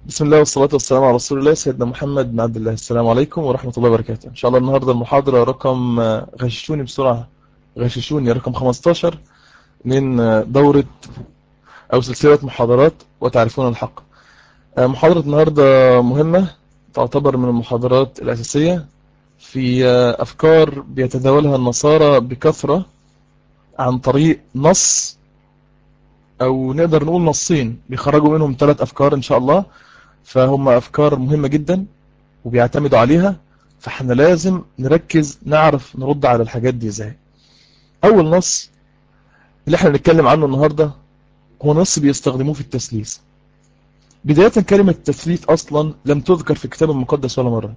بسم الله والصلاة والسلام على رسول الله سيدنا محمد بن عبد الله. السلام عليكم ورحمة الله وبركاته. إن شاء الله النهاردة المحاضرة رقم غششوني بسرعة، غششوني رقم 15 من دورة أو سلسلة محاضرات وتعرفون الحق. محاضرة النهاردة مهمة، تعتبر من المحاضرات الأساسية في أفكار بيتداولها النصارى بكثرة عن طريق نص، أو نقدر نقول نصين بيخرجوا منهم 3 أفكار إن شاء الله. فهم أفكار مهمة جدا وبيعتمدوا عليها، فاحنا لازم نركز نعرف نرد على الحاجات دي ازاي. أول نص اللي احنا بنتكلم عنه النهاردة هو نص بيستخدموه في التثليث. بداية كلمة التثليث أصلا لم تذكر في الكتاب المقدس ولا مرة،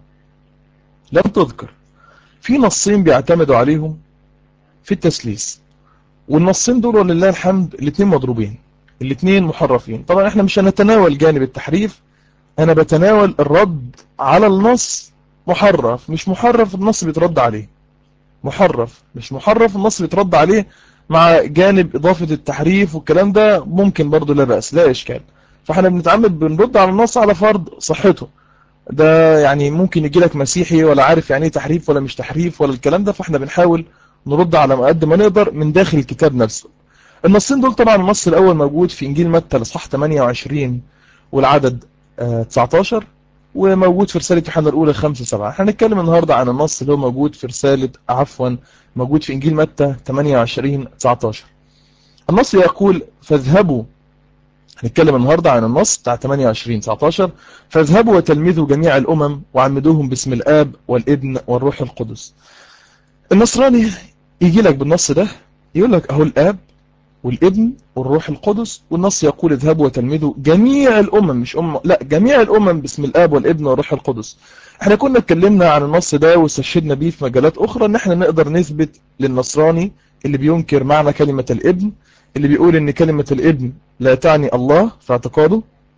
لم تذكر. في نصين بيعتمدوا عليهم في التثليث، والنصين دول ولله الحمد الاثنين مضروبين، الاثنين محرفين. طبعا احنا مش هنتناول جانب التحريف، انا بتناول الرد على النص محرف مش محرف النص بيترد عليه، محرف مش محرف النص بيترد عليه، مع جانب اضافة التحريف والكلام ده ممكن برضو لا بأس لا اشكال. فاحنا بنتعمد بنرد على النص على فرض صحته. ده يعني ممكن يجي لك مسيحي ولا عارف يعني ايه تحريف ولا مش تحريف ولا الكلام ده، فاحنا بنحاول نرد على قد ما نقدر من داخل الكتاب نفسه. النصين دول طبعا النص الاول موجود في انجيل متى الاصحاح 28 والعدد 19، وموجود في رسالة يوحنا الأولى 5-7. هنتكلم النهاردة عن النص اللي هو موجود في موجود في إنجيل متى 28-19. النص يقول فاذهبوا، هنتكلم النهاردة عن النص بتاع 28-19. فاذهبوا وتلمذوا جميع الأمم وعمدوهم باسم الآب والابن والروح القدس. النصراني يجي لك بالنص ده يقول لك أهو الآب والابن والروح القدس، والنص يقول اذهبوا وتلمذوا جميع الأمم، مش لا جميع الأمم باسم الآب والابن والروح القدس. احنا كنا اتكلمنا عن النص ده واستشهدنا بيه في مجالات أخرى ان احنا نقدر نثبت للنصراني اللي بينكر معنى كلمة الابن، اللي بيقول ان كلمة الابن لا تعني الله في اعتقاده،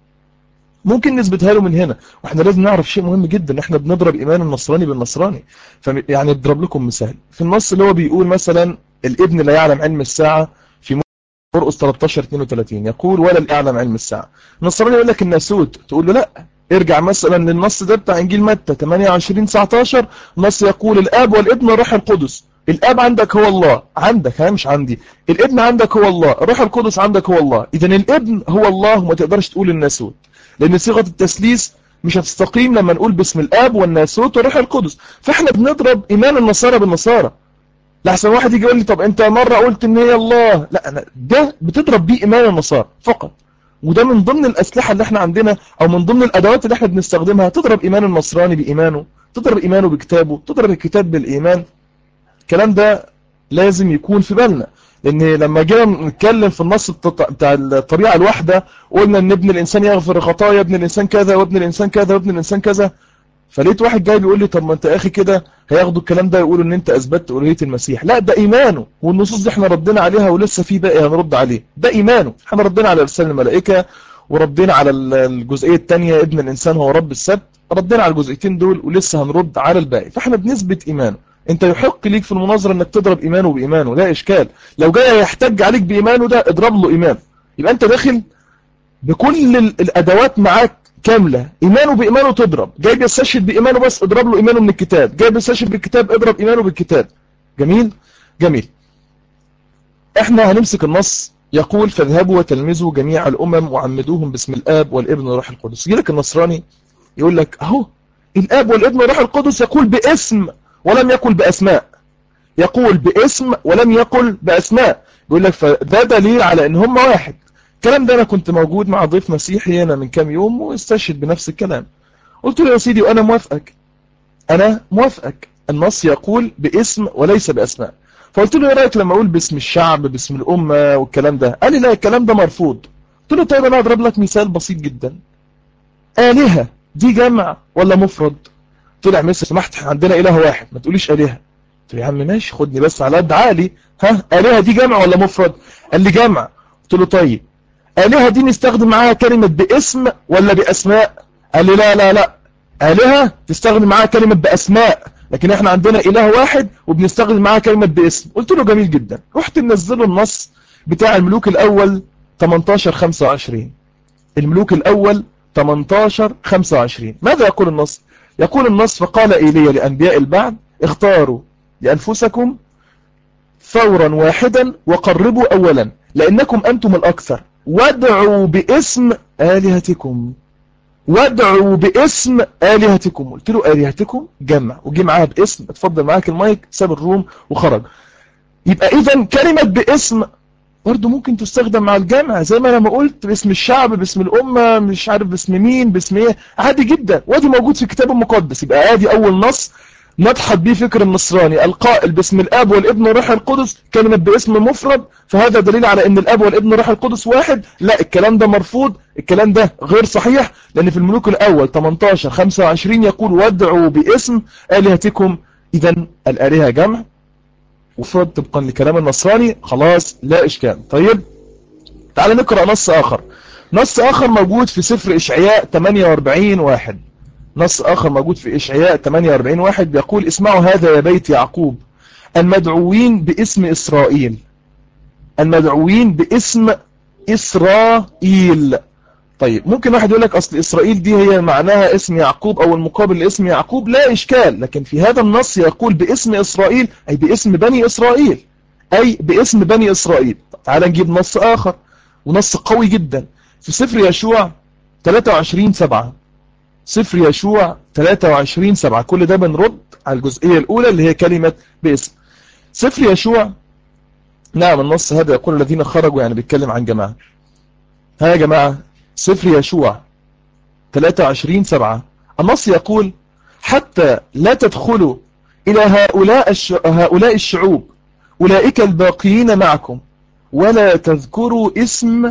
ممكن نثبتها له من هنا. واحنا لازم نعرف شيء مهم جدا، احنا بنضرب ايمان النصراني بالنصراني. يعني اضرب لكم مثال في النص اللي هو بيقول مثلا الابن لا يعلم علم الساعة، في مرقس 13:32 يقول ولا يعلم علم الساعة. النصراني يقول لك الناسوت، تقول له لا، ارجع مثلا للنص ده بتاع انجيل متى 28-19، النص يقول الاب والابن والروح القدس. الاب عندك هو الله، عندك مش عندي. الابن عندك هو الله، الروح القدس عندك هو الله. اذا الابن هو الله وما تقدرش تقول الناسوت، لان صيغة التثليث مش هتستقيم لما نقول باسم الاب والناسوت والروح القدس. فاحنا بنضرب ايمان النصارى بالنصارى. لحسن واحد يجي يقول لي طب انت مرة قلت ان هي الله، لا انا ده بتضرب بيه ايمان النصارى فقط، وده من ضمن الاسلحة اللي احنا عندنا او من ضمن الادوات اللي احنا بنستخدمها، تضرب ايمان النصراني بايمانه، تضرب ايمانه بكتابه، تضرب الكتاب بالايمان. الكلام ده لازم يكون في بالنا، لان لما جينا نتكلم في النص بتاع الطبيعة الواحدة قلنا ان ابن الانسان يغفر الخطايا، ابن الانسان كذا وابن الانسان كذا وابن الانسان كذا. فلقيت واحد جاي بيقول لي طب ما انت يا اخي كده هياخدوا الكلام ده يقولوا ان انت اثبتت الوهيه المسيح. لا، ده ايمانه، والنصوص دي احنا ردينا عليها ولسه في باقي هنرد عليه. ده ايمانه، احنا ردينا على ارسال الملائكه، وردينا على الجزئيه الثانيه ابن الانسان هو رب السبت، ردينا على الجزئيتين دول ولسه هنرد على الباقي. فاحنا بنثبت ايمانه. انت يحق ليك في المناظره انك تضرب ايمانه بايمانه، لا اشكال. لو جاي يحتج عليك بايمانه ده اضرب له ايمانه، يبقى انت داخل بكل الادوات معاك كاملة. ايمانه بايمانه تضرب، جاي بيستشهد بايمانه بس اضرب له ايمانه من الكتاب، جاي بيستشهد بالكتاب اضرب ايمانه بالكتاب. جميل جميل. احنا هنمسك النص يقول فاذهبوا وتلمذوا جميع الامم وعمدوهم باسم الاب والابن والروح القدس. يجي لك النصراني يقول لك اهو الاب والابن والروح القدس يقول باسم ولم يقل باسماء، يقول باسم ولم يقل باسماء. بيقول لك فده دليل على ان هم واحد. الكلام ده انا كنت موجود مع ضيف مسيحي هنا من كام يوم واستشهد بنفس الكلام. قلت له يا سيدي وانا موافقك، انا موافقك، النص يقول باسم وليس باسماء. فقلت له ايه رايك لما اقول باسم الشعب باسم الامه والكلام ده؟ قال لي لا الكلام ده مرفوض. قلت له طيب انا اضرب لك مثال بسيط جدا، الهه دي جمع ولا مفرد؟ طلع مثل سمحت عندنا اله واحد ما تقوليش الهه. قلت له يا عم ماشي خدني بس على قد عقلي، ها الهه دي جمع ولا مفرد؟ قال لي جمع. قلت له طيب آلهة دي نستخدم معاها كلمة باسم ولا بأسماء؟ قال لي لا لا لا، آلهة تستخدم معاها كلمة بأسماء، لكن احنا عندنا إله واحد وبنستخدم معاها كلمة باسم. قلت له جميل جدا. رحت منزله النص بتاع الملوك الأول 18-25. الملوك الأول 18 25. ماذا يقول النص؟ يقول النص: فقال إيليا لأنبياء البعد: اختاروا لأنفسكم ثورا واحدا وقربوا أولا لأنكم أنتم الأكثر، وادعوا باسم آلهتكم. وادعوا باسم آلهتكم. قلت له آلهتكم جمع وجي معاها باسم. اتفضل معاك المايك. ساب الروم وخرج. يبقى إذن كلمة باسم برضو ممكن تستخدم مع الجمع، زي ما انا ما قلت باسم الشعب، باسم الأمة، مش عارف باسم مين، باسم ايه، عادي جدا. وادي موجود في الكتاب المقدس. يبقى ادي اول نص نضحك بيه فكر النصراني: القائل باسم الاب والابن والروح القدس كلمة باسم مفرد، فهذا دليل على ان الاب والابن والروح القدس واحد. لا، الكلام ده مرفوض، الكلام ده غير صحيح، لان في الملوك الاول 18 25 يقول: وادعوا باسم آلهتكم. اذا الآلهة جمع وفرد طبقا لكلام النصراني، خلاص لا إشكال. طيب تعال نقرأ نص آخر. نص آخر موجود في سفر إشعياء 48:1. نص آخر موجود في إشعياء 48:1 بيقول: اسمعوا هذا يا بيت يعقوب المدعوين باسم إسرائيل. المدعوين باسم إسرائيل. طيب ممكن واحد يقول لك أصل إسرائيل دي هي معناها اسم يعقوب أو المقابل لاسم يعقوب. لا إشكال، لكن في هذا النص يقول باسم إسرائيل، أي باسم بني إسرائيل، أي باسم بني إسرائيل. تعال نجيب نص آخر ونص قوي جدا في سفر يشوع 23:7. سفر يشوع 23:7. كل ده بنرد على الجزئية الأولى اللي هي كلمة باسم. سفر يشوع، نعم النص هذا يقول الذين خرجوا، يعني بيتكلم عن جماعة. ها يا جماعة، سفر يشوع 23:7 النص يقول: حتى لا تدخلوا إلى هؤلاء الشعوب أولئك الباقيين معكم ولا تذكروا اسم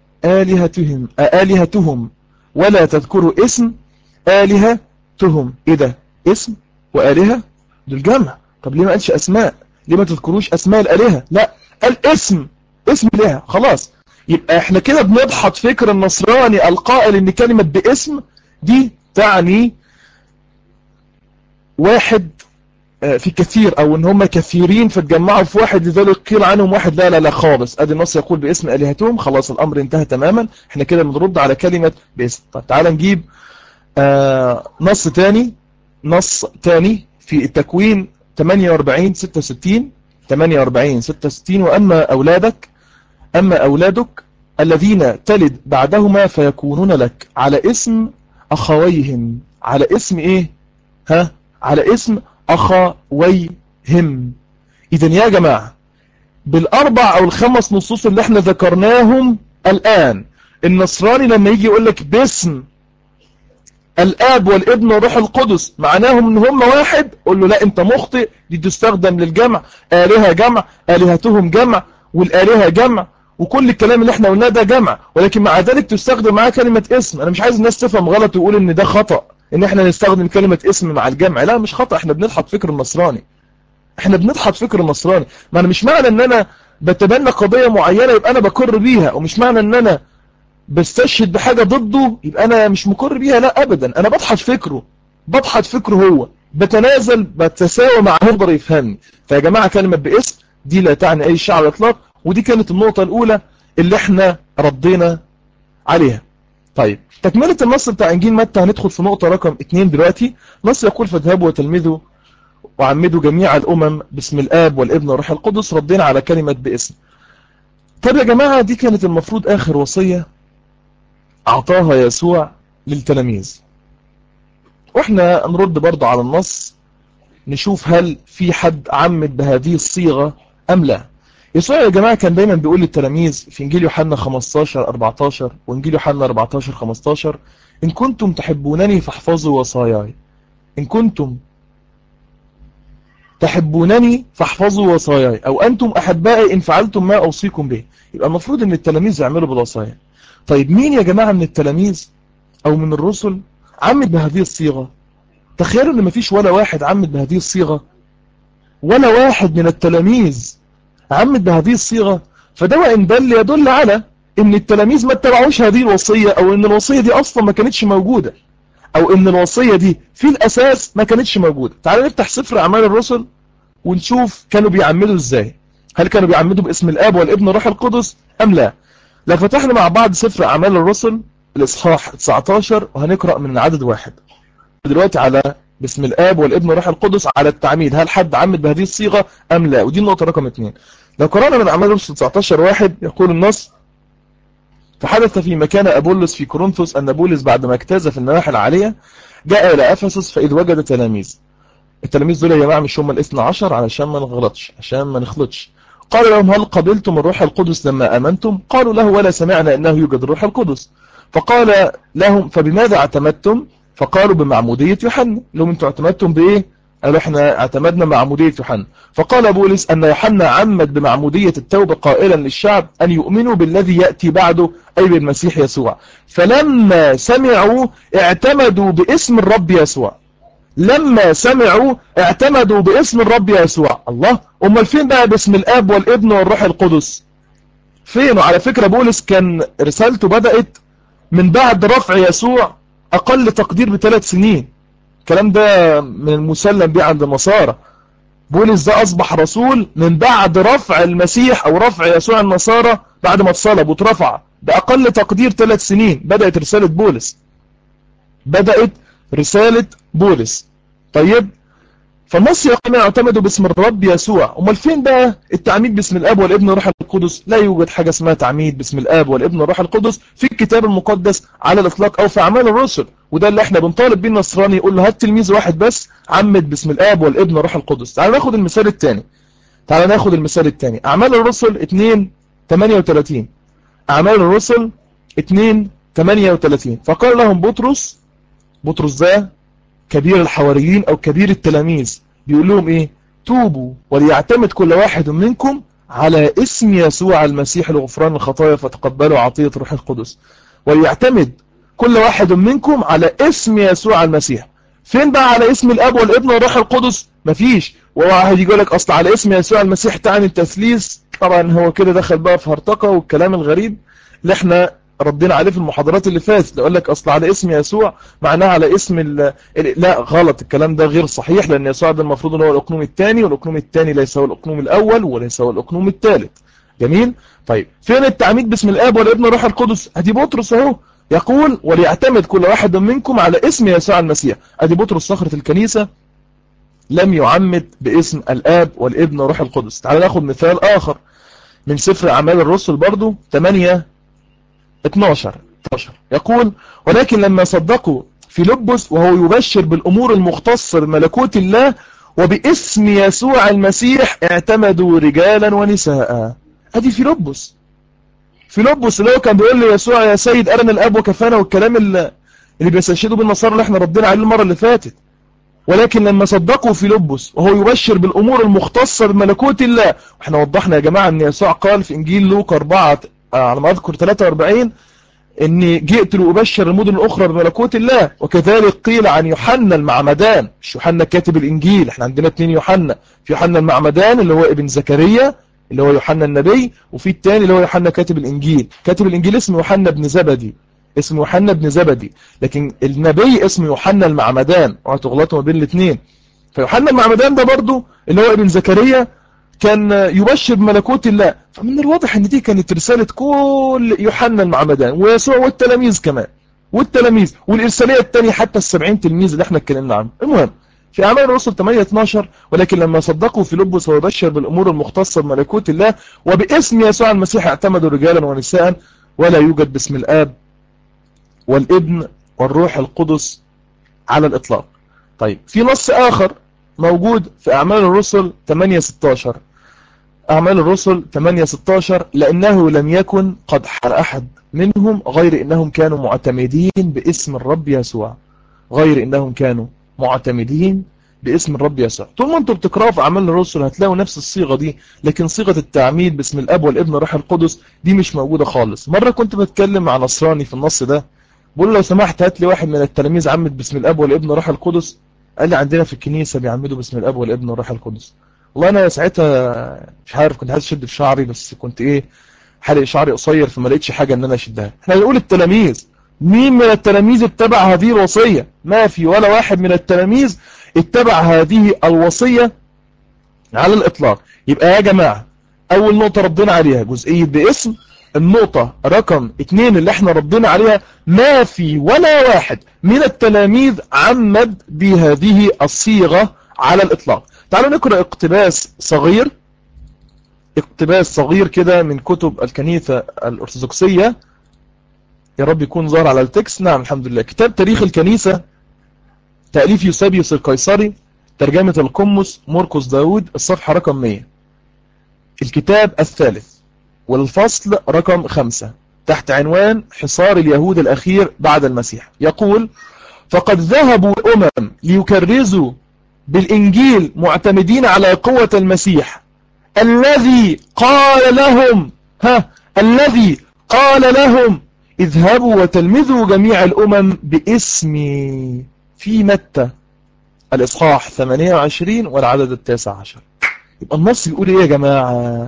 آلهتهم ولا تذكروا اسم آلهتهم. إيه ده؟ اسم وآلهة دول جمع. طب ليه ما قالش أسماء؟ ليه ما تذكروش أسماء الآلهة؟ لا، قال اسم لها. خلاص، يبقى احنا كده بنضحط فكر النصراني القائل ان كلمة باسم دي تعني واحد في كثير، او ان هم كثيرين فتجمعوا في واحد لذلك قيل عنهم واحد. لا لا لا خالص، ادي النص يقول باسم آلهتهم. خلاص الامر انتهى تماما. احنا كده بنرد على كلمة باسم. طب تعال نجيب نص تاني في التكوين 48:66. 48:66: أما أولادك الذين تلد بعدهما فيكونون لك على اسم أخويهم. على اسم إيه؟ على اسم أخويهم. إذن يا جماعة، بالأربع أو الخمس نصوص اللي احنا ذكرناهم الآن، النصراني لما يجي يقول لك باسم الآب والابن والروح القدس معناهم ان هم واحد، قول له لا انت مخطئ، دي تستخدم للجمع. آلهة جمع، آلهتهم جمع، والآلهة جمع، وكل الكلام اللي احنا قلناه ده جمع، ولكن مع ذلك تستخدم معاه كلمة اسم. انا مش عايز الناس تفهم غلط ويقول ان ده خطأ ان احنا نستخدم كلمة اسم مع الجمع. لا مش خطأ، احنا بنضحك فكر النصراني. ما انا مش معنى ان انا بتبنى قضية معينة يبقى انا بكر بيها، ومش معنى ان انا بستشهد بحاجة ضده يبقى انا مش مكر بيها. لا ابدا، انا بضحك فكره هو، بتنازل بتساوى مع هقدر يفهمني. فيا جماعة كلمة باسم دي لا تعني اي شيء على الاطلاق، ودي كانت النقطة الاولى اللي احنا ردينا عليها. طيب تكملة النص بتاع انجيل متى، هندخل في نقطة رقم 2 دلوقتي. نص يقول: فاذهبوا وتلمذوا وعمدوا جميع الامم باسم الاب والابن والروح القدس. ردينا على كلمة باسم. طب يا جماعة، دي كانت المفروض اخر وصية أعطاها يسوع للتلاميذ، وإحنا نرد برضو على النص نشوف هل في حد عمد بهذه الصيغة أم لا. يسوع يا جماعة كان دايما بيقول للتلاميذ في إنجيل يوحنا 15:14 وإنجيل يوحنا 14:15: إن كنتم تحبونني فاحفظوا وصاياي. إن كنتم تحبونني فاحفظوا وصاياي، أو أنتم أحبائي إن فعلتم ما أوصيكم به. يبقى المفروض إن التلاميذ يعملوا بالوصايا. طيب مين يا جماعة من التلاميذ أو من الرسل عمد بهذه الصيغة؟ تخيلوا ان مفيش ولا واحد عمد بهذه الصيغة، ولا واحد من التلاميذ عمد بهذه الصيغة. فده وإن دل يدل على ان التلاميذ ما اتبعوش هذه الوصية، او ان الوصية دي اصلا ما كانتش موجودة، او ان الوصية دي في الاساس ما كانتش موجودة. تعالوا نفتح سفر اعمال الرسل ونشوف كانوا بيعمدوا ازاي. هل كانوا بيعمدوا باسم الاب والابن والروح القدس ام لا؟ لو فتحنا مع بعض سفر اعمال الرسل الإصحاح 19 وهنقرأ من عدد 1 دلوقتي على باسم الآب والابن والروح القدس على التعميد. هل حد عمد بهذه الصيغة أم لا؟ ودي النقطة رقم 2. لو قرأنا من أعمال الرسل 19 1 يقول النص: فحدث فيما كان أبولس في كورنثوس أن بولس بعدما اجتاز في النواحي العالية جاء إلى أفسس، فإذ وجد تلاميذ. التلاميذ دول يا جماعة مش هم الاثنى عشر، علشان ما نغلطش، عشان ما نخلطش. قال لهم: هل قبلتم الروح القدس لما آمنتم؟ قالوا له: ولا سمعنا أنه يوجد الروح القدس. فقال لهم: فبماذا اعتمدتم؟ فقالوا: بمعمودية يوحنا. لهم: انتوا اعتمدتم بإيه؟ قالوا: احنا اعتمدنا معمودية يوحنا. فقال بولس: أن يوحنا عمد بمعمودية التوبة قائلا للشعب أن يؤمنوا بالذي يأتي بعده، أي بالمسيح يسوع. فلما سمعوا اعتمدوا باسم الرب يسوع. لما سمعوا اعتمدوا باسم الرب يسوع. الله، امال فين بقى باسم الاب والابن والروح القدس؟ فين؟ وعلى فكرة بولس كان رسالته بدأت من بعد رفع يسوع اقل تقدير ب3 سنين. الكلام ده من المسلم به عند النصارى. بولس ده اصبح رسول من بعد رفع المسيح او رفع يسوع النصارى، بعد ما اتصلب واترفع باقل تقدير 3 سنين بدأت رسالة بولس. بدأت رسالة بولس. طيب، فالنص يقول اعتمدوا باسم الرب يسوع. امال فين بقى التعميد باسم الاب والابن والروح القدس؟ لا يوجد حاجة اسمها تعميد باسم الاب والابن والروح القدس في الكتاب المقدس على الاطلاق او في اعمال الرسل. وده اللي احنا بنطالب بيه النصراني، يقول له: هات تلميذ واحد بس عمد باسم الاب والابن والروح القدس. تعال ناخد المثال الثاني. اعمال الرسل 2:38. اعمال الرسل 2:38. فقال لهم بطرس ده كبير الحواريين او كبير التلاميذ، بيقول لهم ايه؟ توبوا وليعتمد كل واحد منكم على اسم يسوع المسيح لغفران الخطايا فتقبلوا عطية روح القدس. وليعتمد كل واحد منكم على اسم يسوع المسيح. فين بقى على اسم الاب والابن والروح القدس؟ مفيش. وواحد يقول لك اصل على اسم يسوع المسيح تعني التثليث. طبعا هو كده دخل بقى في هرطقة والكلام الغريب اللي احنا ردينا عليه في المحاضرات اللي فاتت. يقول لك اصل على اسم يسوع معناه على اسم لا، غلط. الكلام ده غير صحيح، لان يسوع ده المفروض ان هو الاقنوم الثاني، والاقنوم الثاني ليس هو الاقنوم الاول وليس هو الاقنوم الثالث. جميل. طيب، فين التعميد باسم الاب والابن والروح القدس؟ ادي بطرس اهو يقول: وليعتمد كل واحد منكم على اسم يسوع المسيح. ادي بطرس صخرة الكنيسة لم يعمد باسم الاب والابن والروح القدس. تعال ناخد مثال اخر من سفر اعمال الرسل برضو 8:12. يقول: ولكن لما صدقوا فيلبس وهو يبشر بالأمور المختصة بملكوت الله وباسم يسوع المسيح اعتمدوا رجالا ونساء. ادي فيلبس اللي هو كان بيقول لي يسوع يا سيد أرنا الأب وكفانا، والكلام اللي بيستشهدوا بالنصارى اللي احنا ردينا عليه المرة اللي فاتت. ولكن لما صدقوا فيلبس وهو يبشر بالأمور المختصة بملكوت الله. واحنا وضحنا يا جماعة ان يسوع قال في انجيل لوقا 4 على ما اذكر 43 اني جئت لأبشر المدن الأخرى بملكوت الله. وكذلك قيل عن يوحنا المعمدان، مش يوحنا كاتب الإنجيل، احنا عندنا 2 يوحنا. في يوحنا المعمدان اللي هو ابن زكريا اللي هو يوحنا النبي، وفي الثاني اللي هو يوحنا كاتب الإنجيل. كاتب الإنجيل اسمه يوحنا بن زبدي، لكن النبي اسمه يوحنا المعمدان، وهتغلطوا ما بين الاثنين. فيوحنا المعمدان ده برضو اللي هو ابن زكريا كان يبشر بملكوت الله. فمن الواضح ان دي كانت رسالة كل يوحنا المعمدان ويسوع والتلاميذ كمان، والإرسالية الثانية حتى 70 تلميذ اللي احنا اتكلمنا عنه. المهم، في أعمال الرسل 8:12: ولكن لما صدقوا فيلبس ويبشر بالأمور المختصة بملكوت الله وباسم يسوع المسيح اعتمدوا رجالا ونساء، ولا يوجد باسم الآب والابن والروح القدس على الإطلاق. طيب، في نص آخر موجود في أعمال الرسل 8:16. أعمال الرسل 8:16: لأنه لم يكن قد حل أحد منهم غير إنهم كانوا معتمدين باسم الرب يسوع. طول ما انتم بتقرأوا في أعمال الرسل هتلاقوا نفس الصيغة دي، لكن صيغة التعميد باسم الأب والابن والروح القدس دي مش موجودة خالص. مرة كنت بتكلم مع نصراني في النص ده، بقول لو سمحت هات لي واحد من التلاميذ عمد باسم الأب والابن والروح القدس. قال لي عندنا في الكنيسة بيعمدوا باسم الأب والابن والروح القدس. والله أنا ساعتها مش عارف، كنت عايز أشد في شعري، بس كنت حلق شعري قصير فما لقيتش حاجة إن أنا أشدها. احنا بنقول التلاميذ. مين من التلاميذ اتبع هذه الوصية؟ ما في ولا واحد من التلاميذ اتبع هذه الوصية على الإطلاق. يبقى يا جماعة، أول نقطة ردينا عليها جزئية باسم. النقطة رقم 2 اللي احنا ردينا عليها، ما في ولا واحد من التلاميذ عمد بهذه الصيغة على الإطلاق. تعالوا نقرأ اقتباس صغير، اقتباس صغير كده من كتب الكنيسة الأرثوذكسية. يا رب يكون ظاهر على التكست. نعم الحمد لله. كتاب تاريخ الكنيسة تأليف يوسابيوس القيصري، ترجمة القمص مرقس داود، الصفحة رقم 100، الكتاب الثالث والفصل رقم 5 تحت عنوان حصار اليهود الأخير بعد المسيح. يقول: فقد ذهبوا الأمم ليكرزوا بالإنجيل معتمدين على قوة المسيح الذي قال لهم الذي قال لهم اذهبوا وتلمذوا جميع الأمم باسمي، في متى الإصحاح 28 والعدد 19. يبقى النص بيقول ايه يا جماعة؟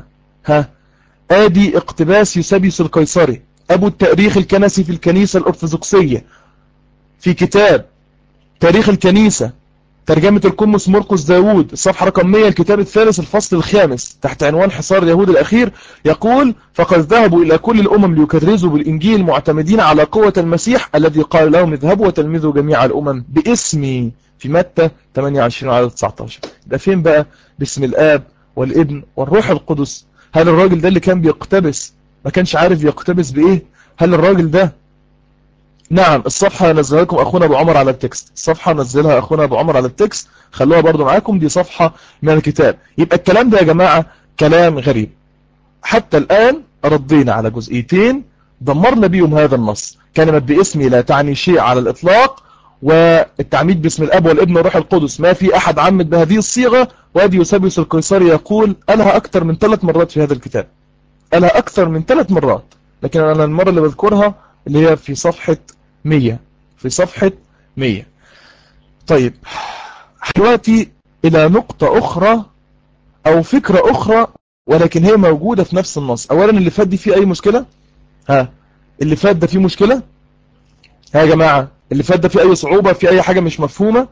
ادي اقتباس يوسابيوس القيصري ابو التاريخ الكنسي في الكنيسة الأرثوذكسية في كتاب تاريخ الكنيسة ترجمة القمص مرقس داود، الصفحة رقم 100، الكتاب الثالث الفصل الخامس تحت عنوان حصار اليهود الأخير. يقول: فقد ذهبوا إلى كل الأمم ليكرزوا بالإنجيل معتمدين على قوة المسيح الذي قال لهم اذهبوا وتلمذوا جميع الأمم باسمي، في متى 28 عدد 19. ده فين بقى؟ باسم الآب والابن والروح القدس. هل الراجل ده اللي كان بيقتبس ما كانش عارف يقتبس بإيه؟ هل الراجل ده؟ نعم، الصفحة نزلها لكم أخونا أبو عمر على التكست، الصفحة نزلها أخونا أبو عمر على التكست، خلوها برضو معاكم، دي صفحة من الكتاب. يبقى الكلام ده يا جماعة كلام غريب. حتى الآن ردينا على جزئيتين دمرنا بيهم هذا النص. كلمة باسمي لا تعني شيء على الإطلاق، والتعميد باسم الأب والابن والروح القدس ما في أحد عمد بهذه الصيغة. وادي يوسابيوس القيصري يقول قالها أكثر من 3 مرات في هذا الكتاب، قالها أكثر من 3 مرات، لكن أنا المرة اللي بذكرها اللي هي في صفحة 100، في صفحة 100. طيب دلوقتي إلى نقطة أخرى أو فكرة أخرى، ولكن هي موجودة في نفس النص. أولا اللي فات دي فيه أي مشكلة؟ اللي فات ده فيه مشكلة؟ يا جماعة اللي فات ده فيه أي صعوبة؟ فيه أي حاجة مش مفهومة؟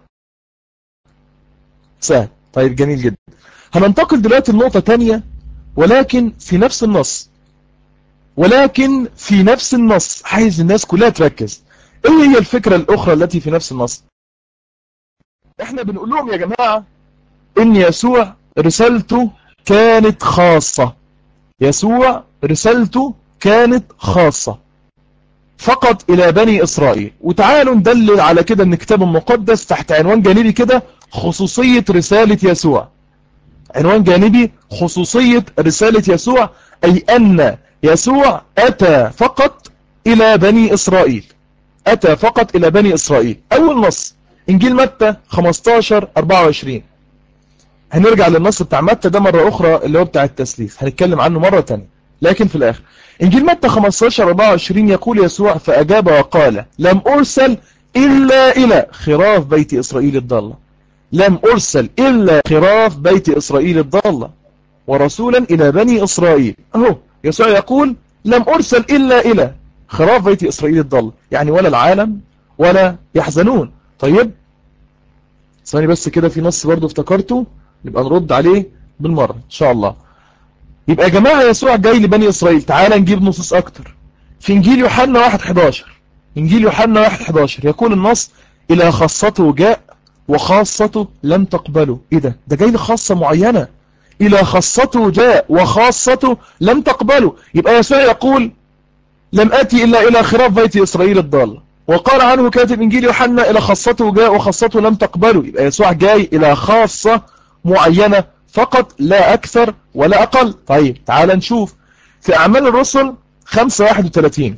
سهل. طيب جميل جدا. هننتقل دلوقتي لنقطة تانية ولكن في نفس النص، ولكن في نفس النص. عايز الناس كلها تركز. ايه هي الفكرة الاخرى التي في نفس النص؟ احنا بنقول لهم يا جماعة ان يسوع رسالته كانت خاصة، يسوع رسالته كانت خاصة فقط الى بني اسرائيل. وتعالوا ندلل على كده ان الكتاب المقدس تحت عنوان جانبي كده خصوصية رسالة يسوع. عنوان جانبي خصوصية رسالة يسوع، اي ان يسوع اتى فقط الى بني اسرائيل، اتى فقط الى بني اسرائيل. اول نص انجيل متى 15:24. هنرجع للنص بتاع متى ده مرة اخرى اللي هو بتاع التثليث، هنتكلم عنه مرة تانية، لكن في الاخر انجيل متى 15:24 يقول يسوع: فاجاب وقال لم ارسل الا الى خراف بيت اسرائيل الضالة، لم ارسل الا خراف بيت اسرائيل الضالة ورسولا الى بني اسرائيل. اهو يسوع يقول لم ارسل الا الى خراف بيت اسرائيل الضالة، يعني ولا العالم ولا يحزنون. طيب ثواني بس كده، في نص برضو افتكرته نبقى نرد عليه بالمرة ان شاء الله. يبقى يا جماعة يسوع جاي لبني اسرائيل. تعال نجيب نصوص اكتر. في انجيل يوحنا 1:11، انجيل يوحنا 1:11 يقول النص: الى خاصته جاء وخاصته لم تقبله. ايه ده جاي لخاصة معينة، الى خاصته جاء وخاصته لم تقبله. يبقى يسوع يقول لم آتي إلا إلى خراف بيت إسرائيل الضالة، وقال عنه كاتب إنجيل يوحنا إلى خاصته جاء وخاصته لم تقبله. يبقى يسوع جاي إلى خاصة معينة فقط، لا أكثر ولا أقل. طيب تعال نشوف في أعمال الرسل 5:31،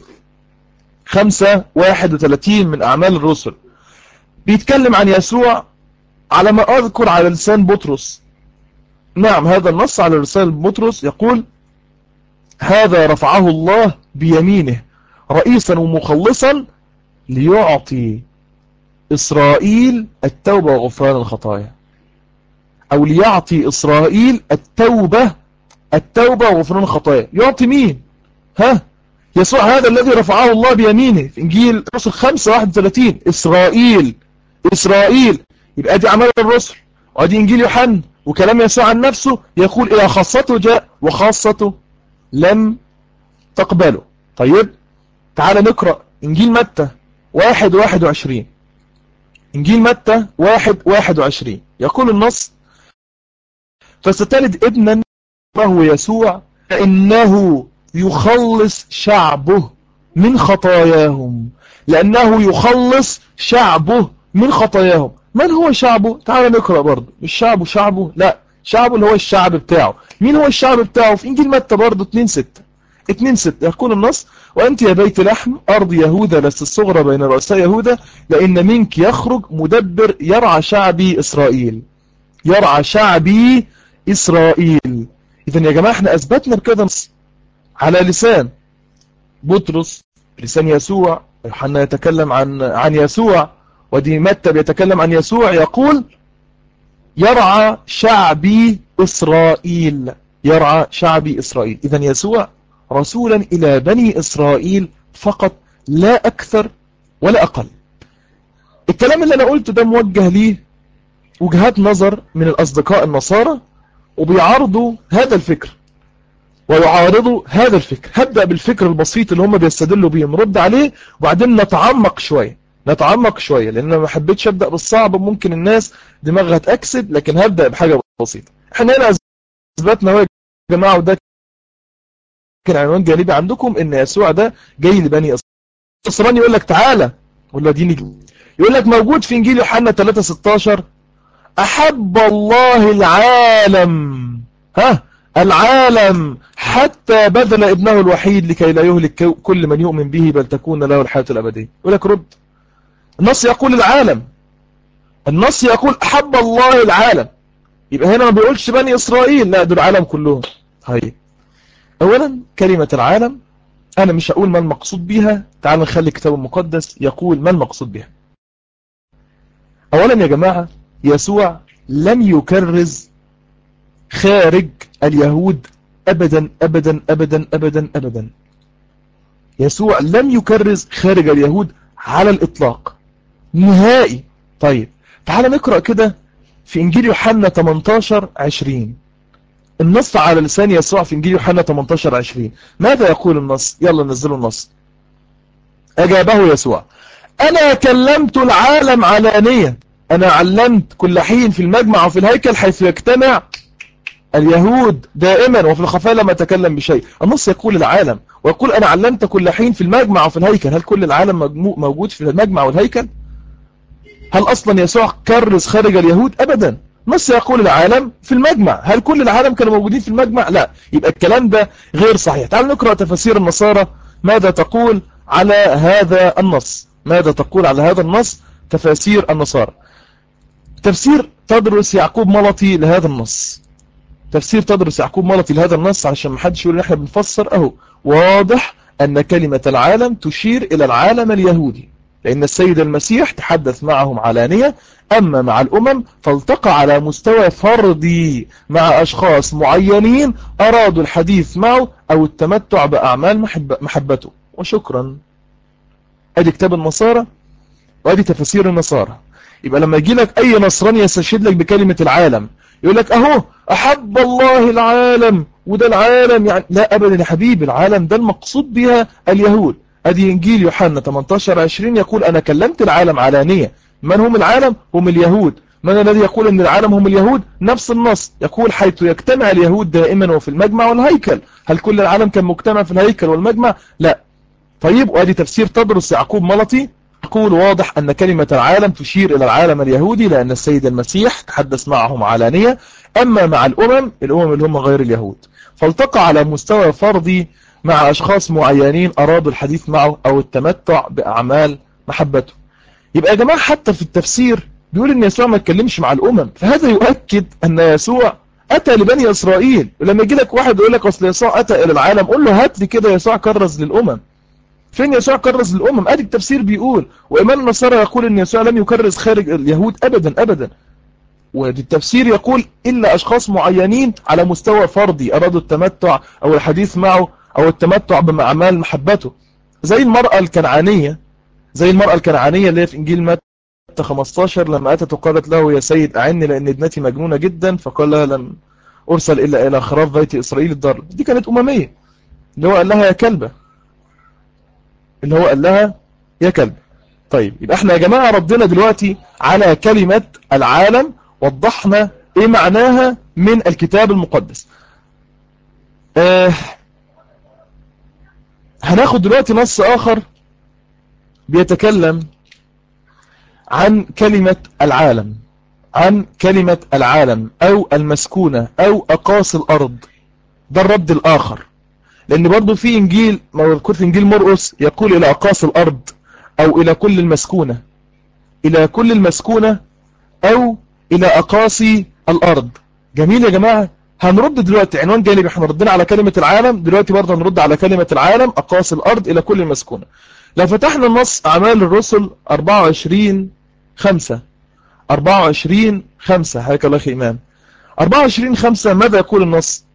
5:31 من أعمال الرسل بيتكلم عن يسوع على ما أذكر على لسان بطرس. نعم هذا النص على لسان بطرس يقول: هذا رفعه الله بيمينه رئيسا ومخلصا ليعطي إسرائيل التوبة وغفران الخطايا، أو ليعطي إسرائيل التوبة وغفران الخطايا. يعطي مين؟ يسوع هذا الذي رفعه الله بيمينه في إنجيل رسل 5:31. إسرائيل. يبقى دي أعمال الرسل وادي إنجيل يوحنا، وكلام يسوع عن نفسه يقول إلى خاصته جاء وخاصته لم تقبله. طيب تعال نقرأ إنجيل متى 1:21. إنجيل متى 1:21 يقول النص: فستلد ابنا وهو يسوع إنه يخلص شعبه من خطاياهم. لأنه يخلص شعبه من خطاياهم. من هو شعبه؟ تعال نقرأ برضه. مش شعبه لا، شعبه اللي هو الشعب بتاعه. مين هو الشعب بتاعه؟ في إنجيل متى برضه 2:6 يقول النص: وأنت يا بيت لحم أرض يهوذا لست الصغرى بين رؤساء يهوذا، لأن منك يخرج مدبر يرعى شعبي إسرائيل. يرعى شعبي إسرائيل. إذن يا جماعة احنا أثبتنا بكده على لسان بطرس، لسان يسوع. يوحنا يتكلم عن يسوع، ودي متى بيتكلم عن يسوع يقول: يرعى شعبي إسرائيل. يرعى شعبي إسرائيل. إذن يسوع رسولا إلى بني إسرائيل فقط، لا أكثر ولا أقل. الكلام اللي أنا قلته ده موجه ليه وجهات نظر من الأصدقاء النصارى، وبيعارضوا هذا الفكر ويعارضوا هذا الفكر. هبدأ بالفكر البسيط اللي هم بيستدلوا بيه، نرد عليه وبعدين نتعمق شوية لأن أنا ما حبيتش أبدأ بالصعب، ممكن الناس دماغها تأكسد، لكن هبدأ بحاجة بسيطة. احنا هنا أثبتنا هو يا جماعة، وده كان عنوان جانبي عندكم، إن يسوع ده جاي لبني إسرائيل. يقول لك تعالى ولا ديني، يقول لك موجود في إنجيل يوحنا 3:16: أحب الله العالم، العالم حتى بذل ابنه الوحيد لكي لا يهلك كل من يؤمن به بل تكون له الحياة الأبدية. يقول لك رد. النص يقول العالم، النص يقول أحب الله العالم، يبقى هنا ما بيقولش بني إسرائيل، لا دول العالم كلهم. طيب أولا كلمة العالم أنا مش هقول ما المقصود بها، تعال نخلي الكتاب المقدس يقول ما المقصود بها. أولا يا جماعة يسوع لم يكرز خارج اليهود أبدا أبدا أبدا أبدا أبدا. يسوع لم يكرز خارج اليهود على الإطلاق نهائي. طيب تعال نقرأ كده في إنجيل يوحنا 18:20. النص على لسان يسوع في إنجيل يوحنا 18:20. ماذا يقول النص؟ يلا نزلوا النص. أجابه يسوع: أنا كلمت العالم علانية، أنا علمت كل حين في المجمع وفي الهيكل حيث يجتمع اليهود دائما، وفي الخفاء لم أتكلم بشيء. النص يقول العالم، ويقول أنا علمت كل حين في المجمع وفي الهيكل. هل كل العالم موجود في المجمع والهيكل؟ هل أصلا يسوع كرز خارج اليهود؟ أبدا. نص يقول العالم في المجمع. هل كل العالم كانوا موجودين في المجمع؟ لا. يبقى الكلام ده غير صحيح. تعال نقرأ تفاسير النصارى ماذا تقول على هذا النص. ماذا تقول على هذا النص تفاسير النصارى؟ تفسير تدرس يعقوب ملطي لهذا النص. تفسير تدرس يعقوب ملطي لهذا النص، علشان ما حدش يقول ان احنا بنفسر. اهو واضح ان كلمة العالم تشير الى العالم اليهودي، لان السيد المسيح تحدث معهم علانية، اما مع الامم فالتقى على مستوى فردي مع اشخاص معينين ارادوا الحديث معه او التمتع باعمال محبته. وشكرا. ادي كتاب النصارى وادي تفسير النصارى. يبقى لما يجي لك اي نصراني يستشهد لك بكلمة العالم يقول لك اهو احب الله العالم وده العالم، يعني لا ابدا يا حبيبي، العالم ده المقصود بها اليهود. ادي انجيل يوحنا 18:20 يقول انا كلمت العالم علانية. من هم العالم؟ هم اليهود. من الذي يقول ان العالم هم اليهود؟ نفس النص يقول حيث يجتمع اليهود دائما وفي المجمع والهيكل. هل كل العالم كان مجتمع في الهيكل والمجمع؟ لا. طيب وادي تفسير تدرس يعقوب ملطي يقول واضح أن كلمة العالم تشير إلى العالم اليهودي، لأن السيد المسيح تحدث معهم علانية، أما مع الأمم اللي هم غير اليهود فالتقى على مستوى فردي مع أشخاص معينين أرادوا الحديث معه أو التمتع بأعمال محبته. يبقى يا جماعة حتى في التفسير بيقول أن يسوع ما يتكلمش مع الأمم، فهذا يؤكد أن يسوع أتى لبني إسرائيل. ولما يجي لك واحد يقول لك أصل يسوع أتى إلى العالم، قول له هات لي كده يسوع كرز للأمم. فين يسوع كرز للأمم؟ ادي التفسير بيقول. وإيمان النصارى يقول ان يسوع لم يكرز خارج اليهود ابدا ابدا. ودي التفسير يقول الا اشخاص معينين على مستوى فردي ارادوا التمتع او الحديث معه او التمتع بأعمال محبته، زي المرأة الكنعانية. اللي هي في انجيل متى 15 لما اتت وقالت له يا سيد اعني لان ابنتي مجنونة جدا، فقال لها لم ارسل الا الى خراف بيت اسرائيل الضال. دي كانت اممية. اللي هو قال لها يا كلبة، اللي هو قال لها يا كلب. طيب يبقى احنا يا جماعة ردنا دلوقتي على كلمة العالم، وضحنا ايه معناها من الكتاب المقدس. هناخد دلوقتي نص آخر بيتكلم عن كلمة العالم، عن كلمة العالم أو المسكونة أو أقاصي الأرض. ده الرد الآخر، لأن برضو في إنجيل موجود في إنجيل مرقس يقول إلى أقاصي الأرض أو إلى كل المسكونة، إلى كل المسكونة أو إلى أقاصي الأرض. جميل يا جماعة. هنرد دلوقتي عنوان جانبي، احنا ردنا على كلمة العالم، دلوقتي برضه هنرد على كلمة العالم أقاصي الأرض إلى كل المسكونة. لو فتحنا النص أعمال الرسل 24:5 24:5 حياك الله أخي إمام. 24:5 ماذا يقول النص؟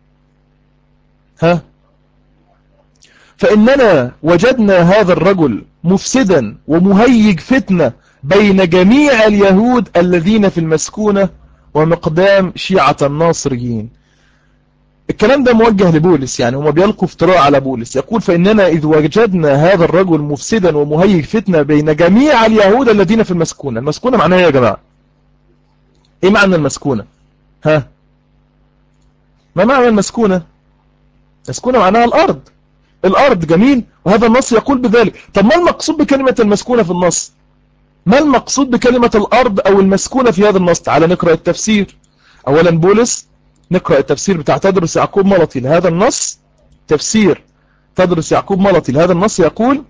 فإننا وجدنا هذا الرجل مفسدا ومهيج فتنة بين جميع اليهود الذين في المسكونة ومقدام شيعة الناصريين. الكلام ده موجه لبولس، يعني هما بيلقوا افتراء على بولس. يقول فإننا إذ وجدنا هذا الرجل مفسدا ومهيج فتنة بين جميع اليهود الذين في المسكونة. المسكونة معناها يا جماعة ايه معنى المسكونة؟ ما معنى المسكونة؟ المسكونة معناها الأرض. الأرض. جميل. وهذا النص يقول بذلك. طب ما المقصود بكلمة المسكونة في النص؟ ما المقصود بكلمة الأرض أو المسكونة في هذا النص؟ تعال نقرأ التفسير. أولا بولس، نقرأ التفسير بتاع تدرس يعقوب ملطي لهذا النص. تفسير تدرس يعقوب ملطي لهذا النص يقول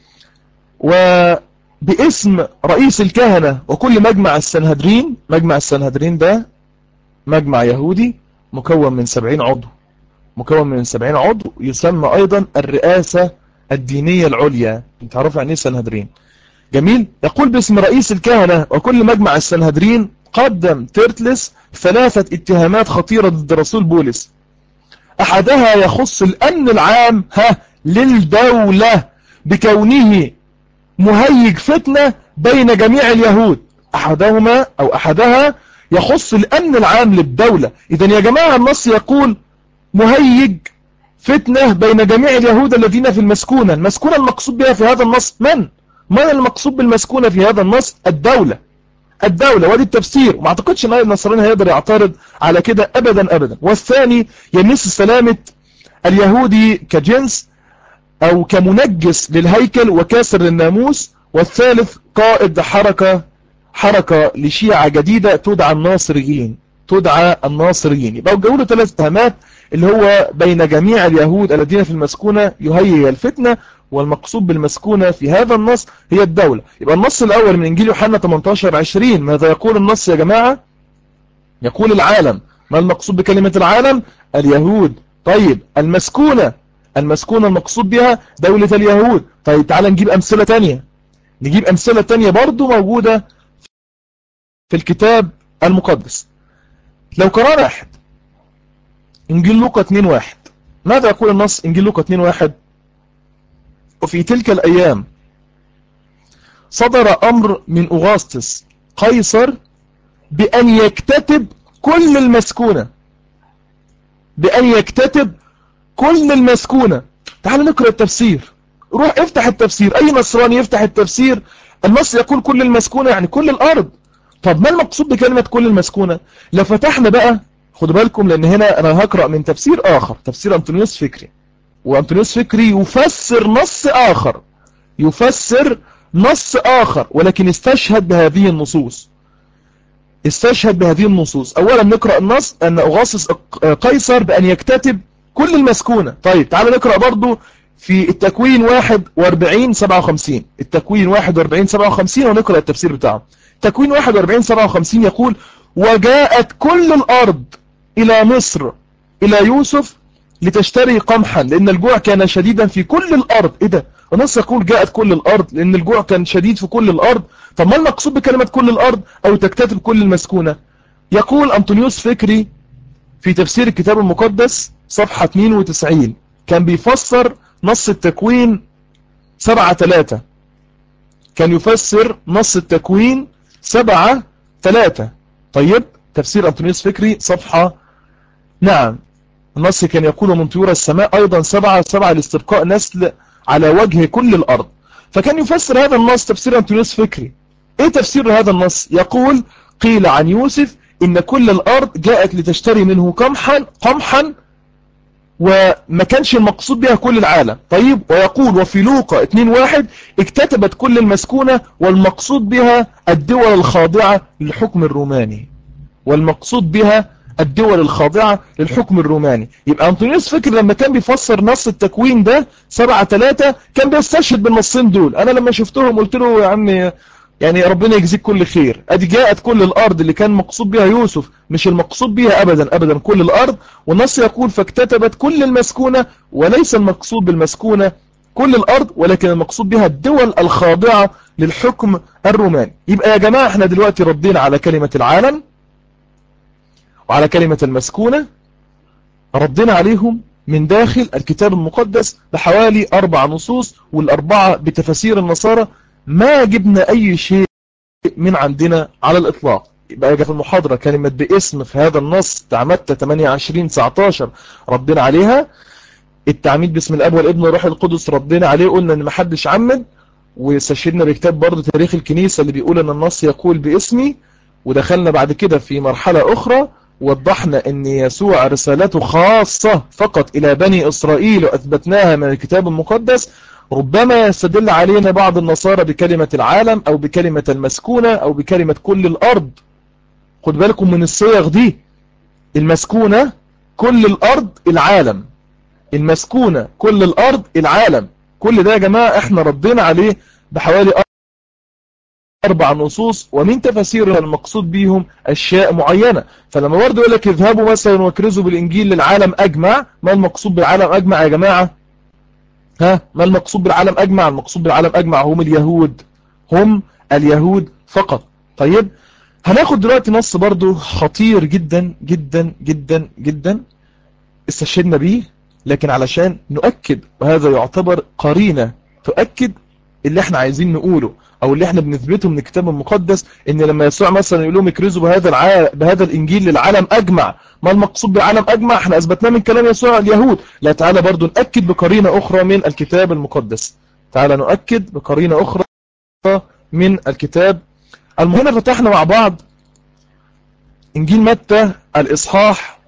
وباسم رئيس الكهنة وكل مجمع السنهدرين. مجمع السنهدرين ده مجمع يهودي مكون من 70 عضو، مكون من 70 عضو، يسمى أيضا الرئاسة الدينية العليا. تعرف يعني ايه السنهدرين؟ جميل. يقول باسم رئيس الكهنة وكل مجمع السنهدرين قدم تيرتلس 3 اتهامات خطيرة ضد رسول بولس. أحدها يخص الأمن العام للدولة بكونه مهيج فتنة بين جميع اليهود. أحدها يخص الأمن العام للدولة. إذن يا جماعة النص يقول مهيج فتنة بين جميع اليهود الذين في المسكونة. المسكونة المقصود بها في هذا النص من المقصود بالمسكونة في هذا النص؟ الدولة. الدولة. ودي التفسير، وما اعتقدش ان النصراني هيقدر يعترض على كده ابدا ابدا. والثاني يمس سلامة اليهودي كجنس او كمنجس للهيكل وكاسر للناموس. والثالث قائد حركة لشيعة جديدة تدعى الناصريين. يبقى جاوله 3 اتهامات، اللي هو بين جميع اليهود الذين في المسكونة يهيج الفتنة، والمقصود بالمسكونة في هذا النص هي الدولة. يبقى النص الأول من إنجيل يوحنا 18:20 ماذا يقول النص يا جماعة؟ يقول العالم. ما المقصود بكلمة العالم؟ اليهود. طيب المسكونة المقصود بها دولة اليهود. طيب تعال نجيب أمثلة تانية برضو موجودة في الكتاب المقدس. لو قرأنا واحد إنجيل لوقا 2:1 ماذا يقول النص؟ إنجيل لوقا 2:1 وفي تلك الأيام صدر أمر من أغسطس قيصر بأن يكتتب كل المسكونة. تعال نقرأ التفسير. روح افتح التفسير، أي نصراني يفتح التفسير. النص يقول كل المسكونة يعني كل الأرض. طب ما المقصود بكلمة كل المسكونة؟ لو فتحنا بقى، خدوا بالكم لأن هنا أنا هقرأ من تفسير آخر، تفسير أنطونيوس فكري. وأنطونيوس فكري يفسر نص آخر ولكن استشهد بهذه النصوص. أولا نقرأ النص أن أغسطس قيصر بأن يكتتب كل المسكونة. طيب تعال نقرأ برضو في التكوين 41:57. التكوين 41:57 ونقرأ التفسير بتاعه. تكوين 41:57 يقول وجاءت كل الأرض إلى مصر إلى يوسف لتشتري قمحا لأن الجوع كان شديدا في كل الأرض. إيه ده؟ النص يقول جاءت كل الأرض لأن الجوع كان شديد في كل الأرض. طب ما المقصود بكلمة كل الأرض أو تكتتب كل المسكونة؟ يقول أنطونيوس فكري في تفسير الكتاب المقدس صفحة 92 كان بيفسر نص التكوين 7:3. كان يفسر نص التكوين 7:3. طيب تفسير أنطونيوس فكري صفحة النص كان يقول من طيور السماء أيضا سبعة لاستبقاء نسل على وجه كل الأرض. فكان يفسر هذا النص تفسير أنطونيوس فكري. إيه تفسير هذا النص؟ يقول قيل عن يوسف إن كل الأرض جاءت لتشتري منه قمحا وما كانش المقصود بها كل العالم. طيب، ويقول وفي لوقا 2:1 اكتتبت كل المسكونة والمقصود بها الدول الخاضعة للحكم الروماني. والمقصود بها الدول الخاضعة للحكم الروماني. يبقى أنطونيوس فكر لما كان بيفسر نص التكوين ده 7:3 كان بيستشهد بالنصين دول. أنا لما شفتهم قلت له يا عمي يعني ربنا يجزيك كل خير، ادي جاءت كل الارض اللي كان مقصود بها يوسف، مش المقصود بها ابدا كل الارض. والنص يقول فاكتتبت كل المسكونة، وليس المقصود بالمسكونة كل الارض، ولكن المقصود بها الدول الخاضعة للحكم الروماني. يبقى يا جماعة احنا دلوقتي ردينا على كلمة العالم وعلى كلمة المسكونة، ردينا عليهم من داخل الكتاب المقدس بحوالي 4 نصوص، والأربعة بتفسير النصارى. ما جبنا أي شيء من عندنا على الإطلاق. يبقى في المحاضرة كلمة باسم في هذا النص تعمدت 28-19 ردينا عليها. التعميد باسم الأب والابن والروح القدس ردينا عليه، قلنا إن محدش عمد، واستشهدنا بكتاب برضه تاريخ الكنيسة اللي بيقول إن النص يقول باسمي. ودخلنا بعد كده في مرحلة أخرى وضحنا ان يسوع رسالته خاصة فقط الى بني اسرائيل، واثبتناها من الكتاب المقدس. ربما يستدل علينا بعض النصارى بكلمة العالم او بكلمة المسكونة او بكلمة كل الارض. خد بالكم من الصيغ دي، المسكونة كل الارض العالم، المسكونة كل الارض العالم. كل ده يا جماعة احنا ردينا عليه بحوالي 4 نصوص، ومن تفسير المقصود بيهم أشياء معينة. فلما برضه يقول لك اذهبوا مثلا واكرزوا بالإنجيل للعالم أجمع، ما المقصود بالعالم أجمع يا جماعة؟ ما المقصود بالعالم أجمع؟ المقصود بالعالم أجمع هم اليهود، هم اليهود فقط. طيب، هناخد دلوقتي نص برضه خطير جدا جدا جدا جدا استشهدنا بيه، لكن علشان نؤكد، وهذا يعتبر قرينة تؤكد اللي احنا عايزين نقوله او اللي احنا بنثبته من الكتاب المقدس، ان لما يسوع مثلا يقول لهم اكرزوا بهذا الانجيل للعالم اجمع، ما المقصود بالعالم اجمع؟ احنا اثبتناه من كلام يسوع اليهود. لا، تعالى برضو نأكد بقرينة اخرى من الكتاب المقدس. تعالى نؤكد بقرينة اخرى من الكتاب. هنا فتحنا مع بعض انجيل متى الاصحاح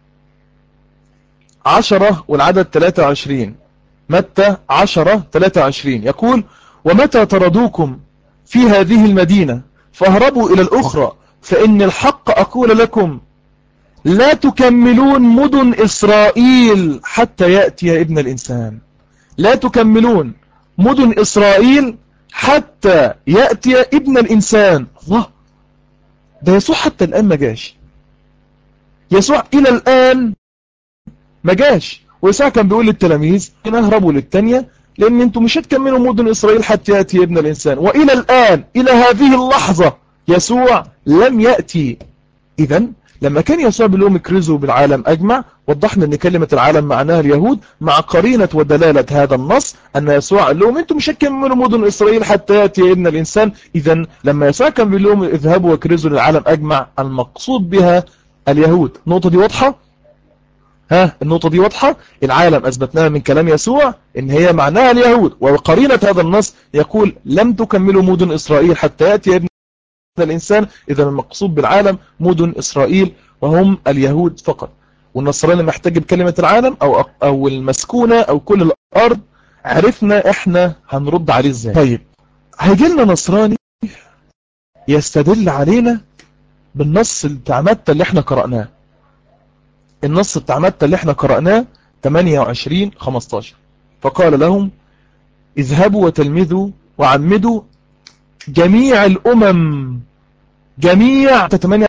10 والعدد 23. متى 10:23 يقول ومتى طردوكم في هذه المدينة فاهربوا إلى الأخرى، فإن الحق أقول لكم لا تكملون مدن إسرائيل حتى يأتي ابن الإنسان. لا تكملون مدن إسرائيل حتى يأتي ابن الإنسان. الله، ده يسوع حتى الآن ما جاش، يسوع إلى الآن ما جاش. ويسوع كان بيقول للتلاميذ ان اهربوا للتانية، لان انتم مش هتكملوا مدن اسرائيل حتى يأتي ابن الانسان. والى الان، الى هذه اللحظة يسوع لم يأتي. اذا لما كان يسوع بيقول لهم اكرزوا بالعالم اجمع، وضحنا ان كلمة العالم معناها اليهود، مع قرينة ودلالة هذا النص ان يسوع قال لهم انتم مش هتكملوا مدن اسرائيل حتى يأتي ابن الانسان. اذا لما يسوع كان بيقول لهم اذهبوا واكرزوا للعالم اجمع، المقصود بها اليهود. النقطة دي واضحة؟ النقطة دي واضحة. العالم أثبتناها من كلام يسوع إن هي معناها اليهود، وقرينة هذا النص يقول لم تكملوا مدن إسرائيل حتى يأتي ابن الإنسان. إذا المقصود بالعالم مدن إسرائيل وهم اليهود فقط. والنصراني محتاج بكلمة العالم أو المسكونة أو كل الأرض. عرفنا إحنا هنرد عليه إزاي. طيب، هيجي لنا نصراني يستدل علينا بالنص بتاع متى اللي إحنا قرأناه. النص بتاع متى اللي احنا قرأناه 28-15 فقال لهم اذهبوا وتلمذوا وعمدوا جميع الأمم. جميع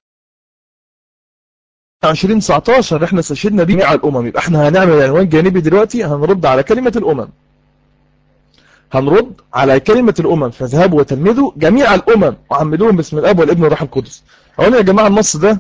28-19 احنا استشهدنا بيه جميع الأمم. يبقى احنا هنعمل عنوان جانبي دلوقتي، هنرد على كلمة الأمم، هنرد على كلمة الأمم. فاذهبوا وتلمذوا جميع الأمم وعمدوهم باسم الأب والابن والروح القدس. أولا يا جماعة النص ده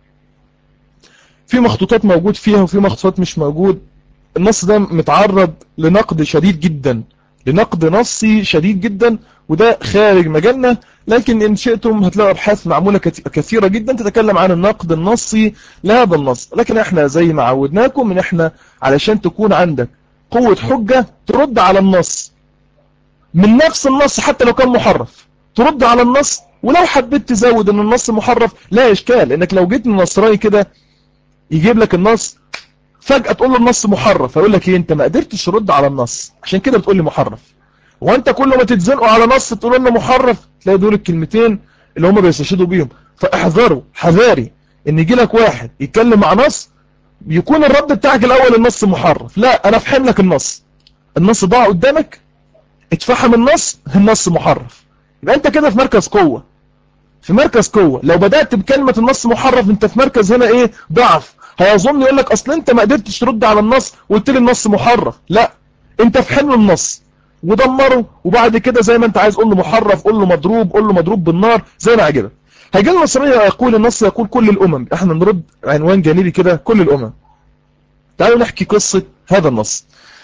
في مخطوطات موجود فيها وفي مخطوطات مش موجود. النص ده متعرض لنقد شديد جدا، لنقد نصي شديد جدا، وده خارج مجالنا، لكن إن شئتم هتلاقوا أبحاث معمولة كثيرة جدا تتكلم عن النقد النصي لهذا النص. لكن احنا زي ما عودناكم ان احنا علشان تكون عندك قوة حجة ترد على النص من نفس النص حتى لو كان محرف، ترد على النص. ولو حبيت تزود ان النص محرف لا اشكال، انك لو جيت من نصراني كده يجيب لك النص فجأة تقول له النص محرف، فيقول لك ايه انت ما قدرتش ترد على النص عشان كده بتقول لي محرف. وانت كل ما تتزنقوا على نص تقول لنا محرف، تلاقي دول الكلمتين اللي هم بيستشهدوا بيهم. فاحذروا حذاري ان يجي لك واحد يتكلم مع نص يكون الرد بتاعك الاول النص محرف. لا، انا افهم لك النص ضاع قدامك، اتفهم النص محرف، يبقى انت كده في مركز قوة. في مركز قوة لو بدأت بكلمة النص محرف انت في مركز هنا ايه ضعف. هيظن يقول لك اصل انت ما قدرتش ترد على النص وقلت لي النص محرف. لا، انت في حمل النص ودمره، وبعد كده زي ما انت عايز قول له محرف، قول له مضروب، قول له مضروب بالنار زي ما عجبك. هيجي النصراني يقول النص يقول كل الامم، احنا نرد عنوان جانبي كده كل الامم. تعالوا نحكي قصة هذا النص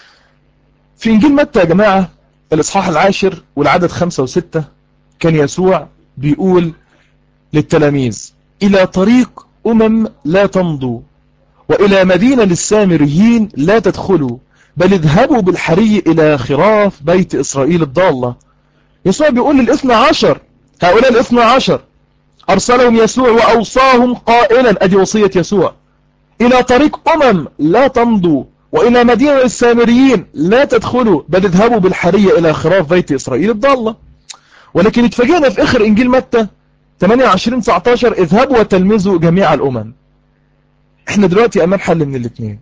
في انجيل متى يا جماعة الاصحاح 10 والعدد 5 و6. كان يسوع بيقول للتلاميذ إلى طريق لا تمضوا، وإلى مدينة للسامريين لا تدخلوا، بل اذهبوا بالحري إلى خراف بيت إسرائيل الضالة. يسوع بيقول لل12، هؤلاء ال12 أرسلهم يسوع وأوصاهم قائلا، أدي وصية يسوع، إلى طريق لا تمضوا، وإلى مدينة للسامريين لا تدخلوا، بل اذهبوا بالحري إلى خراف بيت إسرائيل الضالة. ولكن اتفاجئنا في آخر إنجيل متى 28-19 اذهبوا وتلمذوا جميع الأمم. احنا دلوقتي أمام حل من الاثنين،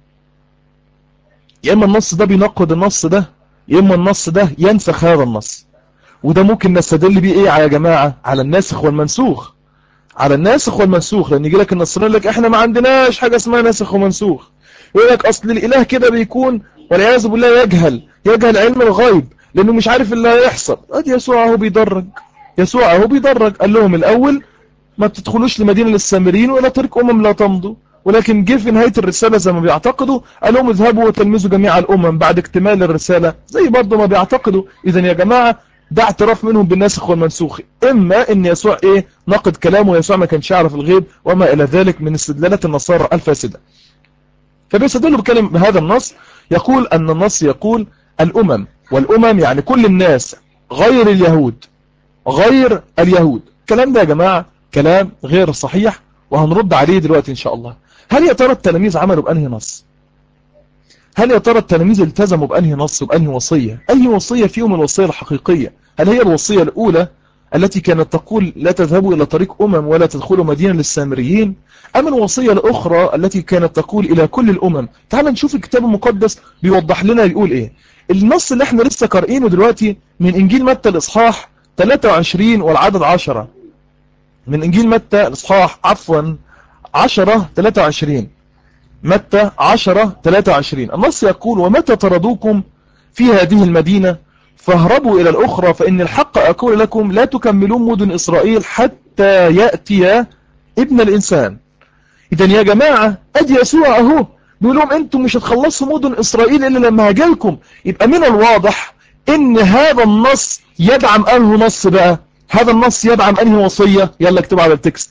يا إما النص ده بينقض النص ده، يا إما النص ده ينسخ هذا النص. وده ممكن نستدل بيه ايه يا جماعة؟ على الناسخ والمنسوخ. على الناسخ والمنسوخ، لأن يجي لك النصراني يقول لك احنا ما عندناش حاجة اسمها ناسخ ومنسوخ، يقول لك أصل الإله كده بيكون والعياذ بالله يجهل علم الغيب لأنه مش عارف اللي هيحصل. ادي يسوع اهو بيدرج، يسوع اهو بيدرج، قال لهم الأول ما تدخلوش لمدينة للسامريين ولا طريق لا تمضوا، ولكن جه في نهاية الرسالة زي ما بيعتقدوا قال لهم اذهبوا وتلمذوا جميع الأمم بعد اكتمال الرسالة زي برضه ما بيعتقدوا. إذا يا جماعة ده اعتراف منهم بالناسخ والمنسوخ، إما إن يسوع نقد كلامه، يسوع ما كانش يعرف الغيب وما إلى ذلك من استدلالات النصارى الفاسدة. فبيستدلوا بهذا النص، يقول أن النص يقول الأمم، والأمم يعني كل الناس غير اليهود، غير اليهود. الكلام ده يا جماعة كلام غير صحيح، وهنرد عليه دلوقتي إن شاء الله. هل يا ترى التلاميذ عملوا بأنهي نص؟ هل يا ترى التلاميذ التزموا بأنهي نص وبأنهي وصية؟ أي وصية فيهم الوصية الحقيقية؟ هل هي الوصية الأولى التي كانت تقول لا تذهبوا إلى طريق ولا تدخلوا مدينة للسامريين، أم الوصية الأخرى التي كانت تقول إلى كل الأمم؟ تعال نشوف الكتاب المقدس بيوضح لنا يقول إيه. النص اللي احنا لسه قارئينه دلوقتي من إنجيل متى الإصحاح 23 والعدد 10، من إنجيل متى الإصحاح 10-23، متى 10-23. النص يقول ومتى طردوكم في هذه المدينة فاهربوا إلى الأخرى، فإن الحق أقول لكم لا تكملون مدن إسرائيل حتى يأتي ابن الإنسان. إذن يا جماعة أدي يسوع أهو بيقول لهم أنتم مش هتخلصوا مدن إسرائيل إلا لما هجيلكم. يبقى من الواضح إن هذا النص يدعم أنه نص بقى، هذا النص يدعم أنهي وصية؟ يلا اكتب على التكست.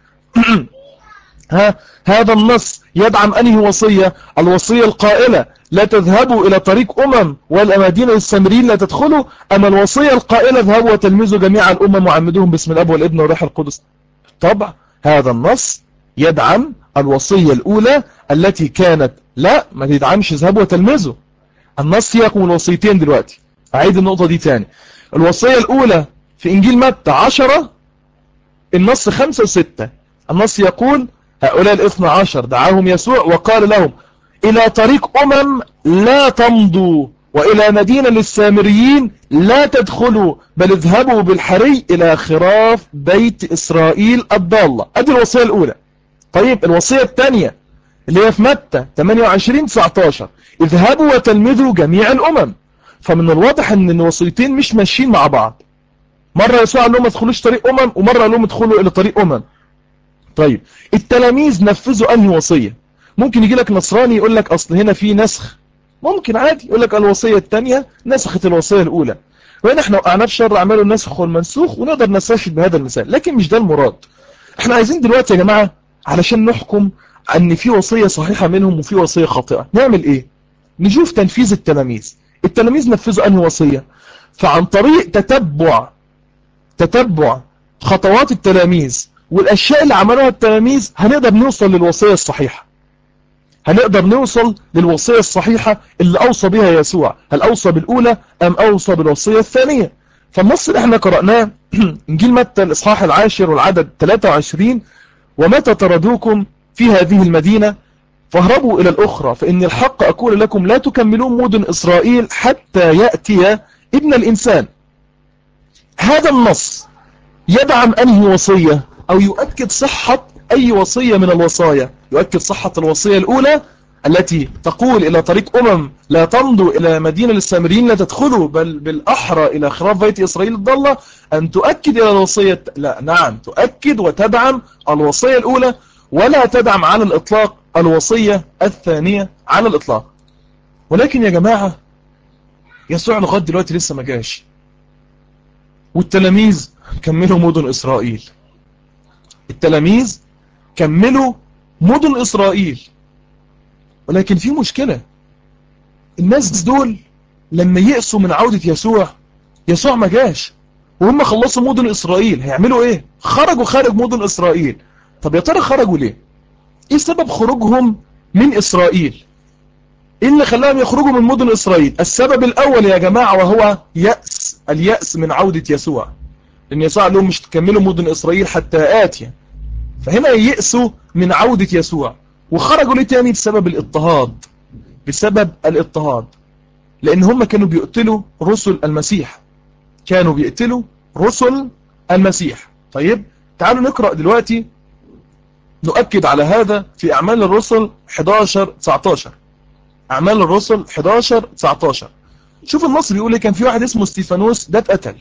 هذا النص يدعم أنهي وصية؟ الوصية القائلة لا تذهبوا إلى طريق ولا مدينة السامريين لا تدخلوا، أما الوصية القائلة اذهبوا وتلمذوا جميع الأمم وعمدوهم باسم الأب والابن والروح القدس. طبعا هذا النص يدعم الوصية الأولى التي كانت لا ما تدعمش اذهبوا وتلمذوا. النص يقوم الوصيتين دلوقتي. أعيد النقطة دي تاني. الوصية الأولى في إنجيل متى 10 النص 5 و6، النص يقول هؤلاء ال12 دعاهم يسوع وقال لهم إلى طريق لا تمضوا، وإلى مدينة للسامريين لا تدخلوا، بل اذهبوا بالحري إلى خراف بيت إسرائيل الضالة. أدي الوصية الأولى. طيب الوصية الثانية اللي هي في متى 28-19 اذهبوا وتلمذوا جميع الأمم. فمن الواضح أن الوصيتين مش ماشيين مع بعض. مرة يسوع قال لهم ما تدخلوش طريق ومرة قال لهم ادخلوا إلى طريق طيب التلاميذ نفذوا أنهي وصية؟ ممكن يجي لك نصراني يقول لك أصل هنا في نسخ، ممكن عادي يقول لك الوصية الثانية نسخت الوصية الأولى. وهنا احنا وقعناه في شر اعماله الناسخ والمنسوخ، ونقدر نستشهد بهذا المثال، لكن مش ده المراد. احنا عايزين دلوقتي يا جماعة علشان نحكم ان في وصية صحيحة منهم وفي وصية خاطئة نعمل ايه؟ نشوف تنفيذ التلاميذ نفذوا انهي وصية. فعن طريق تتبع خطوات التلاميذ والاشياء اللي عملوها التلاميذ هنقدر نوصل للوصية الصحيحة، هنقدر نوصل للوصية الصحيحة اللي أوصى بها يسوع. هل أوصى بالأولى أم أوصى بالوصية الثانية؟ فالنص اللي احنا قرأناه إنجيل متى الإصحاح 10 والعدد 23: ومتى طردوكم في هذه المدينة فاهربوا إلى الأخرى، فإن الحق أقول لكم لا تكملون مدن إسرائيل حتى يأتي ابن الإنسان. هذا النص يدعم أنهي وصية أو يؤكد صحة أي وصية من الوصايا؟ يؤكد صحة الوصية الأولى التي تقول إلى طريق لا تمضوا إلى مدينة للسامريين لا تدخلوا، بل بالأحرى إلى خراف بيت إسرائيل الضالة. أن تؤكد إلى الوصية نعم تؤكد وتدعم الوصية الأولى، ولا تدعم على الإطلاق الوصية الثانية على الإطلاق. ولكن يا جماعة يسوع لغاية دلوقتي لسه ما جاش، والتلاميذ كملوا مدن إسرائيل. التلاميذ كملوا مدن إسرائيل، ولكن في مشكلة. الناس دول لما يأسوا من عودة يسوع ما جاش، وهم خلصوا مدن إسرائيل هيعملوا ايه؟ خرجوا خارج مدن إسرائيل. طب يا ترى خرجوا ليه؟ ايه سبب خروجهم من إسرائيل؟ ايه اللي خلاهم يخرجوا من مدن إسرائيل؟ السبب الأول يا جماعة وهو اليأس من عودة يسوع. لأن يسوع قال لهم مش تكملوا مدن إسرائيل حتى آتي. فهنا يأسوا من عودة يسوع. وخرجوا ليه تاني؟ بسبب الاضطهاد. لأن هم كانوا بيقتلوا رسل المسيح. طيب تعالوا نقرأ دلوقتي نؤكد على هذا في أعمال الرسل 11-19. أعمال الرسل 11-19. شوف النص بيقول لي كان في واحد اسمه استيفانوس ده اتقتل.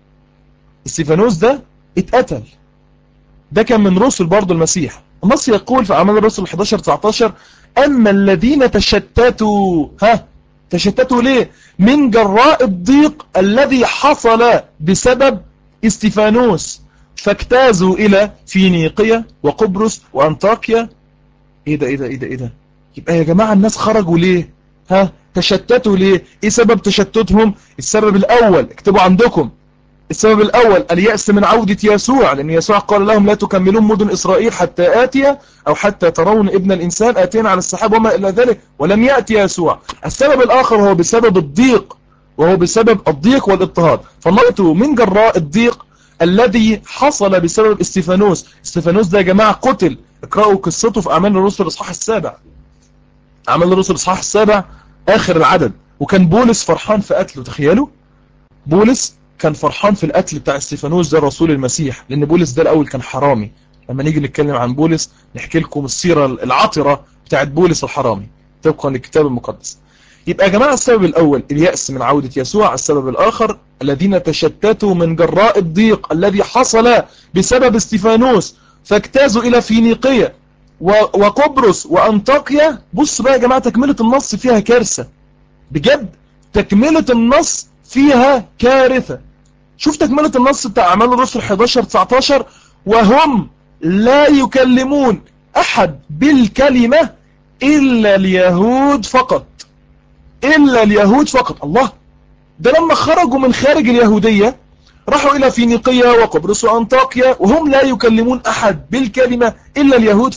ده كان من رسل برضو المسيح. النص يقول في أعمال الرسل 11-19: أما الذين تشتتوا ليه؟ من جراء الضيق الذي حصل بسبب استيفانوس، فاجتازوا إلى فينيقية وقبرص وأنطاكيا. إيه ده؟ يبقى يا جماعة الناس خرجوا ليه؟ تشتتوا ليه؟ إيه سبب تشتتهم؟ السبب الأول اكتبوا عندكم. السبب الأول اليأس من عودة يسوع، لأن يسوع قال لهم لا تكملون مدن إسرائيل حتى آتي أو حتى ترون ابن الإنسان آتينا على السحاب وما إلى ذلك، ولم يأتي يسوع. السبب الآخر هو بسبب الضيق، والاضطهاد. فنقطوا من جراء الضيق الذي حصل بسبب استيفانوس ده يا جماعة قتل. اقرأوا قصته في أعمال الرسل الإصحاح السابع آخر العدد. وكان بولس فرحان في قتله. تخيلوا بولس كان فرحان في القتل بتاع استيفانوس ده رسول المسيح، لأن بولس ده الأول كان حرامي. لما نيجي نتكلم عن بولس نحكي لكم السيرة العطرة بتاعت بولس الحرامي طبقا للكتاب المقدس. يبقى يا جماعة السبب الأول اليأس من عودة يسوع. السبب الآخر الذين تشتتوا من جراء الضيق الذي حصل بسبب استيفانوس، فاجتازوا إلى فينيقية وقبرص وأنطاكيا. بص بقى يا جماعة تكملة النص فيها كارثة بجد. تكملة النص فيها كارثة. شوف تكملة النص بتاع أعمال الرسل 11-19: وهم لا يكلمون أحد بالكلمة إلا اليهود فقط. الله، ده لما خرجوا من خارج اليهودية راحوا إلى فينيقية وقبرص وأنطاكيا وهم لا يكلمون أحد بالكلمة إلا اليهود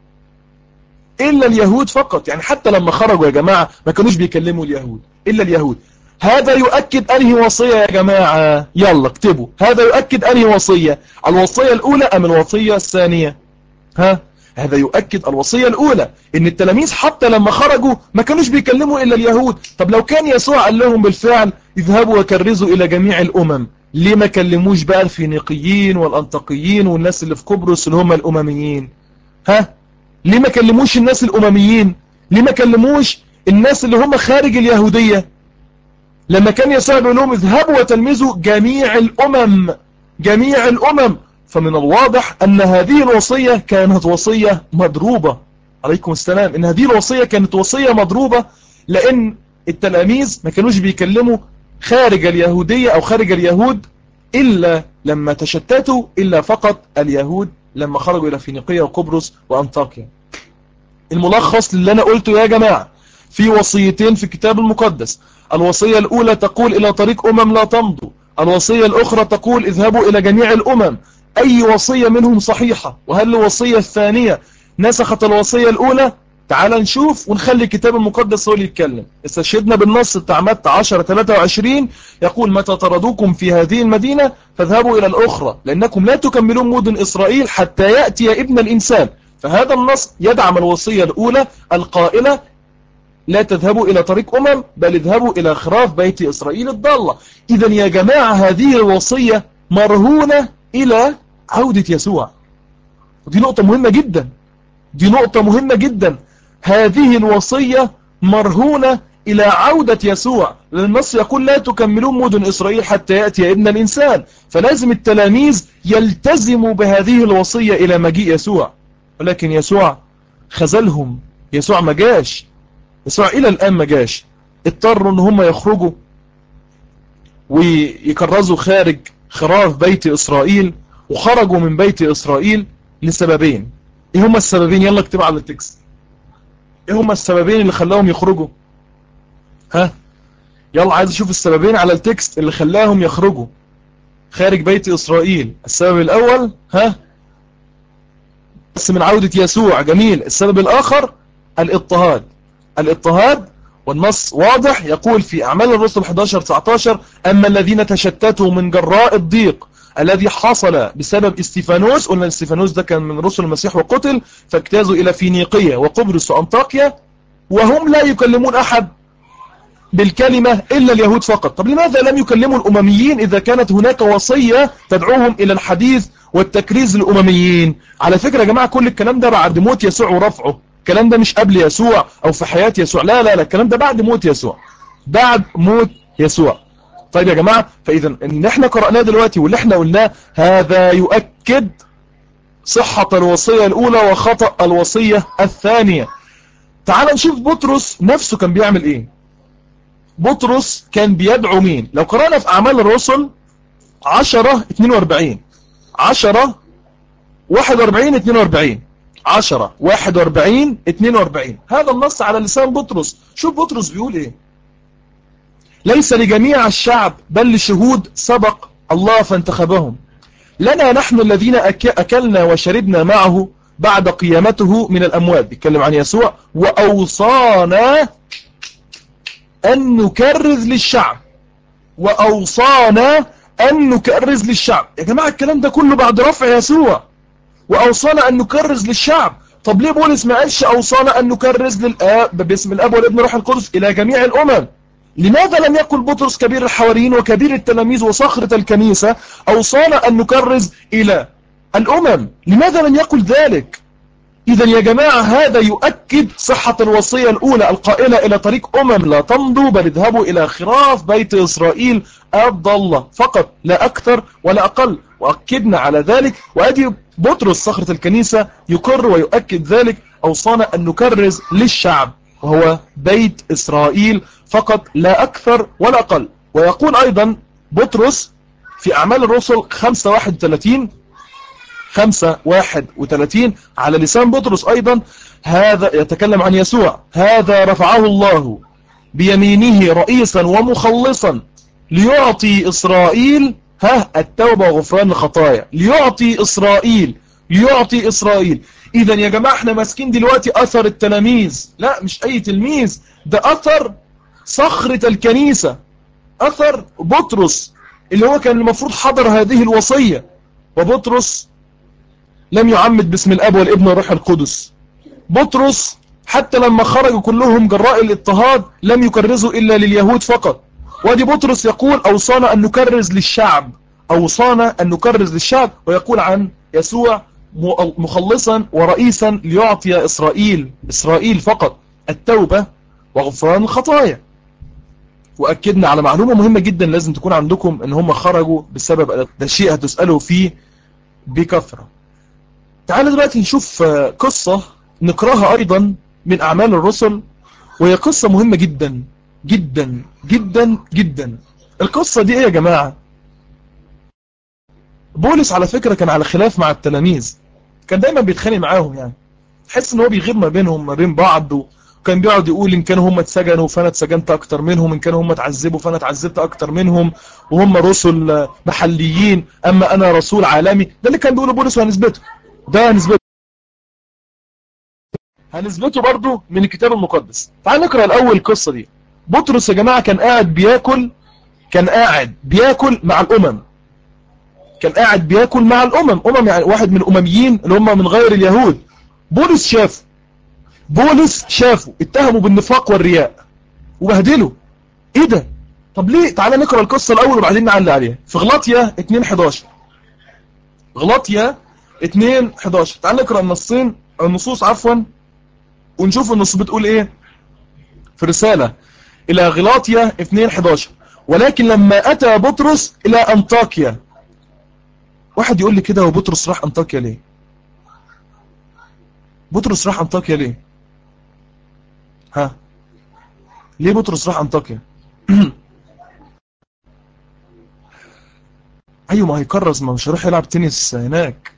فقط. يعني حتى لما خرجوا يا جماعة ما كانوش بيكلموا اليهود إلا اليهود. هذا يؤكد أنهي وصية يا جماعة؟ يلا اكتبوا. هذا يؤكد أنهي وصية؟ الوصية الأولى أم الوصية الثانية؟ هذا يؤكد الوصية الأولى، إن التلاميذ حتى لما خرجوا ما كانوش بيكلموا إلا اليهود. طب لو كان يسوع قال لهم بالفعل اذهبوا وكرزوا إلى جميع الأمم، ليه ما كلموش بقى الفينيقيين والأنطاكيين والناس اللي في قبرص اللي هم الأمميين؟ ليه ما كلموش الناس الأمميين؟ ليه ما كلموش الناس اللي هم خارج اليهودية؟ لما كان يسوع بيقول لهم اذهبوا وتلمذوا جميع الأمم. فمن الواضح أن هذه الوصية كانت وصية مضروبة. عليكم السلام. إن هذه الوصية كانت وصية مضروبة، لأن التلاميذ ما كانوش بيكلموا خارج اليهودية أو خارج اليهود إلا لما تشتتوا، إلا فقط اليهود لما خرجوا إلى فينيقية وقبرص وأنطاكيا. الملخص اللي أنا قلته يا جماعة، في وصيتين في الكتاب المقدس. الوصية الأولى تقول إلى طريق لا تمضوا، الوصية الأخرى تقول اذهبوا إلى جميع الأمم. أي وصية منهم صحيحة؟ وهل الوصية الثانية نسخت الوصية الأولى؟ تعال نشوف ونخلي الكتاب المقدس هو اللي يتكلم. استشهدنا بالنص بتاع متى 10:23 يقول متى طردوكم في هذه المدينة فاذهبوا إلى الأخرى لأنكم لا تكملون مدن إسرائيل حتى يأتي ابن الإنسان. فهذا النص يدعم الوصية الأولى القائلة لا تذهبوا إلى طريق بل اذهبوا إلى خراف بيت إسرائيل الضالة. إذن يا جماعة هذه الوصية مرهونة إلى عودة يسوع. ودي نقطة مهمة جدا، دي نقطة مهمة جدا. هذه الوصية مرهونة إلى عودة يسوع، لأن النص يقول لا تكملون مدن إسرائيل حتى يأتي ابن الإنسان. فلازم التلاميذ يلتزموا بهذه الوصية إلى مجيء يسوع. ولكن يسوع خذلهم، يسوع ما جاش، يسوع إلى الآن ما جاش. اضطروا ان هم يخرجوا ويكرزوا خارج خراف بيت إسرائيل، وخرجوا من بيت إسرائيل لسببين. ايه هما السببين؟ يلا اكتب على التكست. ايه هما السببين اللي خلاهم يخرجوا؟ ها يلا عايز اشوف السببين على التكست اللي خلاهم يخرجوا خارج بيت إسرائيل. السبب الأول بس من عودة يسوع، جميل. السبب الآخر الاضطهاد. الاضطهاد، والنص واضح يقول في أعمال الرسل 11:19 أما الذين تشتتوا من جراء الضيق الذي حصل بسبب استيفانوس، قلنا استيفانوس ده كان من رسل المسيح وقتل، فاجتازوا إلى فينيقية وقبرص وأنطاكيا وهم لا يكلمون أحد بالكلمة إلا اليهود فقط. طب لماذا لم يكلموا الأمميين إذا كانت هناك وصية تدعوهم إلى الحديث والتكريز للأمميين؟ على فكرة يا جماعة كل الكلام ده بعد موت يسوع ورفعه، الكلام ده مش قبل يسوع أو في حياة يسوع، لا لا لا، الكلام ده بعد موت يسوع، بعد موت يسوع. طيب يا جماعة، فإذا إن احنا قرأناه دلوقتي واللي احنا قلناه هذا يؤكد صحة الوصية الأولى وخطأ الوصية الثانية. تعال نشوف بطرس نفسه كان بيعمل ايه. بطرس كان بيدعو مين؟ لو قرأنا في أعمال الرسل 10:42 10:41-42 10:41-42 هذا النص على لسان بطرس. شوف بطرس بيقول ايه: ليس لجميع الشعب بل لشهود سبق الله فانتخبهم، لنا نحن الذين أكلنا وشربنا معه بعد قيامته من الأموات، بيتكلم عن يسوع، وأوصانا أن نكرز للشعب. وأوصانا أن نكرز للشعب. يا جماعة الكلام ده كله بعد رفع يسوع. وأوصانا أن نكرز للشعب. طب ليه بولس ما قالش أوصانا أن نكرز للآب باسم الآب والابن والروح القدس إلى جميع الأمم؟ لماذا لم يقل بطرس كبير الحواريين وكبير التلاميذ وصخرة الكنيسة أوصانا أن نكرز إلى الأمم؟ لماذا لم يقل ذلك؟ إذا يا جماعة هذا يؤكد صحة الوصية الأولى القائلة إلى طريق لا تمضوا بل اذهبوا إلى خراف بيت إسرائيل الضالة فقط، لا أكثر ولا أقل. وأكدنا على ذلك، وأدي بطرس صخرة الكنيسة يقر ويؤكد ذلك: أوصانا أن نكرز للشعب وهو بيت إسرائيل فقط، لا أكثر ولا أقل. ويقول أيضا بطرس في أعمال الرسل 5:31 على لسان بطرس أيضا، هذا يتكلم عن يسوع: هذا رفعه الله بيمينه رئيسا ومخلصا ليعطي إسرائيل التوبة وغفران الخطايا. ليعطي إسرائيل. إذا يا جماعة احنا ماسكين دلوقتي أثر التلاميذ، لا مش أي تلميذ، ده أثر صخرة الكنيسة، أثر بطرس اللي هو كان المفروض حضر هذه الوصية. وبطرس لم يعمد باسم الاب والابن والروح القدس. بطرس حتى لما خرجوا كلهم جراء الاضطهاد لم يكرزوا إلا لليهود فقط. ودي بطرس يقول أوصانا أن نكرز للشعب، أوصانا أن نكرز للشعب، ويقول عن يسوع مخلصا ورئيسا ليعطي إسرائيل فقط التوبة وغفران الخطايا. وأكدنا على معلومة مهمة جدا لازم تكون عندكم، ان هم خرجوا بسبب ده شيء هتسألوا فيه بكثرة. تعالوا دلوقتي نشوف قصة نقراها أيضا من أعمال الرسل، وهي قصة مهمة جدا جدا جدا جدا. القصة دي ايه يا جماعة؟ بولس على فكرة كان على خلاف مع التلاميذ، كان دايما بيتخانق معاهم، يعني تحس ان هو بيغير ما بينهم ما بين بعض، وكان بيقعد يقول ان كانوا هم اتسجنوا فانا اتسجنت اكتر منهم، ان كانوا هم اتعذبوا فانا اتعذبت اكتر منهم، وهم رسل محليين اما انا رسول عالمي. ده اللي كان بيقوله بولس، وهنثبته. ده هنثبته برضو من الكتاب المقدس. تعال نقرأ الاول القصة دي. بطرس يا جماعة كان قاعد بياكل مع الامم، كان قاعد بياكل مع الامم، يعني واحد من الامميين اللي هم من غير اليهود. بولس شافه اتهموا بالنفاق والرياء وبهدله. ايه ده؟ طب ليه؟ تعالى نقرأ القصة الاول وبعدين نعلق عليها. في غلاطيا 2:11، غلاطيا 2:11. تعالى نقرأ النصوص ونشوف النصوص بتقول ايه في رسالة الى غلاطيا 2:11. ولكن لما اتى بطرس الى انطاكيا. واحد يقول لي كده، وبطرس راح انطاكيا ليه؟ بطرس راح انطاكيا ليه؟ ها؟ ليه بطرس راح انطاكيا؟ ايوه، ما هيكرز، ما مش هيروح يلعب تنس هناك.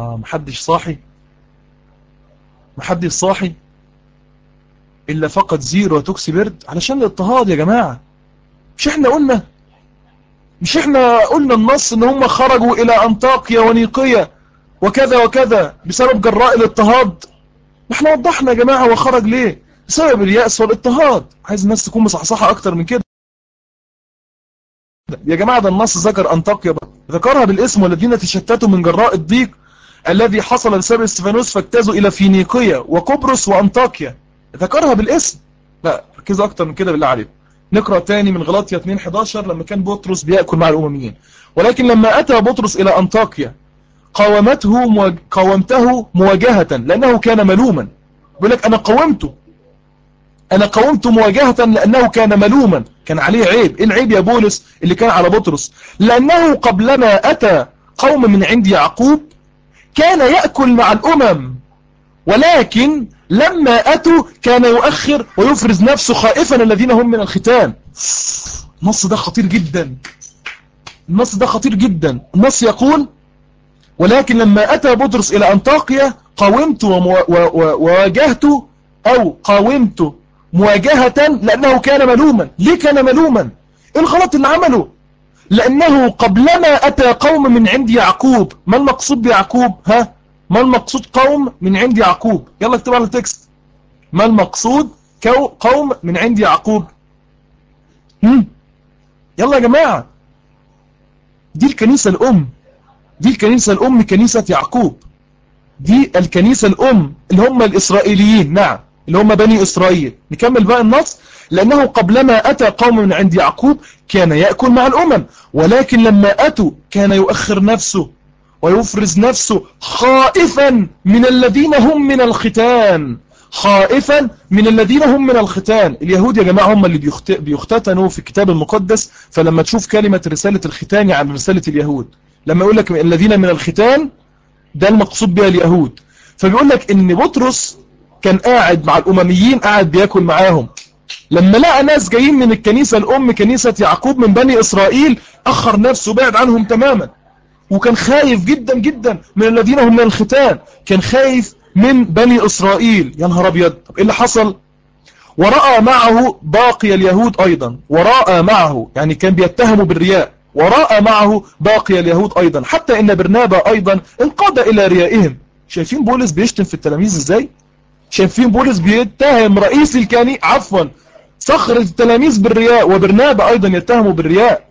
محدش صاحي الا فقط زيرو وتوكسي بيرد علشان الاضطهاد يا جماعة. مش احنا قلنا النص ان هم خرجوا الى انطاكيا ونيقيا وكذا وكذا بسبب جراء الاضطهاد. ما احنا وضحنا يا جماعة هو خرج ليه، بسبب اليأس والاضطهاد. عايز الناس تكون مصحصحة اكتر من كده يا جماعة. ده النص ذكر انطاكيا ذكرها بالاسم، والذين تشتتوا من جراء الضيق الذي حصل بسبب استفانوس فاجتازوا الى فينيقيا وقبرص وانطاكيا. ذكرها بالاسم. لا ركزوا اكتر من كده بالله عليكم. نقرأ تاني من غلاطيا 2:11 لما كان بطرس بيأكل مع الأمميين. ولكن لما أتى بطرس إلى أنطاكيا قاومته مواجهة لأنه كان ملوما. بيقول لك أنا قاومته مواجهة لأنه كان ملوما، كان عليه عيب. إيه العيب يا بولس اللي كان على بطرس؟ لأنه قبلما أتى قوم من عند يعقوب كان يأكل مع الأمم، ولكن لما أتوا كان يؤخر ويفرز نفسه خائفا الذين هم من الختان. النص ده خطير جدا. النص يقول: ولكن لما أتى بطرس إلى أنطاكيا قاومت وواجهت، أو قاومت مواجهة لأنه كان ملوما. ليه كان ملوما؟ إيه الغلط اللي عمله؟ لأنه قبلما أتى قوم من عند يعقوب. ما المقصود بيعقوب؟ ما المقصود قوم من عند يعقوب؟ يلا اكتب على التكست. ما المقصود قوم من عند يعقوب؟ يلا يا جماعة. دي الكنيسة الأم، كنيسة يعقوب. دي الكنيسة الأم اللي هم الإسرائيليين، نعم، اللي هم بني إسرائيل. نكمل بقى النص. لأنه قبلما أتى قوم من عند يعقوب كان يأكل مع الأمم، ولكن لما أتوا كان يؤخر نفسه ويفرز نفسه خائفا من الذين هم من الختان. اليهود يا جماعة هم اللي بيختتنوا في الكتاب المقدس. فلما تشوف كلمة رسالة الختان عن رسالة اليهود، لما يقول لك الذين من الختان، ده المقصود بها اليهود. فبيقول لك ان بطرس كان قاعد مع الأمميين، قاعد بياكل معاهم. لما لقى ناس جايين من الكنيسة الأم كنيسة يعقوب من بني إسرائيل، أخر نفسه، بعد عنهم تماما. وكان خايف جدا جدا من الذين هم من الختان، كان خايف من بني إسرائيل. يا نهار أبيض. طب إيه اللي حصل؟ ورأى معه باقي اليهود أيضا. ورأى معه يعني كان بيتهموا بالرياء. ورأى معه باقي اليهود أيضا، حتى إن برنابا أيضا انقاد إلى ريائهم. شايفين بولس بيشتم في التلاميذ إزاي؟ شايفين بولس بيتهم رئيس صخرة التلاميذ بالرياء، وبرنابا أيضا يتهموا بالرياء،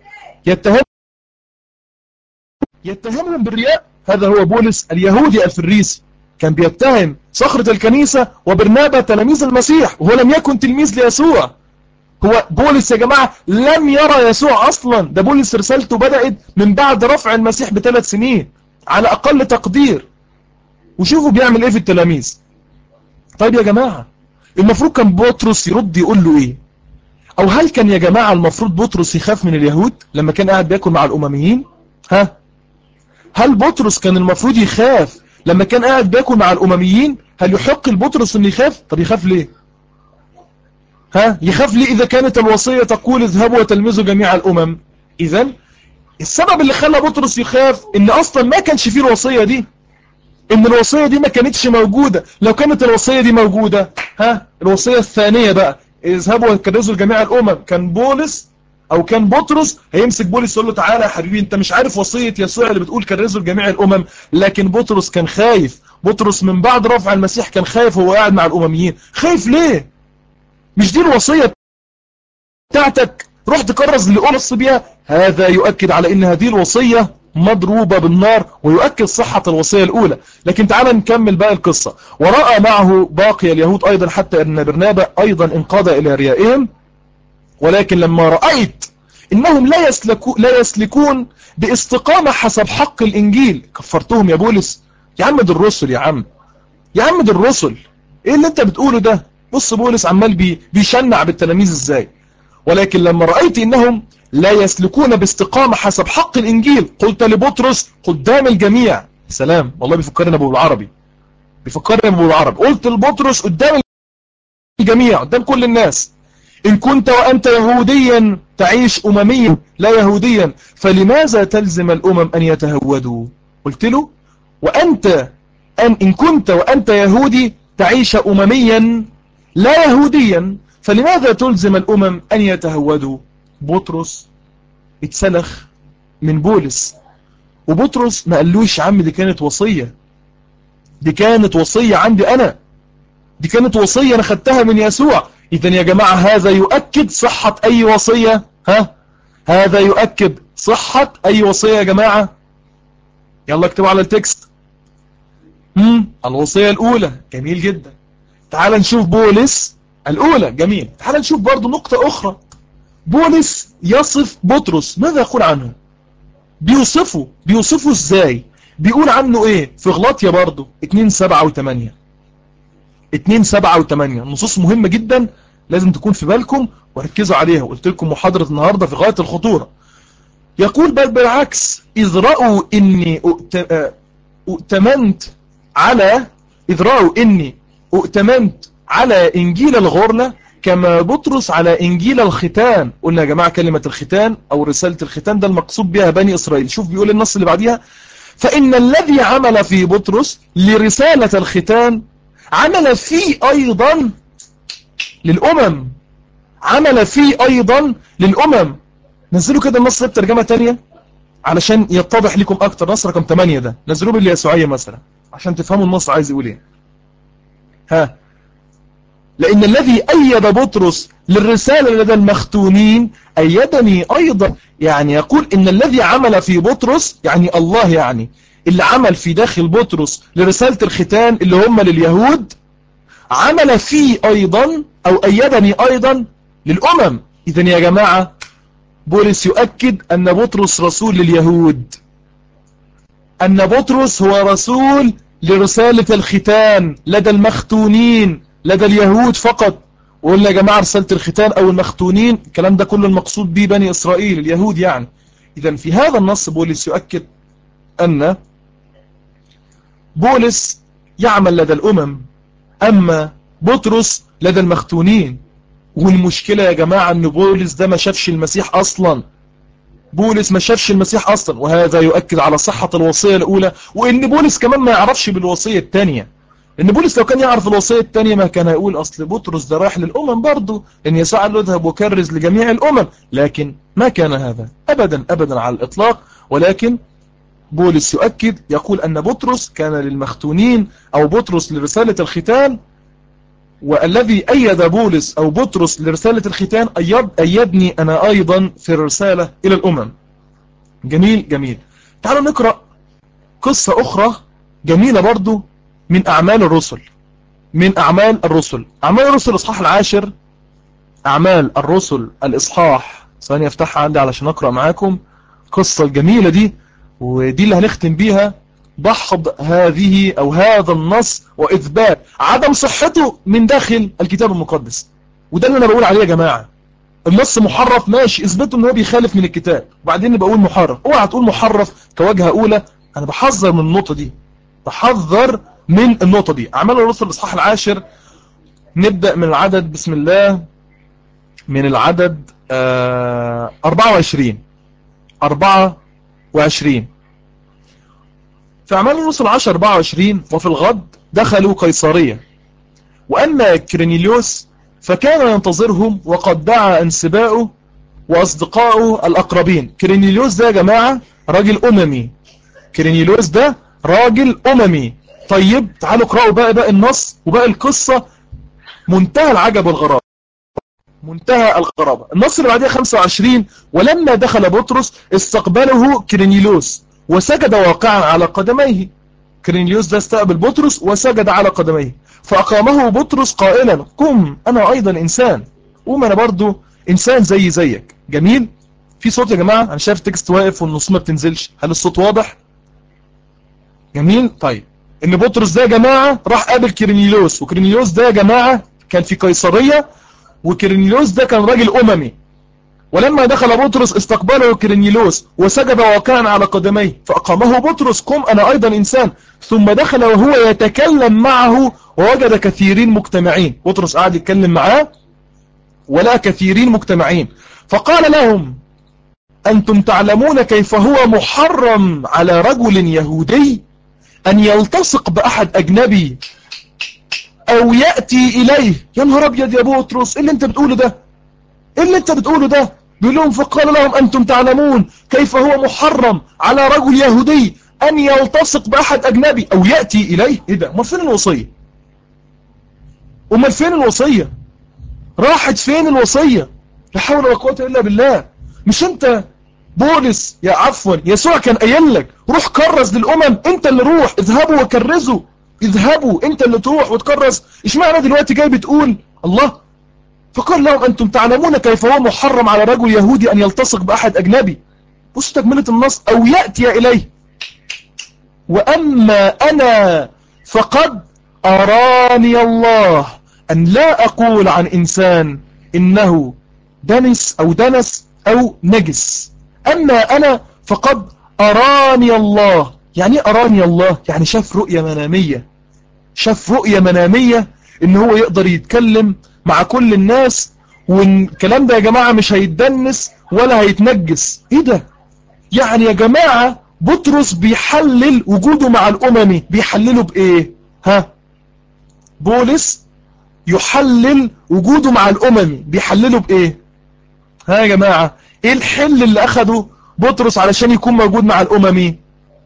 يتهمهم بالرياء. هذا هو بولس اليهودي الفريسي، كان بيتهم صخرة الكنيسة وبرنابا تلاميذ المسيح، وهو لم يكن تلميذ ليسوع. هو بولس يا جماعة لم يرى يسوع أصلا. ده بولس رسالته بدأت من بعد رفع المسيح ب3 سنين على أقل تقدير. وشوفوا بيعمل إيه في التلاميذ. طيب يا جماعة، المفروض كان بطرس يرد يقول له إيه؟ أو هل كان يا جماعة المفروض بطرس يخاف من اليهود لما كان قاعد بياكل مع الأمميين؟ هل بطرس كان المفروض يخاف لما كان قاعد بياكل مع الأمميين؟ هل يحق البطرس أن يخاف؟ طب يخاف ليه؟ يخاف ليه إذا كانت الوصية تقول اذهبوا وتلمذوا جميع الأمم؟ إذن السبب اللي خلى بطرس يخاف ان اصلا ما كانش فيه الوصية دي، ان الوصية دي ما كانتش موجودة. لو كانت الوصية دي موجودة، الوصية الثانية بقى اذهبوا وكرزوا لجميع الامم، كان بولس او كان بطرس هيمسك بولس يقول له تعالى يا حبيبي انت مش عارف وصية يسوع اللي بتقول كرزوا لجميع الامم. لكن بطرس كان خايف. بطرس من بعد رفع المسيح كان خايف وهو قاعد مع الامميين. خايف ليه؟ مش دي الوصية بتاعتك؟ روح تكرز لأنص بيها. هذا يؤكد على ان هذه الوصية مضروبة بالنار، ويؤكد صحة الوصية الأولى. لكن تعال نكمل بقى القصة. ورأى معه باقي اليهود أيضا، حتى أن برنابا أيضا انقاد إلى ريائهم. ولكن لما رأيت إنهم لا يسلكون باستقامة حسب حق الإنجيل كفرتهم. يا بولس، يا عم دي الرسل، يا عم دي الرسل، إيه اللي أنت بتقوله ده؟ بص بولس عمال بيشنع بالتلاميذ إزاي. ولكن لما رأيت إنهم لا يسلكون باستقامة حسب حق الإنجيل قلت لبطرس قدام الجميع. سلام، والله بيفكرنا أبو العربي، قلت لبطرس قدام الجميع، قدام كل الناس: إن كنت وأنت يهوديا تعيش أمميا لا يهوديا، فلماذا تلزم الأمم أن يتهودوا؟ قلت له إن كنت وأنت يهودي تعيش أمميا لا يهوديا، فلماذا تلزم الأمم أن يتهودوا؟ بطرس اتسلخ من بولس. وبطرس ما قالوش يا عم دي كانت وصية، دي كانت وصية عندي أنا، دي كانت وصية أنا خدتها من يسوع. إذن يا جماعة هذا يؤكد صحة أي وصية. هذا يؤكد صحة أي وصية يا جماعة. يلا اكتبوا على التكست. الوصية الأولى. جميل جدا. تعال نشوف بولس الأولى. جميل. تعال نشوف برضو نقطة أخرى. بولس يصف بطرس، ماذا يقول عنه؟ بيوصفه ازاي؟ بيقول عنه ايه في غلاطيا برضو 2:7 و8 نصوص مهمة جدا لازم تكون في بالكم وركزوا عليها. وقلت لكم محاضرة النهاردة في غاية الخطورة. يقول بل بالعكس: إذ رأوا إني أؤتمنت على إنجيل الغرلة كما بطرس على إنجيل الختان. قلنا يا جماعة كلمة الختان أو رسالة الختان ده المقصود بها بني إسرائيل. شوف بيقول النص اللي بعديها: فإن الذي عمل في بطرس لرسالة الختان عمل فيه أيضا للأمم. نزلوا كده النص ده بترجمة تانية علشان يتضح لكم أكتر. نص رقم 8 ده نزلوه باليسوعية مثلا عشان تفهموا النص عايز يقول ايه. لأن الذي أيد بطرس للرسالة لدى المختونين أيدني أيضا. يعني يقول إن الذي عمل في بطرس، يعني الله، يعني اللي عمل في داخل بطرس لرسالة الختان اللي هم لليهود، عمل فيه أيضا أو أيدني أيضا للأمم. إذن يا جماعة بولس يؤكد أن بطرس رسول لليهود، أن بطرس هو رسول لرسالة الختان لدى المختونين، لدى اليهود فقط. وقلنا يا جماعة رسالة الختان أو المختونين الكلام ده كله المقصود به بني إسرائيل اليهود يعني. إذن في هذا النص بولس يؤكد أن بولس يعمل لدى الأمم، أما بطرس لدى المختونين. والمشكلة يا جماعة أن بولس ده ما شافش المسيح أصلا. وهذا يؤكد على صحة الوصية الأولى، وإن بولس كمان ما يعرفش بالوصية الثانية. إن بولس لو كان يعرف الوصية الثانية ما كان يقول أصل بطرس ده رايح للأمم برضه، إن يسوع قال له اذهب وكرز لجميع الأمم. لكن ما كان هذا أبدا أبدا على الإطلاق. ولكن بولس يؤكد يقول أن بطرس كان للمختونين أو بطرس لرسالة الختان، والذي أيد بولس أو بطرس لرسالة الختان أيدني أنا أيضا في الرسالة إلى الأمم. جميل. تعالوا نقرأ قصة أخرى جميلة برضو من أعمال الرسل. أعمال الرسل الإصحاح 10. أعمال الرسل الإصحاح، ثانية افتحها عندي علشان أقرأ معاكم قصة الجميلة دي، ودي اللي هنختم بيها دحض هذه أو هذا النص وإثبات عدم صحته من داخل الكتاب المقدس. وده اللي أنا بقول عليه يا جماعة. النص محرف ماشي، اثبته ان هو بيخالف من الكتاب، وبعدين بقول محرف. اوعى تقول محرف كوجهة اولى. انا بحذر من النقطة دي. اعمال الرسل الاصحاح 10. نبدأ من العدد بسم الله، من العدد 24. 24. في أعمال الرسل 10:24 وفي الغد دخلوا قيصرية، وأما كرينيليوس فكان ينتظرهم وقد دعا أنسباؤه وأصدقائه الأقربين. كرينيليوس ده يا جماعة راجل أممي، كرينيليوس ده راجل أممي. طيب تعالوا اقرأوا بقى النص وبقى القصة، منتهى العجب والغرابة، منتهى الغرابة. النص اللي بعدها 25: ولما دخل بطرس استقبله كرينيليوس وسجد واقعا على قدميه. كرينيليوس ده استقبل بطرس وسجد على قدميه، فأقامه بطرس قائلا: قم أنا أيضا إنسان، قم أنا برضو إنسان زيك. جميل. في صوت يا جماعة؟ أنا شايف التكست واقف والنص ما بتنزلش، هل الصوت واضح؟ جميل. طيب إن بطرس ده يا جماعة راح قابل كرينيليوس، وكرينيليوس ده يا جماعة كان في قيصرية، وكرينيليوس ده كان راجل أممي. ولما دخل بطرس استقبله كرينيليوس وسجد واقعا على قدميه، فأقامه بطرس: قم أنا أيضا إنسان. ثم دخل وهو يتكلم معه ووجد كثيرين مجتمعين. بطرس قاعد يتكلم معاه ولقى كثيرين مجتمعين، فقال لهم: أنتم تعلمون كيف هو محرم على رجل يهودي أن يلتصق بأحد أجنبي أو يأتي إليه. يا نهار أبيض يا بطرس، إيه اللي أنت بتقوله ده؟ إيه اللي أنت بتقوله ده؟ بيقول لهم: فقال لهم: أنتم تعلمون كيف هو محرم على رجل يهودي أن يلتصق بأحد أجنبي أو يأتي إليه. إيه ده؟ أمال فين الوصية؟ أمال فين الوصية؟ راحت فين الوصية؟ لا حول ولا قوة إلا بالله. مش أنت بولس يا عفوا يسوع كان قايل لك روح كرز للأمم؟ أنت اللي روح، اذهبوا وكرزوا، اذهبوا أنت اللي تروح وتكرز. اشمعنى دلوقتي جاي بتقول الله؟ فقال لهم: أنتم تعلمون كيف هو محرم على رجل يهودي أن يلتصق بأحد أجنبي. بص تكملة النص: أو يأتي إليه. وأما أنا فقد أراني الله أن لا أقول عن إنسان إنه دنس أو نجس. أما أنا فقد أراني الله. يعني أراني الله؟ يعني شاف رؤية منامية، شاف رؤية منامية إن هو يقدر يتكلم مع كل الناس، والكلام ده يا جماعة مش هيتدنس ولا هيتنجس. إيه ده؟ يعني يا جماعة بطرس بيحلل وجوده مع الأممي، بيحلله بإيه؟ ها؟ بولس يحلل وجوده مع الأممي، بيحلله بإيه؟ ها يا جماعة؟ إيه الحل اللي أخده بطرس علشان يكون موجود مع الأممي؟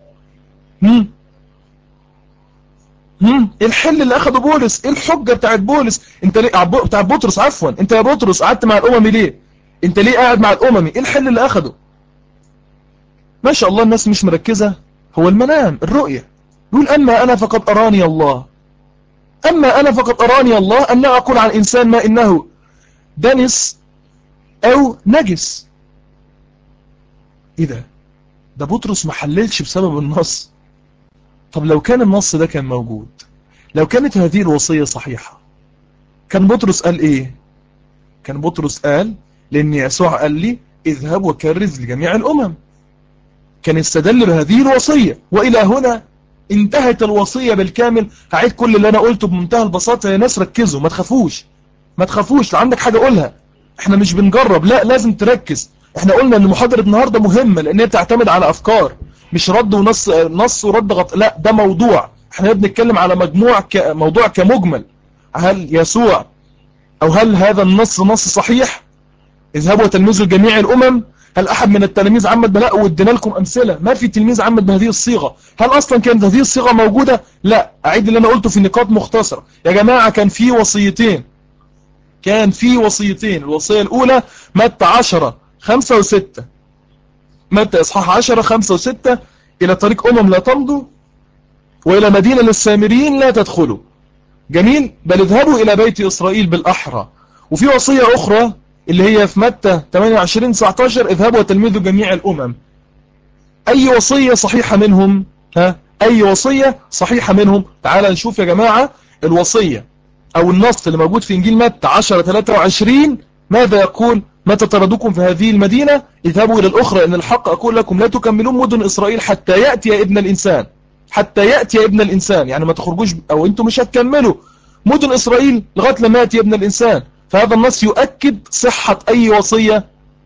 ايه الحل اللي اخده بولس؟ ايه الحجة بتاعت بولس؟ انت ليه بتاعت بطرس عفوا، انت يا بطرس قعدت مع الاممي ليه؟ انت ليه قاعد مع الاممي؟ ايه الحل اللي اخده؟ ما شاء الله الناس مش مركزة. هو المنام، الرؤية. يقول: اما انا فقد اراني الله، اما انا فقد اراني الله ان لا اقول عن انسان ما انه دنس او نجس. ايه ده بطرس ما حللش بسبب النص. طب لو كان النص ده كان موجود، لو كانت هذه الوصية صحيحة، كان بطرس قال ايه؟ كان بطرس قال: لأن يسوع قال لي اذهب وكرز لجميع الأمم. كان استدل بهذه الوصية. وإلى هنا انتهت الوصية بالكامل. هعيد كل اللي أنا قلته بمنتهى البساطة يا ناس، ركزوا، ما تخافوش، ما تخافوش. لو عندك حاجة قولها، احنا مش بنجرب، لا لازم تركز. احنا قلنا ان محاضرة النهاردة مهمة لأنها بتعتمد على أفكار، مش رد ونص، نص ورد لا ده موضوع. احنا بنتكلم على موضوع كمجمل. هل يسوع أو هل هذا النص نص صحيح؟ اذهبوا وتلمذوا جميع الأمم. هل أحد من التلاميذ عمد بلاء؟ وادينا لكم أمثلة، ما في تلميذ عمد بهذه الصيغة. هل أصلا كانت هذه الصيغة موجودة؟ لا. أعيد اللي أنا قلته في نقاط مختصرة يا جماعة. كان في وصيتين، الوصية الأولى متى 10:5 و6، متى إصحاح 10:5 و6: إلى طريق لا تمضوا، وإلى مدينة للسامريين لا تدخلوا. جميل. بل اذهبوا إلى بيت إسرائيل بالأحرى. وفي وصية أخرى اللي هي في متى 28:19: اذهبوا وتلمذوا جميع الأمم. أي وصية صحيحة منهم؟ أي وصية صحيحة منهم؟ تعال نشوف يا جماعة الوصية أو النص اللي موجود في إنجيل متى 10:23. ماذا يقول؟ متى طردوكم في هذه المدينة اذهبوا إلى الأخرى، إن الحق أقول لكم لا تكملون مدن إسرائيل حتى يأتي ابن الإنسان. حتى يأتي ابن الإنسان يعني ما تخرجوش، أو أنتم مش هتكملوا مدن إسرائيل لغاية لما يأتي ابن الإنسان. فهذا النص يؤكد صحة أي وصية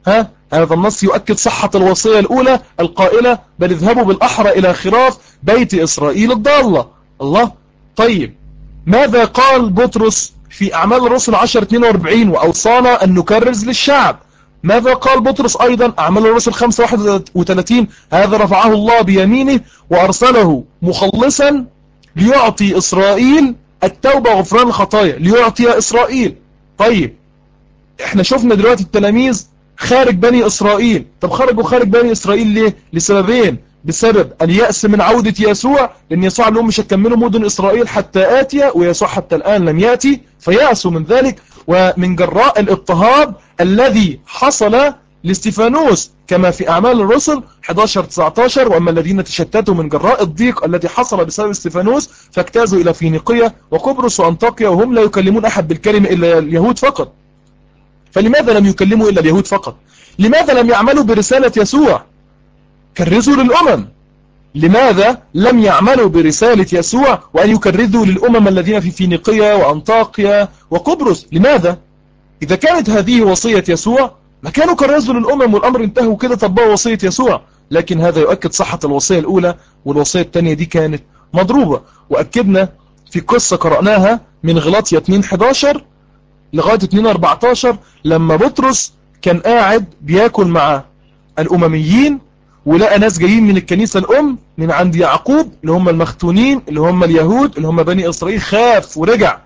هذا النص يؤكد صحة الوصية الأولى القائلة بل اذهبوا بالأحرى إلى خراف بيت إسرائيل الضالة. الله. طيب ماذا قال بطرس في أعمال الرسل 10:42 وأوصانا أن نكرز للشعب؟ ماذا قال بطرس أيضا أعمال الرسل 5:31 هذا رفعه الله بيمينه وأرسله مخلصا ليعطي إسرائيل التوبة وغفران الخطايا، ليعطي إسرائيل. طيب احنا شفنا دلوقتي التلاميذ خارج بني إسرائيل. طب خرجوا خارج بني إسرائيل ليه؟ لسببين: بسبب اليأس من عودة يسوع، لأن يسوع قال لهم مش هتكملوا مدن إسرائيل حتى آتي، ويسوع حتى الآن لم يأتي فيأسوا من ذلك، ومن جراء الاضطهاد الذي حصل لاستيفانوس كما في أعمال الرسل 11:19 وأما الذين تشتتوا من جراء الضيق الذي حصل بسبب استيفانوس فاجتازوا إلى فينيقية وقبرص وأنطاكيا وهم لا يكلمون أحد بالكلمة إلا اليهود فقط. فلماذا لم يكلموا إلا اليهود فقط؟ لماذا لم يعملوا برسالة يسوع؟ كرزوا للأمم. لماذا لم يعملوا برسالة يسوع وأن يكرزوا للأمم الذين في فينيقية وأنطاكيا وقبرص؟ لماذا؟ إذا كانت هذه وصية يسوع ما كانوا كرزوا للأمم والأمر انتهوا كده طبقوا وصية يسوع. لكن هذا يؤكد صحة الوصية الأولى، والوصية الثانية دي كانت مضروبة. وأكدنا في قصة قرأناها من غلاطية 2:11 لغاية 2:14 لما بطرس كان قاعد بياكل مع الأمميين ولقى ناس جايين من الكنيسة الأم من عند يعقوب اللي هم المختونين اللي هم اليهود اللي هم بني إسرائيل. خاف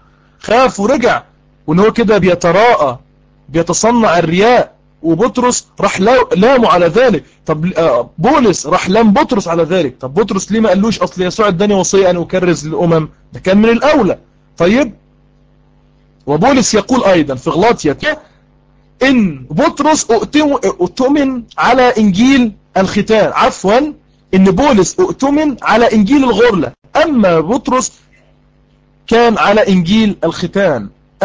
ورجع وإن هو كده بيتراءى بيتصنع الرياء، وبطرس راح لامه على ذلك. طب بولس راح لام بطرس على ذلك. طب بطرس ليه ما قالوش أصل يسوع اداني وصية أن أكرز للأمم؟ ده كان من الأولى. طيب وبولس يقول أيضا في غلاطية إن بطرس اؤتمن على إنجيل الختان، عفوا إن بولس اؤتمن على إنجيل الغرلة، أما بطرس كان على إنجيل الختان.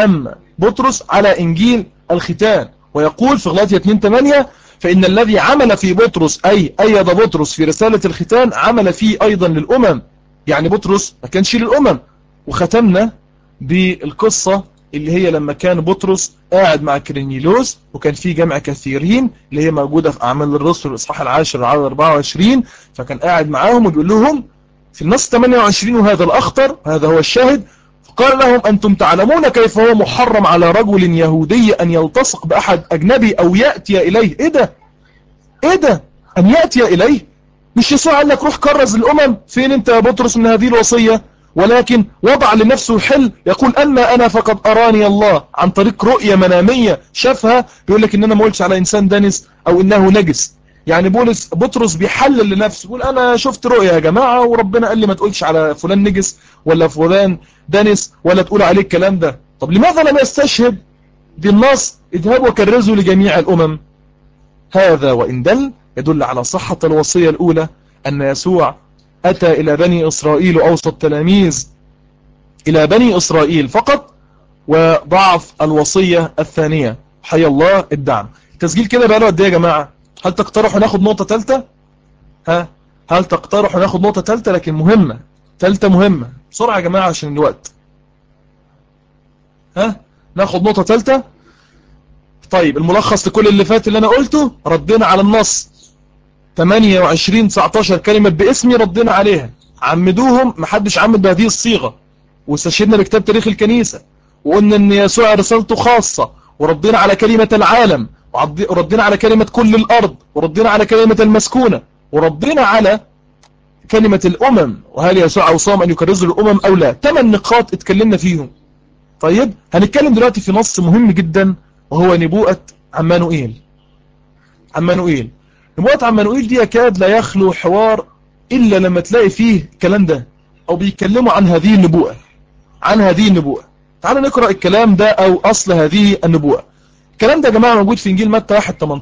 ويقول في غلاطية 2:8 فإن الذي عمل في بطرس أي أيد بطرس في رسالة الختان عمل فيه أيضا للأمم. يعني بطرس ما كانش للأمم. وختمنا بالقصة اللي هي لما كان بطرس قاعد مع كرينيلوس وكان في جمع كثيرين اللي هي موجودة في أعمال الرسل الإصحاح 10 على 24. فكان قاعد معاهم ويقول لهم في النص 28 وهذا الأخطر هذا هو الشاهد: فقال لهم أنتم تعلمون كيف هو محرم على رجل يهودي أن يلتصق بأحد أجنبي أو يأتي إليه. إيه ده أن يأتي إليه؟ مش يسوع قال لك روح كرز الأمم؟ فين أنت يا بطرس من هذه الوصية؟ ولكن وضع لنفسه الحل يقول أما أنا فقد أراني الله عن طريق رؤية منامية شافها. بيقول لك إن أنا ما قلتش على إنسان دنس أو إنه نجس. يعني بطرس بيحلل لنفسه يقول أنا شفت رؤية يا جماعة وربنا قال لي ما تقولش على فلان نجس ولا فلان دنس ولا تقول عليه الكلام ده. طب لماذا لم يستشهد بالنص اذهبوا وكرزوا لجميع الأمم؟ هذا وإن دل يدل على صحة الوصية الأولى أن يسوع أتى إلى بني إسرائيل وأوصى التلاميذ إلى بني إسرائيل فقط، وضعف الوصية الثانية. حي الله الدعم. التسجيل كده بقى له قد ايه يا جماعة؟ هل تقترحوا ناخد نقطة ثالثة؟ هل تقترحوا ناخد نقطة ثالثة لكن مهمة مهمة بسرعة يا جماعة عشان الوقت. ناخد نقطة ثالثة. طيب الملخص لكل اللي فات اللي أنا قلته: ردينا على النص 28-19 كلمة باسمي ردينا عليها، عمدوهم محدش عمد بهذه الصيغة، واستشهدنا بكتاب تاريخ الكنيسة وقلنا ان يسوع رسالته خاصة، وردينا على كلمة العالم، وردينا على كلمة كل الأرض، وردينا على كلمة المسكونة، وردينا على كلمة الأمم وهل يسوع أوصاهم أن يكرزوا الأمم أو لا. 8 نقاط اتكلمنا فيهم. طيب هنتكلم دلوقتي في نص مهم جدا وهو نبوءة عمانوئيل. نبوءة عمانوئيل دي يكاد لا يخلو حوار إلا لما تلاقي فيه الكلام ده أو بيتكلموا عن هذه النبوءة. تعالوا نقرأ الكلام ده أو أصل هذه النبوءة. الكلام ده يا جماعة موجود في إنجيل متى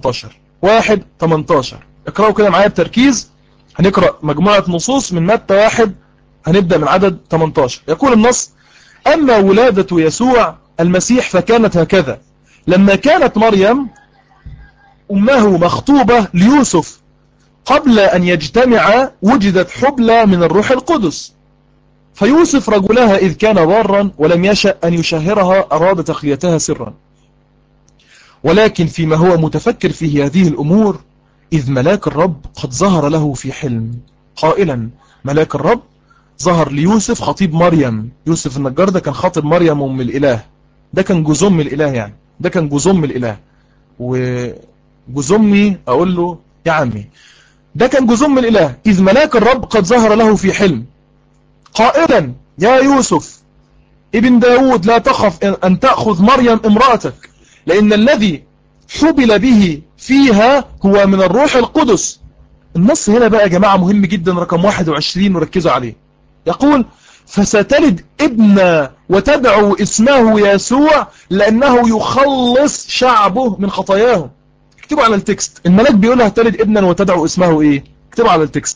1:18. اقرأوا كده معايا بتركيز. هنقرأ مجموعة نصوص من متى 1 هنبدأ من عدد 18. يقول النص: أما ولادة يسوع المسيح فكانت هكذا: لما كانت مريم أمه مخطوبة ليوسف قبل أن يجتمع وجدت حبلى من الروح القدس، فيوسف رجلها إذ كان بارا ولم يشأ أن يشهرها أراد تخليتها سرا. ولكن فيما هو متفكر فيه هذه الأمور إذ ملاك الرب قد ظهر له في حلم قائلا. ملاك الرب ظهر ليوسف خطيب مريم. يوسف النجار ده كان خاطب مريم أم الإله، ده كان جوز أم الإله، يعني ده كان جوز أم الإله. وجوز أمي أقول له يا عمي، ده كان جوز أم الإله. إذ ملاك الرب قد ظهر له في حلم قائلا يا يوسف ابن داود لا تخف أن تأخذ مريم امرأتك، لأن الذي حبل به فيها هو من الروح القدس. النص هنا بقى يا جماعة مهم جدا، رقم 21 وركزوا عليه. يقول فستلد ابنا وتدعو اسمه يسوع لأنه يخلص شعبه من خطاياهم. اكتبوا على التكست، الملاك بيقول لها تلد ابنا وتدعو اسمه ايه؟ اكتبوا على التكست.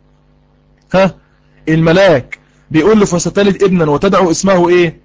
الملاك بيقول له فستلد ابنا وتدعو اسمه ايه؟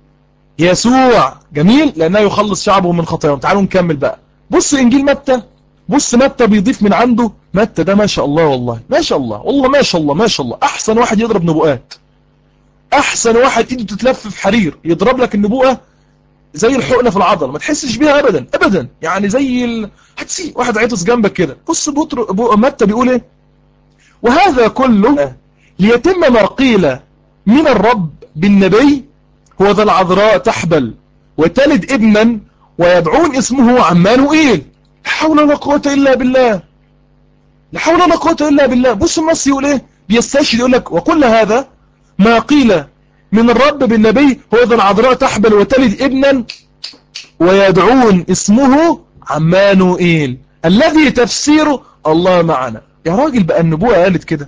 يسوع. جميل، لأنه يخلص شعبه من خطاياهم. تعالوا نكمل بقى. بص إنجيل متى، بص متى بيضيف من عنده. متى ده ما شاء الله، والله ما شاء الله، والله ما شاء الله ما شاء الله، أحسن واحد يضرب نبوءات، أحسن واحد إيده تتلف في حرير يضرب لك النبوءة زي الحقنة في العضل، ما تحسش بيها أبدا أبدا، يعني زي هتسي واحد عيطس جنبك كده. بص متى بيقول إيه؟ وهذا كله ليتم ما قيل من الرب بالنبي هو ذا العذراء تحبل وتلد ابنا ويدعون اسمه عمانوئيل. لا حول ولا قوة إلا بالله، لا حول ولا قوة إلا بالله. بص النص يقول إيه؟ بيستشهد يقول لك وكل هذا ما قيل من الرب بالنبي هو ذا العذراء تحبل وتلد ابنا ويدعون اسمه عمانوئيل الذي تفسيره الله معنا. يا راجل بقى النبوة قالت كده؟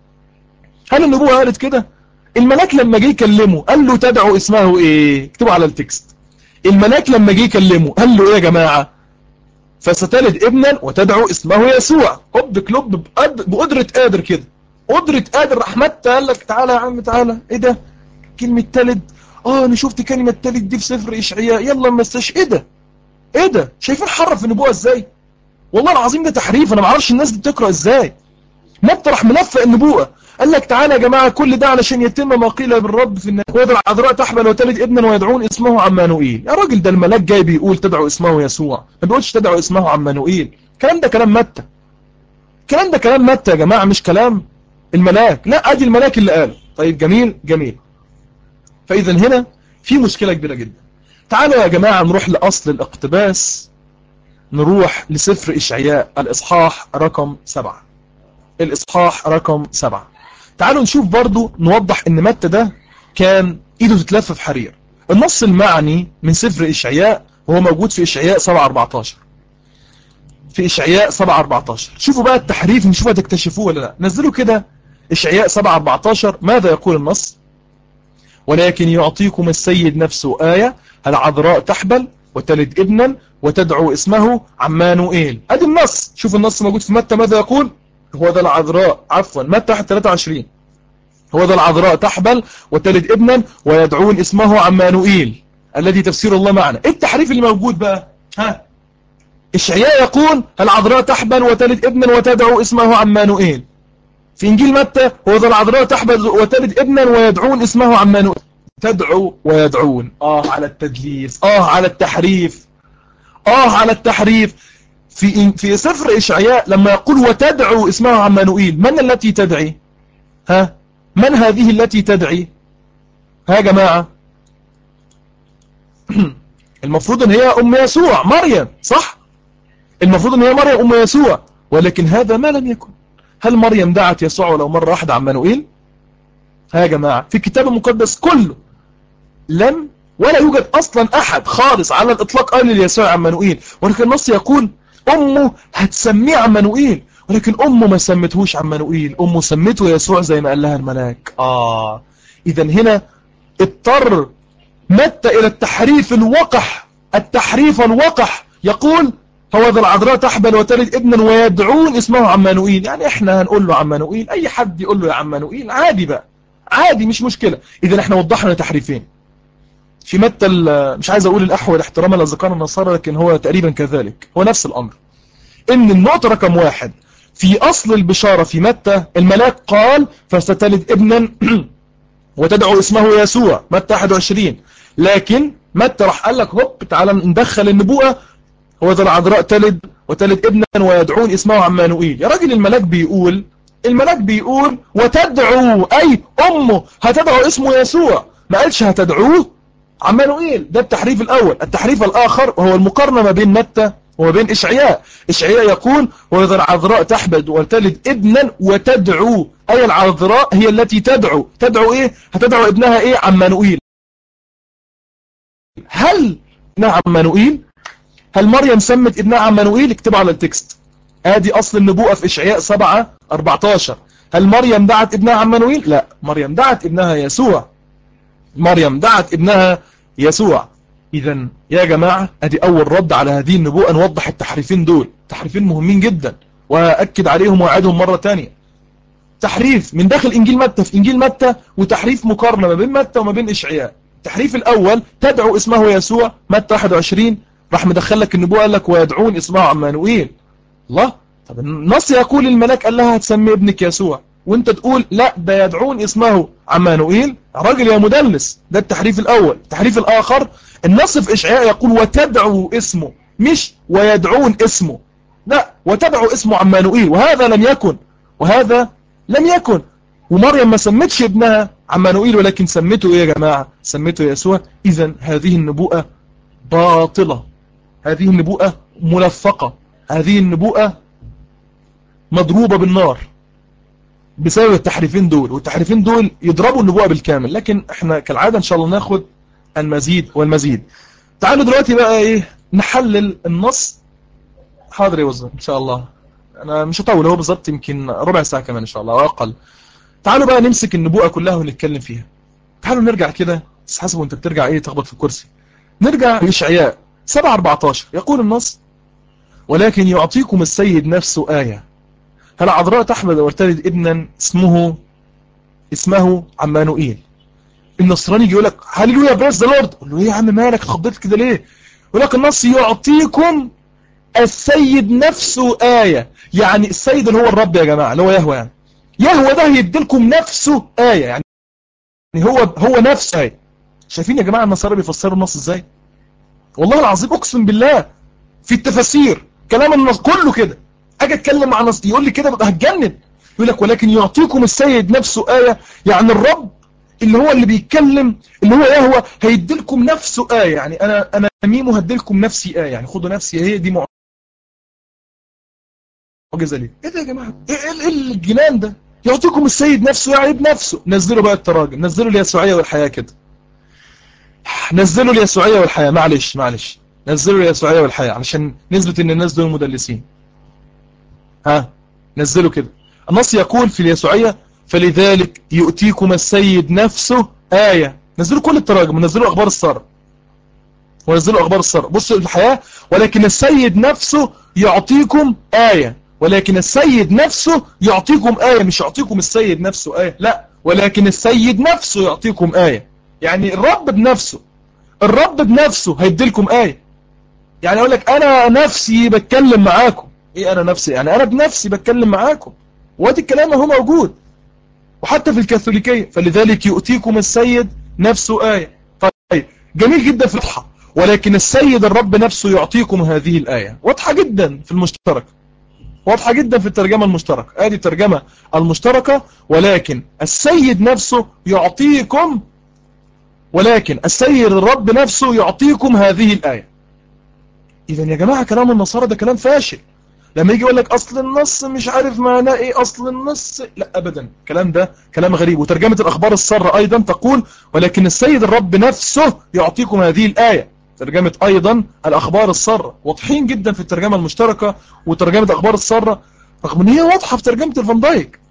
هل النبوة قالت كده؟ الملاك لما جه يكلمه قال له تدعو اسمه ايه؟ اكتبوا على التكست. الملاك لما جه يكلمه قال له ايه يا جماعة؟ فستلد ابنا وتدعو اسمه يسوع. هوب كلوب بقدرة قادر كده، قدرة قادر. رحمت قال لك تعالى يا عم تعالى. ايه ده؟ كلمة تلد، انا شفت كلمة تلد دي في سفر اشعياء، يلا مساش. ايه ده؟ ايه ده؟ شايفين حرف النبوة ازاي؟ والله العظيم ده تحريف، انا ما اعرفش الناس دي بتقرأ ازاي. متى راح ملفق النبوءة، قال لك تعالى يا جماعة كل ده علشان يتم ما قيل بالرب في النبي وذا العذراء تحمل وتلد ابنا ويدعون اسمه عمانوئيل. يا راجل ده الملاك جاي بيقول تدعو اسمه يسوع، ما بيقولش تدعو اسمه عمانوئيل. الكلام ده كلام متى، الكلام ده كلام متى يا جماعة، مش كلام الملاك. لا، ادي الملاك اللي قال. طيب جميل جميل. فاذا هنا في مشكلة كبيرة جدا. تعالوا يا جماعة نروح لأصل الاقتباس، نروح لسفر إشعياء الإصحاح رقم 7. الإصحاح رقم 7. تعالوا نشوف برضو، نوضح ان متى ده كان ايده تتلف في حرير. النص المعني من سفر إشعياء وهو موجود في إشعياء 7:14. في إشعياء 7:14. شوفوا بقى التحريف، نشوفوا هتكتشفوه ولا لا. نزلوا كده إشعياء 7:14. ماذا يقول النص؟ ولكن يعطيكم السيد نفسه آية، العذراء تحبل وتلد ابنا وتدعو اسمه عمانوئيل. ادي النص. شوف النص موجود في متى ماذا يقول؟ هو ذا العذراء، عفوا متى 23. هو ذا العذراء تحبل وتلد ابنا ويدعون اسمه عمانوئيل الذي تفسير الله معنا. ايه التحريف اللي موجود بقى؟ إشعياء يقول العذراء تحبل وتلد ابنا وتدعو اسمه عمانوئيل. في إنجيل متى هو ذا العذراء تحبل وتلد ابنا ويدعون اسمه عمانوئيل. تدعو ويدعون. على التدليس، على التحريف، على التحريف. في سفر إشعياء لما يقول وتدعو اسمه عمانوئيل، من التي تدعي؟ من هذه التي تدعي؟ يا جماعة المفروض ان هي ام يسوع، مريم، صح؟ المفروض ان هي مريم ام يسوع، ولكن هذا ما لم يكن. هل مريم دعت يسوع ولو مرة واحدة عمانوئيل؟ يا جماعة في الكتاب المقدس كله لم ولا يوجد اصلا احد خالص على الاطلاق قال ليسوع عمانوئيل، ولكن النص يقول امه هتسميه عمانوئيل، ولكن امه ما سمتهوش عمانوئيل، امه سمته يسوع زي ما قال لها الملاك. اذا هنا اضطر متى الى التحريف الوقح، التحريف الوقح. يقول هو ذا العذراء تحبل وتلد ابنا ويدعون اسمه عمانوئيل. يعني احنا هنقول له عمانوئيل، اي حد يقول له يا عمانوئيل عادي بقى، عادي مش مشكلة. اذا احنا وضحنا تحريفين في متى، مش عايز اقول الاحوال احتراما للذكار النصارى، لكن هو تقريبا كذلك، هو نفس الامر. ان النقطة رقم 1 في اصل البشارة في متى الملاك قال فستلد ابنا وتدعو اسمه يسوع، متى 21. لكن متى راح قال لك هوب تعالى ندخل النبوءة وإذا العذراء تلد وتلد ابنا ويدعون اسمه عمانوئيل. يا راجل الملاك بيقول وتدعو، أي أمه هتدعو اسمه يسوع، ما قالش هتدعوه عمانوئيل. ده التحريف الأول. التحريف الآخر وهو المقارنة ما بين متى وما بين إشعياء. إشعياء يقول وإذا العذراء تحبل وتلد ابنا وتدعو، أي العذراء هي التي تدعو. تدعو إيه؟ هتدعو ابنها إيه؟ عمانوئيل. هل ابنها عمانوئيل؟ هل مريم سمت ابنها عمانوئيل؟ اكتبوا على التكست. ادي اصل النبوءة في اشعياء 7:14. هل مريم دعت ابنها عمانوئيل؟ لا، مريم دعت ابنها يسوع. مريم دعت ابنها يسوع. اذا يا جماعة ادي اول رد على هذه النبوءة، نوضح التحريفين دول، تحريفين مهمين ججدا واكد عليهم واعدهم مرة تانية. تحريف من داخل انجيل متى في انجيل متى، وتحريف مقارنة ما بين متى وما بين اشعياء. التحريف الاول تدعو اسمه يسوع، متى 21 راح مدخل لك النبوة قال لك ويدعون اسمه عمانوئيل. الله، طب النص يقول الملاك قال لها هتسمي ابنك يسوع، وانت تقول لا ده يدعون اسمه عمانوئيل. راجل يا مدلس. ده التحريف الاول. التحريف الاخر النص في اشعياء يقول وتدعو اسمه، مش ويدعون اسمه، لا، وتدعو اسمه عمانوئيل، وهذا لم يكن. ومريم ما سمتش ابنها عمانوئيل ولكن سمته ايه يا جماعة؟ سمته يسوع. اذا هذه النبوءة باطلة، هذه النبوءة ملفقة، هذه النبوءة مضروبة بالنار بسبب التحريفين دول. والتحريفين دول يضربوا النبوءة بالكامل، لكن احنا كالعادة ان شاء الله ناخد المزيد والمزيد. تعالوا دلوقتي بقى ايه نحلل النص. حاضر يا وزر ان شاء الله، انا مش هطول، هو بالظبط يمكن ربع ساعة كمان ان شاء الله او اقل. تعالوا بقى نمسك النبوءة كلها ونتكلم فيها. تعالوا نرجع كده، بس حسب وانت بترجع ايه تخبط في الكرسي. نرجع لإشعياء 7:14. يقول النص ولكن يعطيكم السيد نفسه آية، هل عذراء تحمل وتلد ابنا اسمه عمانوئيل. النصراني يجي يقول لك هللويا بريز ذا لورد، قول له ايه يا عم مالك خضيت كده ليه؟ يقول لك النص يعطيكم السيد نفسه آية، يعني السيد اللي هو الرب يا جماعة، اللي هو يهوه. يعني يهوه ده هيديلكم نفسه آية، يعني هو نفسه آية. شايفين يا جماعة النصارى بيفسروا النص ازاي؟ والله العظيم اقسم بالله في التفاسير كلام النص كله كده. اجي اتكلم مع نص يقول لي كده ببقى هتجنن. يقول لك ولكن يعطيكم السيد نفسه آية، يعني الرب اللي هو اللي بيتكلم اللي هو يهوه هيديلكم نفسه آية. يعني انا ميمو هديلكم نفسي آية، يعني خدوا نفسي، هي دي معجزة ليه؟ ايه ده يا جماعة؟ ايه الجنان ده؟ يعطيكم السيد نفسه يعني بنفسه. نزلوا بقى التراجم، نزلوا اليسوعية والحياة كده، نزلوا اليسوعية والحياة. معلش نزلوا اليسوعية والحياة علشان نثبت ان الناس دول مدلسين. نزلوا كده. النص يقول في اليسوعية فلذلك يؤتيكم السيد نفسه آية. نزلوا كل التراجم ونزلوا أخبار السارة بصوا الحياة. ولكن السيد نفسه يعطيكم آية، ولكن السيد نفسه يعطيكم آية، مش يعطيكم السيد نفسه آية، لا، ولكن السيد نفسه يعطيكم آية. يعني الرب بنفسه هيديلكم آية. يعني اقول لك انا نفسي بتكلم معاكم. ايه انا نفسي؟ يعني انا بنفسي بتكلم معاكم، وادي الكلام هو موجود. وحتى في الكاثوليكية فلذلك يؤتيكم السيد نفسه آية. طيب جميل جدا في الواضحة، ولكن السيد الرب نفسه يعطيكم هذه الآية. واضحة جدا في المشترك، واضحة جدا في الترجمة المشتركة. ادي الترجمة المشتركة. ولكن السيد نفسه يعطيكم، ولكن السيد الرب نفسه يعطيكم هذه الآية. إذا يا جماعة كلام النصارى ده كلام فاشل. لما يجي يقول لك أصل النص مش عارف معناه إيه، أصل النص، لا أبدا، الكلام ده كلام غريب. وترجمة الأخبار السارة أيضا تقول ولكن السيد الرب نفسه يعطيكم هذه الآية. ترجمة أيضا الأخبار السارة واضحين جدا في الترجمة المشتركة وترجمة أخبار السارة، رغم إن هي واضحة في ترجمة الفان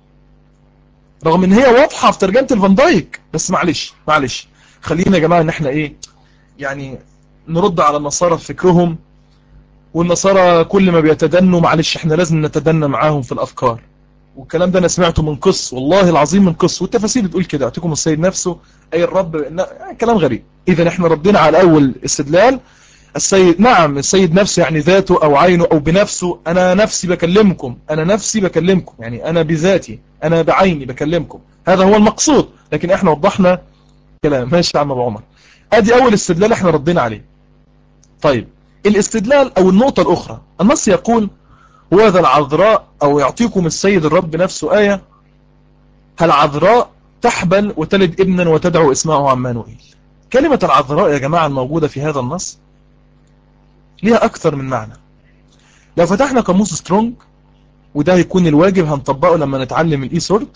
دايك، بس معلش خلينا يا جماعة إن إحنا إيه يعني نرد على النصارى في فكرهم. والنصارى كل ما بيتدنوا معلش احنا لازم نتدنى معاهم في الافكار. والكلام ده انا سمعته من قس، والله العظيم من قس، والتفاسير بتقول كده يعطيكم السيد نفسه اي الرب كلام غريب. اذا احنا ردينا على اول استدلال. السيد، نعم السيد نفسه يعني ذاته او عينه او بنفسه. انا نفسي بكلمكم، يعني انا بذاتي، انا بعيني بكلمكم، هذا هو المقصود. لكن احنا وضحنا كلام. ماشي يا عم ابو عمر، ادي اول استدلال احنا ردينا عليه. طيب الاستدلال أو النقطة الأخرى، النص يقول وذا العذراء، أو يعطيكم السيد الرب نفسه آية، العذراء تحبل وتلد ابنا وتدعو اسمه عمانوئيل. كلمة العذراء يا جماعة الموجودة في هذا النص ليها أكثر من معنى. لو فتحنا قاموس سترونج، وده هيكون الواجب هنطبقه لما نتعلم الإيسورد،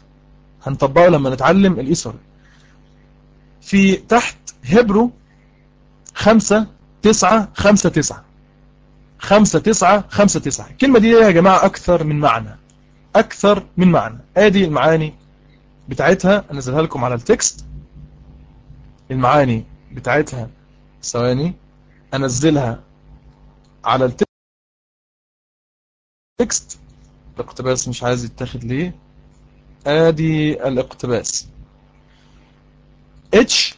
في تحت هبرو 5-9-5-9 5-9-5-9. الكلمة دي يا جماعة أكثر من معنى. آدي المعاني بتاعتها، أنزلها لكم على التكست. المعاني بتاعتها ثواني أنزلها على التكست. الاقتباس مش عايز يتاخد ليه. آدي الاقتباس H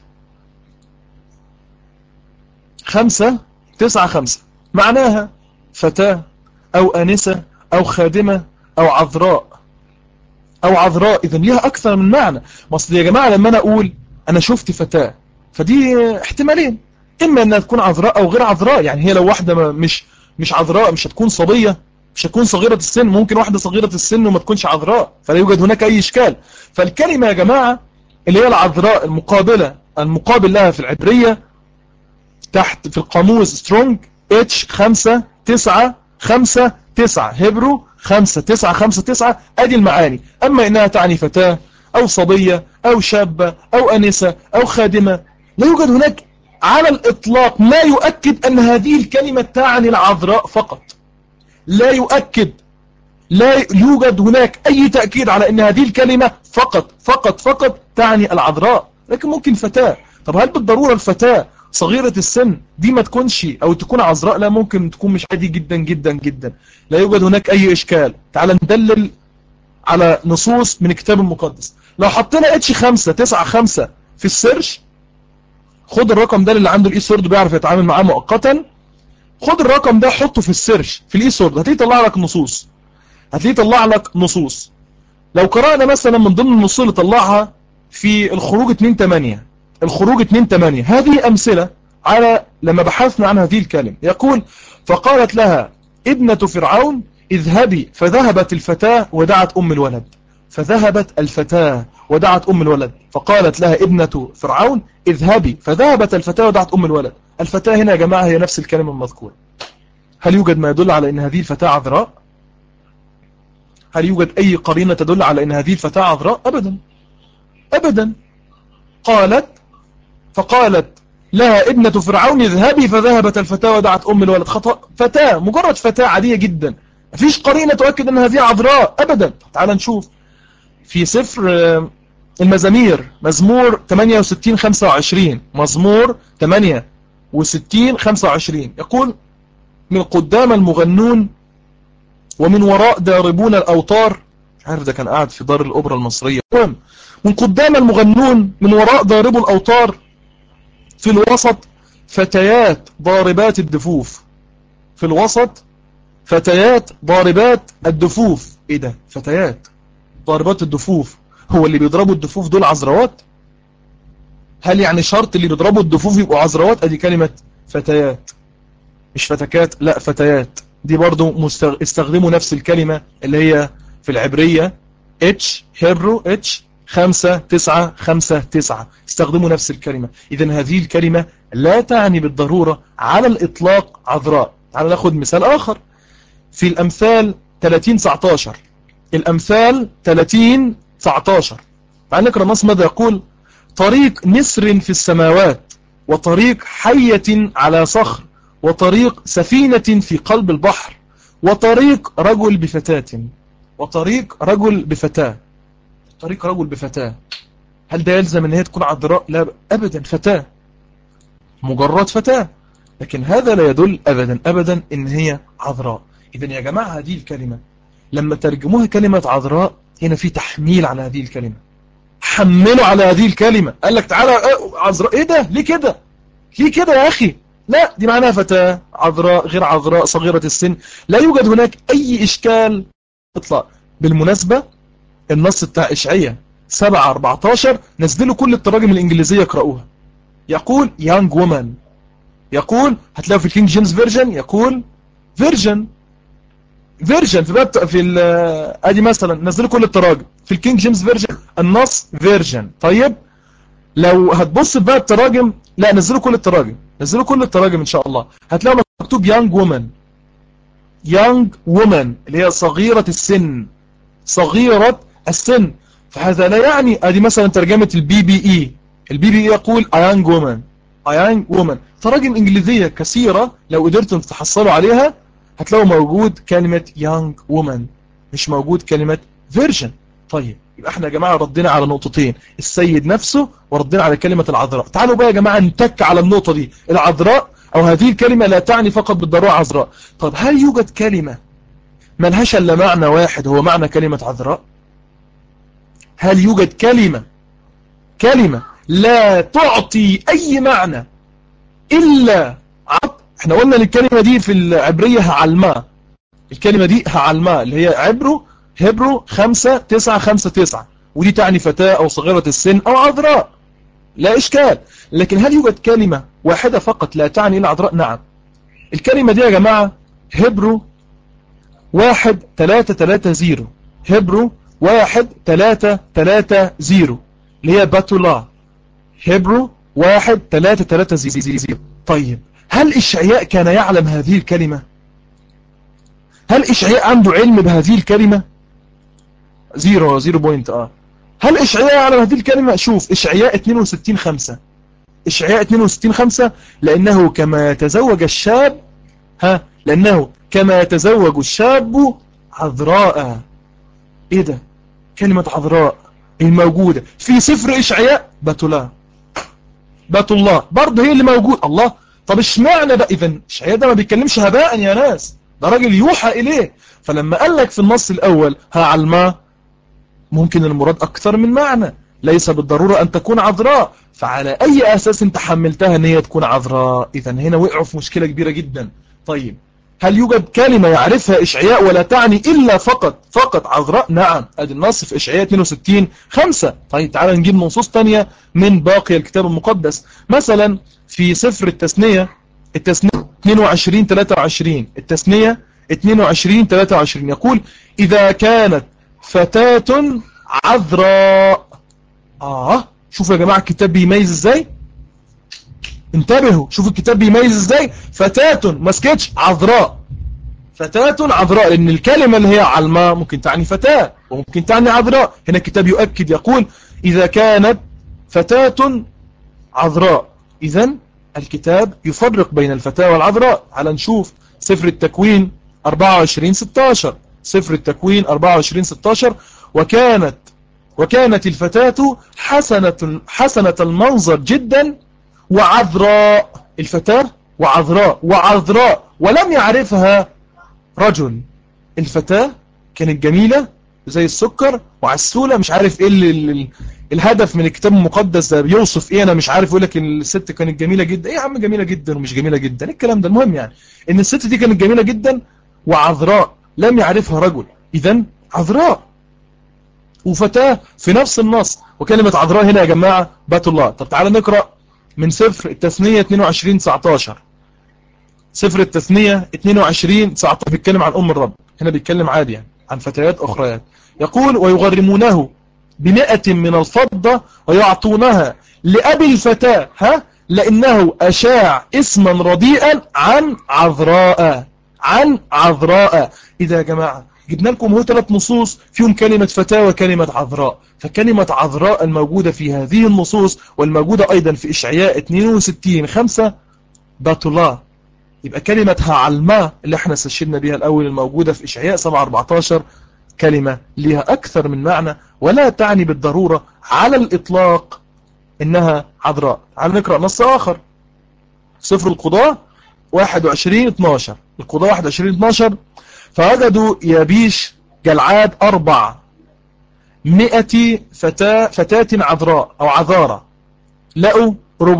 5-9-5 معناها فتاة أو آنسة أو خادمة أو عذراء. إذن ليها أكثر من معنى. مصر يا جماعة لما أنا أقول أنا شفت فتاة، فدي احتمالين، إما أنها تكون عذراء أو غير عذراء. يعني هي لو واحدة مش عذراء مش هتكون صبية، مش هتكون صغيرة السن. ممكن واحدة صغيرة السن وما تكونش عذراء، فلا يوجد هناك أي إشكال. فالكلمة يا جماعة اللي هي العذراء المقابل لها في العبرية تحت في القاموس سترونج H 5-9-5-9 هبرو 5-9-5-9. ادي المعاني. اما انها تعني فتاة او صبية او شابة او انسة او خادمة، لا يوجد هناك على الاطلاق ما يؤكد ان هذه الكلمة تعني العذراء فقط. لا يوجد هناك اي تأكيد على ان هذه الكلمة فقط تعني العذراء، لكن ممكن فتاة. طب هل بالضرورة الفتاة صغيرة السن دي ما تكونش او تكون عذراء؟ لا، ممكن تكون مش عادي جدا جدا جدا. لا يوجد هناك اي اشكال. تعال ندلل على نصوص من الكتاب المقدس. لو حطينا H 5-9-5 في السيرش، خد الرقم ده اللي عنده الإيسورد بيعرف يتعامل معاه مؤقتا، خد الرقم ده حطه في السيرش في الإيسورد، هتلاقيه يطلع لك نصوص. لو قرأنا مثلا من ضمن النصوص اللي طلعها في الخروج 2-8 هذه أمثلة على لما بحثنا عن هذه الكلمة. يقول فقالت لها ابنة فرعون اذهبي، فذهبت الفتاة ودعت أم الولد. فقالت لها ابنة فرعون اذهبي، فذهبت الفتاة ودعت أم الولد. الفتاة هنا يا جماعة هي نفس الكلمة المذكورة. هل يوجد ما يدل على أن هذه الفتاة عذراء؟ هل يوجد أي قرينة تدل على أن هذه الفتاة عذراء؟ أبدا. فقالت لها ابنة فرعون اذهبي، فذهبت الفتاة ودعت أم الولد. خطأ. فتاة، مجرد فتاة عادية جدا، مفيش قرينة تؤكد أن هذه عذراء أبدا. تعال نشوف في سفر المزامير، مزمور 68-25 يقول من قدام المغنون ومن وراء ضاربون الأوتار. مش عارف ده كان قاعد في دار الأوبرا المصرية. من قدام المغنون من وراء ضاربوا الأوتار، في الوسط فتيات ضاربات الدفوف. ايه ده؟ فتيات ضاربات الدفوف، هو اللي بيضربوا الدفوف دول عذراوات؟ هل يعني شرط اللي بيضربوا الدفوف يبقوا عذراوات؟ ادي كلمة فتيات، مش فتكات، لا فتيات. دي برضو استخدموا نفس الكلمة اللي هي في العبرية هبرو 5-9-5-9 استخدموا نفس الكلمة. إذن هذه الكلمة لا تعني بالضرورة على الإطلاق عذراء. تعال ناخد مثال آخر في الأمثال 30-19. تعال نقرأ النص ماذا يقول. طريق نسر في السماوات، وطريق حية على صخر، وطريق سفينة في قلب البحر، وطريق رجل بفتاة. هل ده يلزم ان هي تكون عذراء؟ لا ابدا، فتاة، مجرد فتاة، لكن هذا لا يدل ابدا ان هي عذراء. اذن يا جماعة هذه الكلمة لما ترجموها كلمة عذراء، هنا في تحميل على هذه الكلمة. حملوا على هذه الكلمة، قال لك تعالى عذراء، ايه ده؟ ليه كده يا اخي؟ لا، دي معناها فتاة، عذراء، غير عذراء، صغيرة السن، لا يوجد هناك اي اشكال اطلاق. بالمناسبة النص بتاع إشعياء 7-14 نزلوا كل التراجم الإنجليزية اقرأوها. يقول young woman يقول هتلاقوا في الكينج جيمس فيرجن يقول فيرجن في باب ادي مثلا نزلوا كل التراجم في الكينج جيمس فيرجن النص فيرجن. طيب لو هتبص في باب التراجم، لا نزلوا كل التراجم، نزلوا كل التراجم ان شاء الله، هتلاقوا مكتوب يانج وومن، يانج وومن اللي هي صغيرة السن، صغيرة السن. فهذا لا يعني ادي مثلا ترجمة البي بي اي، البي بي اي يقول a young woman، a young woman. تراجم انجليزية كثيرة لو قدرتم تتحصلوا عليها هتلاقوا موجود كلمة young woman، مش موجود كلمة virgin. طيب يبقى احنا يا جماعة ردينا على نقطتين، السيد نفسه وردينا على كلمة العذراء. تعالوا بقى يا جماعة نتك على النقطة دي، العذراء او هذه الكلمة لا تعني فقط بالضرورة عذراء. طب هل يوجد كلمة ملهاش الا معنى واحد هو معنى كلمة عذراء؟ هل يوجد كلمة لا تعطي اي معنى الا احنا قلنا الكلمة دي في العبرية هعلماء، الكلمة دي هعلماء اللي هي هبرو 5959، ودي تعني فتاة او صغيرة السن او عذراء، لا اشكال. لكن هل يوجد كلمة واحدة فقط لا تعني الا عذراء؟ نعم. الكلمة دي يا جماعة هبرو 1330، هبرو 1330 اللي هي باتولا، هبرو 1330. طيب هل إشعياء كان يعلم هذه الكلمة؟ هل إشعياء عنده علم بهذه الكلمة؟ زيرو بوينت. هل إشعياء يعلم هذه الكلمة؟ شوف إشعياء 62:5، إشعياء 62:5 لأنه كما يتزوج الشاب، لأنه كما يتزوج الشاب عذراء. إيه ده؟ كلمة عذراء الموجودة في سفر إشعياء باتولا، باتولا برضه هي اللي موجود. الله، طب اشمعنى بقى إذن إشعياء ده ما بيتكلمش هباء يا ناس، ده راجل يوحى إليه. فلما قال لك في النص الأول هعلمه، ممكن المراد أكثر من معنى، ليس بالضرورة أن تكون عذراء. فعلى أي أساس أنت حملتها أن هي تكون عذراء؟ إذن هنا وقعوا في مشكلة كبيرة جدا. طيب هل يوجد كلمة يعرفها إشعياء ولا تعني إلا فقط عذراء؟ نعم. أدي النص في إشعياء 62:5. طيب تعال نجيب نصوص تانية من باقي الكتاب المقدس، مثلا في سفر التثنية 22:23، التثنية 22:23 يقول إذا كانت فتاة عذراء. شوفوا يا جماعة الكتاب بيميز ازاي، انتبهوا شوفوا الكتاب بيميز ازاي، فتاة ما سكتش عذراء، فتاة عذراء، لان الكلمة اللي هي علماء ممكن تعني فتاة وممكن تعني عذراء. هنا الكتاب يؤكد يقول إذا كانت فتاة عذراء. إذن الكتاب يفرق بين الفتاة والعذراء. على نشوف سفر التكوين 24:16، سفر التكوين 24:16 وكانت الفتاة حسنة المنظر جدا وعذراء، الفتاة وعذراء ولم يعرفها رجل. الفتاة كانت جميلة زي السكر وعسولة، مش عارف ايه الهدف من الكتاب المقدس ده بيوصف ايه، انا مش عارف. يقول لك الست كانت جميلة جدا، ايه يا عم جميلة جدا ومش جميلة جدا، إيه الكلام ده؟ المهم يعني ان الست دي كانت جميلة جدا وعذراء لم يعرفها رجل. اذن عذراء وفتاة في نفس النص، وكلمة عذراء هنا يا جماعة بات الله. طب تعالى نقرأ من سفر التثنية 22:19، سفر التثنية 22:19 بيتكلم عن الرب، هنا بيتكلم عادي يعني عن فتيات أخريات. يقول ويغرمونه ب100 من الفضة ويعطونها لأبي الفتاة لأنه أشاع اسما رديئا عن عذراء، عن عذراء. إذا يا جماعة جبنا لكم هو 3 نصوص فيهم كلمة فتاة وكلمة عذراء، فكلمة عذراء الموجودة في هذه النصوص والموجودة أيضا في إشعياء 62:5 باتولا. يبقى كلمة هعلماء اللي احنا استشهدنا بها الأول الموجودة في إشعياء 7:14 كلمة لها أكثر من معنى ولا تعني بالضرورة على الإطلاق إنها عذراء. تعال نقرأ نص آخر، سفر القضاء 21:12، القضاء 21:12 فوجدوا يابيش جلعاد 400 فتاة عذراء أو عذارة، لقوا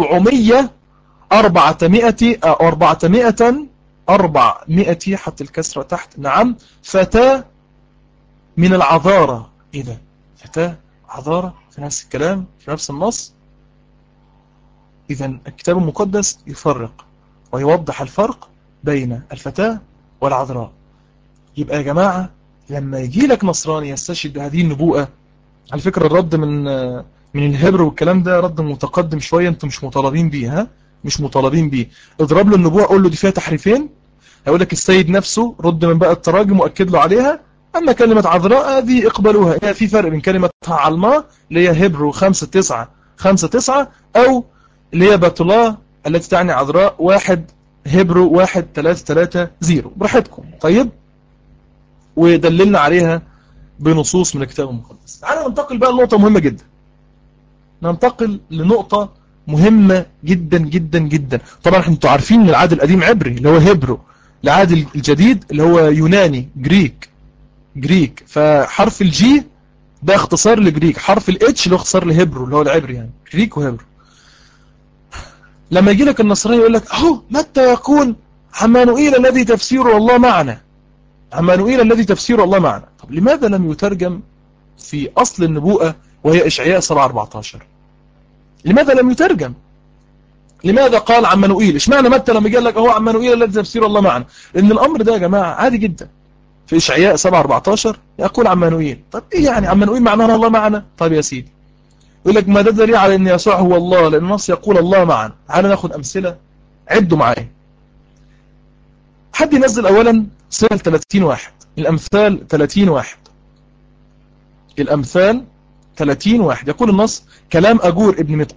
400 حط الكسرة تحت، نعم فتاة من العذارة. إيه ده؟ فتاة عذارة في نفس الكلام في نفس النص. إذن الكتاب المقدس يفرق ويوضح الفرق بين الفتاة والعذراء. يبقى يا جماعة لما يجي لك نصراني يستشهد بهذه النبوءة، على فكرة الرد من الهبر والكلام ده رد متقدم شوية، انتم مش مطالبين بيه، مش مطالبين بيه. اضرب له النبوءة قول له دي فيها تحريفين، هيقول لك السيد نفسه رد من بقى التراجم وأكد له عليها. أما كلمة عذراء هذه اقبلوها، هي في فرق بين كلمة علماء اللي هي هبرو 5-9 أو اللي هي باتولا التي تعني عذراء 1 هبرو 1-3-3-0 براحتكم. طيب، ودللنا عليها بنصوص من الكتاب المقدس. تعالى ننتقل بقى لنقطة مهمة جدا، ننتقل لنقطة مهمة جدا جدا جدا. طبعا انتوا عارفين ان العهد القديم عبري اللي هو هبرو، العهد الجديد اللي هو يوناني جريك. فحرف الجي ده اختصار لجريك، حرف الاتش اللي هو اختصار لهبرو اللي هو العبري، يعني جريك وهبرو. لما يجي لك النصراني يقول لك اهو متى يكون عمانوئيل الذي تفسيره الله معنا، عمانوئيل الذي تفسيره الله معنا. طب لماذا لم يترجم في اصل النبوءة وهي اشعياء 7-14؟ لماذا لم يترجم؟ لماذا قال عمانوئيل؟ اشمعنى متى لما قال لك اهو عمانوئيل الذي تفسيره الله معنا؟ لان الامر ده يا جماعة عادي جدا. في إشعياء 7-14 يقول عمانوئيل. طب إيه يعني عمانوئيل معناها الله معنا؟ طيب يا سيدي، يقول لك ما ده دليل على أن يسوع هو الله، لأن النص يقول الله معنا. تعالى ناخد أمثلة، عدوا معايا. حد ينزل أولا سنة 30-1، الأمثال 30-1، الأمثال 30-1. يقول النص كلام أجور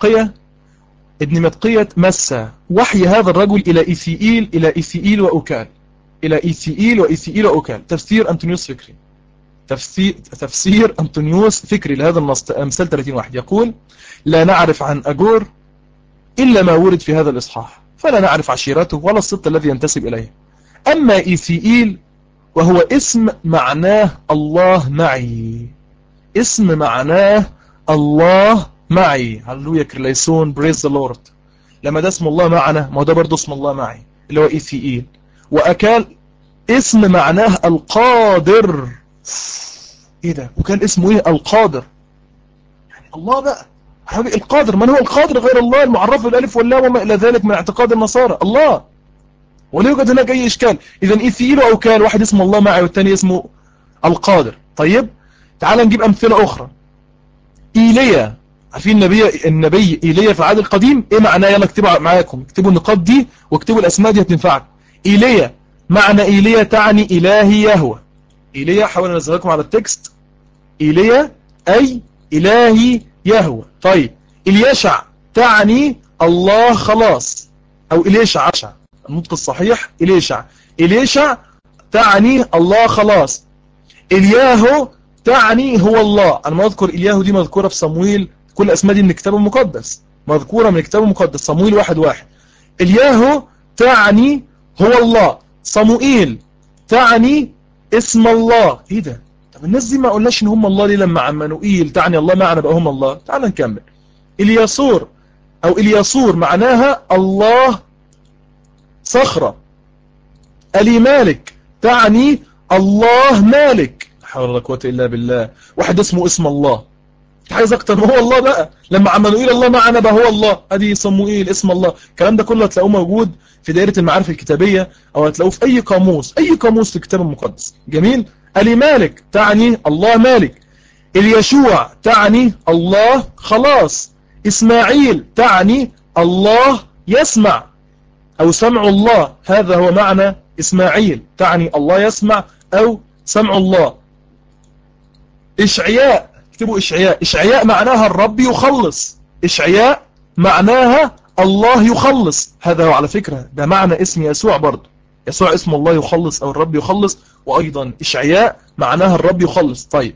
ابن متقية مسى وحي هذا الرجل إلى إيثيئيل وأوكال، إلى إيثيئيل وأوكال. تفسير أنطونيوس فكري، تفسير أنطونيوس فكري لهذا النص، أمثال 30-1. يقول لا نعرف عن أجور إلا ما ورد في هذا الإصحاح، فلا نعرف عشيرته ولا السبط الذي ينتسب إليه. أما إيثيئيل وهو اسم معناه الله معي، اسم معناه الله معي. هللويا كريليسون بريز ذا لورد. لما ده اسم الله معنا، ما هو ده برضه اسم الله معي اللي هو إيثيئيل. وأكال اسم معناه القادر. ايه ده؟ وكان اسمه ايه؟ القادر. يعني الله بقى حبيبي القادر. من هو القادر غير الله المعرف بالالف واللام وما الى ذلك من اعتقاد النصارى؟ الله، ولا يوجد هناك اي اشكال. اذا ايثيل او كان واحد اسمه الله معي والثاني اسمه القادر. طيب تعال نجيب امثله اخرى. ايليا، عارفين النبي ايليا في العهد القديم ايه معناه؟ يلا اكتبوا معاكم، اكتبوا النقاط دي واكتبوا الاسماء دي هتنفعكم. ايليا، معنى ايليا تعني الهي يهوه. ايليا حاول انزلها لكم على التكست، ايليا اي الهي يهوه. طيب اليشع تعني الله خلاص، او اليشع النطق الصحيح اليشع تعني الله خلاص. الياهو تعني هو الله. انا ما اذكر الياهو دي مذكوره في صمويل، كل الاسماء دي من الكتاب المقدس، مذكوره من الكتاب المقدس. صمويل 1:1. الياهو تعني هو الله. صموئيل تعني اسم الله. ايه ده؟ طب الناس دي ما قلناش ان هم الله ليه لما عمانوئيل تعني الله معنا بقى هم الله؟ تعال نكمل. الياسور او الياسور معناها الله صخرة. مالك تعني الله مالك. لا حول ولا قوة الا بالله. واحد اسمه اسم الله، عايز اكتر ما هو الله بقى. لما عمانوئيل الله معنا بقى هو الله. ادي صموئيل اسم الله. الكلام ده كله هتلاقوه موجود في دائرة المعارف الكتابية، او هتلاقوه في اي قاموس في الكتاب المقدس. جميل. مالك تعني الله مالك. اليشوع تعني الله خلاص. اسماعيل تعني الله يسمع او سمع الله. هذا هو معنى اسماعيل، تعني الله يسمع او سمع الله. اشعياء، اكتبوا اشعياء معناها الرب يخلص. اشعياء معناها الله يخلص. هذا هو على فكرة ده معنى اسم يسوع برضه. يسوع اسم الله يخلص او الرب يخلص، وايضا اشعياء معناها الرب يخلص. طيب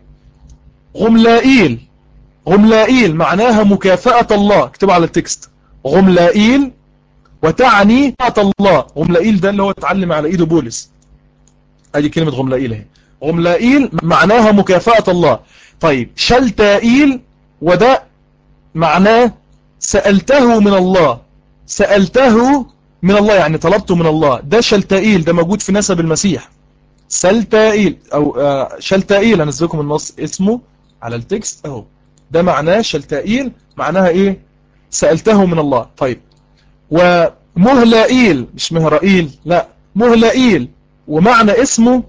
غملائيل معناها مكافأة الله. اكتبوا على التكست غملائيل وتعني الله. غملائيل ده اللي هو اتعلم على ايده بولس. ادي كلمة غملائيل اهي. غملائيل معناها مكافأة الله. طيب شلتائيل وده معناه سألته من الله. سألته من الله يعني طلبته من الله. ده شلتائيل، ده موجود في نسب المسيح. سلتائيل او شلتائيل، هنزل لكم النص اسمه على التكست اهو. ده معناه شلتائيل، معناها ايه؟ سألته من الله. طيب مهلائيل مش مهرائيل، لا مهلائيل، ومعنى اسمه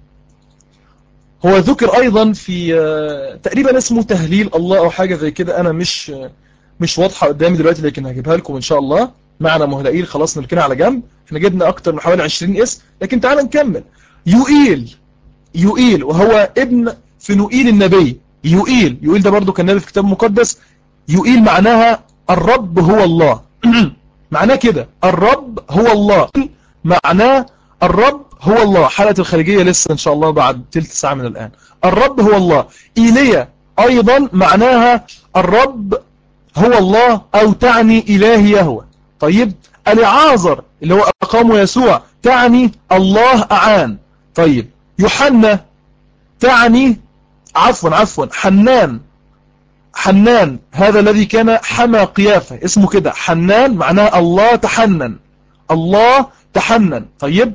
هو ذكر أيضا في تقريبا اسمه تهليل الله أو حاجة زي كده، أنا مش واضحة قدامي دلوقتي لكن هجيبها لكم إن شاء الله. معنى مهلائيل خلاص نركنها على جنب، احنا جبنا أكتر من حوالي 20 اسم، لكن تعال نكمل. يوئيل، يوئيل وهو ابن فنوئيل النبي. يوئيل ده برضو كان نبي في كتاب مقدس. يوئيل معناها الرب هو الله. معناه كده الرب هو الله، معناه الرب هو الله. حلقة الخارجية لسه إن شاء الله بعد تلت ساعة من الآن. الرب هو الله. إيليا أيضا معناها الرب هو الله أو تعني إله يهوه. طيب اليعازر اللي هو أقامه يسوع تعني الله أعان. طيب يوحنا تعني عفوا حنان هذا الذي كان حمى قيافة، اسمه كده حنان، معناه الله تحنن، الله تحنن. طيب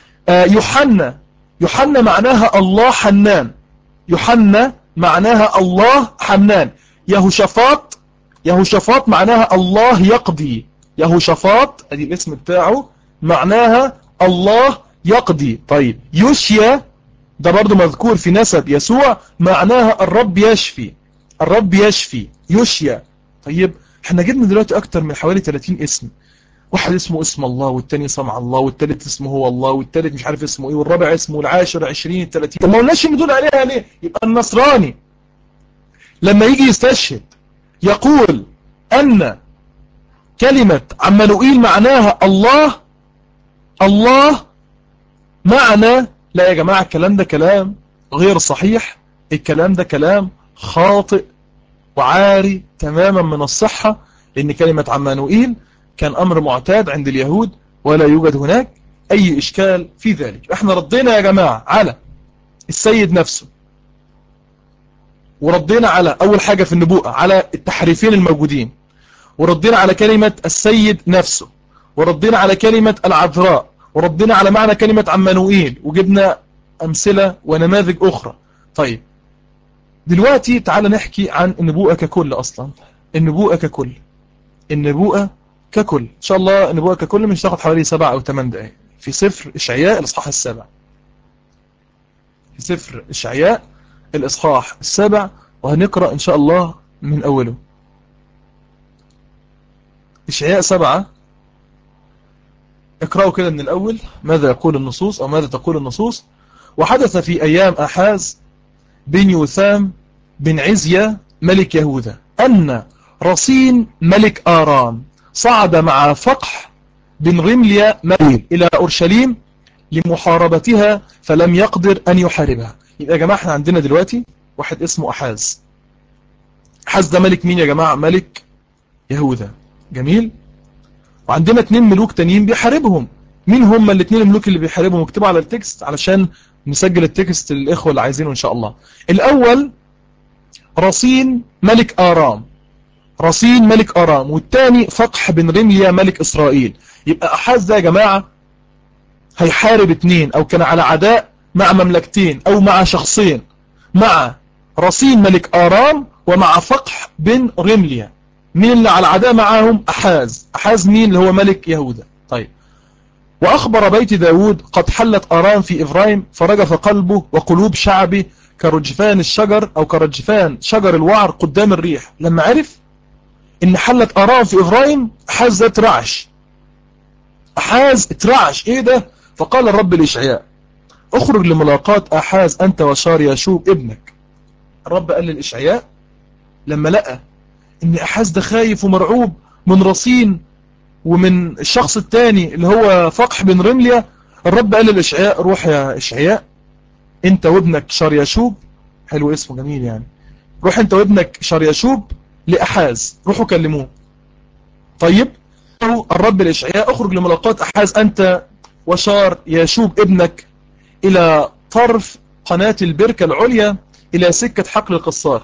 يوحنا معناها الله حنان، يوحنا معناها الله حنان. يهوشافاط معناها الله يقضي، يهوشافاط ادي الاسم بتاعه معناها الله يقضي. طيب يوشيا ده برضو مذكور في نسب يسوع، معناها الرب يشفي، الرب يشفي يوشيا. طيب احنا جبنا دلوقتي اكتر من حوالي 30 اسم، واحد اسمه اسم الله، والتاني صنع الله، والتالت اسمه هو الله، والتالت مش عارف اسمه ايه، والرابع اسمه العاشر 20 30. طب ما قلناش ان دول عليها ليه؟ يبقى النصراني لما يجي يستشهد يقول ان كلمة عمانوئيل معناها الله، الله معنى. لا يا جماعة الكلام ده كلام غير صحيح، الكلام ده كلام خاطئ وعاري تماما من الصحة، لأن كلمة عمانوئيل كان أمر معتاد عند اليهود ولا يوجد هناك أي إشكال في ذلك. احنا ردينا يا جماعة على السيد نفسه، وردينا على أول حاجة في النبوءة على التحريفين الموجودين، وردينا على كلمة السيد نفسه، وردينا على كلمة العذراء، وردينا على معنى كلمة عمانوئيل، وجبنا أمثلة ونماذج أخرى. طيب دلوقتي تعال نحكي عن النبوءة ككل. أصلا النبوءة ككل، النبوءة ككل إن شاء الله النبوءة ككل مش تاخد حوالي 7 أو 8 دقائق في سفر إشعياء الإصحاح السابع، في سفر إشعياء الإصحاح السابع، وهنقرأ إن شاء الله من أوله. إشعياء 7 اقرأوا كده من الأول ماذا يقول النصوص أو ماذا تقول النصوص. وحدث في أيام أحاز بن يوثام بن عزيا ملك يهوذا أن رصين ملك آرام صعد مع فقح بن رمليا ملك إلى أورشليم لمحاربتها فلم يقدر أن يحاربها. يبقى يا جماعة احنا عندنا دلوقتي واحد اسمه أحاز. أحاز ده ملك مين يا جماعة؟ ملك يهوذا. جميل. وعندنا 2 ملوك تانيين بيحاربهم. مين هم الاثنين الملوك اللي بيحاربهم؟ اكتبوا على التكست علشان نسجل التكست للإخوة اللي عايزينه إن شاء الله. الأول رصين ملك آرام، رصين ملك آرام، والتاني فقح بن رمليا ملك إسرائيل. يبقى أحاز ده يا جماعة هيحارب 2 أو كان على عداء مع مملكتين أو مع شخصين، مع رصين ملك آرام ومع فقح بن رمليا. مين اللي على عداء معاهم؟ أحاز. أحاز مين؟ اللي هو ملك يهوذا. طيب وأخبر بيت داود قد حلت آرام في إفرايم فرجف قلبه وقلوب شعبه كرجفان الشجر أو كرجفان شجر الوعر قدام الريح. لما عرف إن حلت آرام في إفرايم أحاز ده اترعش، أحاز اترعش. إيه ده؟ فقال الرب لإشعياء اخرج لملاقاة أحاز أنت وشار ياشوب ابنك. الرب قال لإشعياء لما لقى إن أحاز ده خايف ومرعوب من رصين ومن الشخص الثاني اللي هو فقح بن رمليا، الرب قال لإشعياء روح يا إشعياء انت وابنك شارياشوب، حلو اسمه جميل يعني، روح انت وابنك شارياشوب لأحاز، روحوا كلموه. طيب الرب لإشعياء اخرج لملاقاة أحاز أنت وشار ياشوب ابنك إلى طرف قناة البركة العليا إلى سكة حقل القصار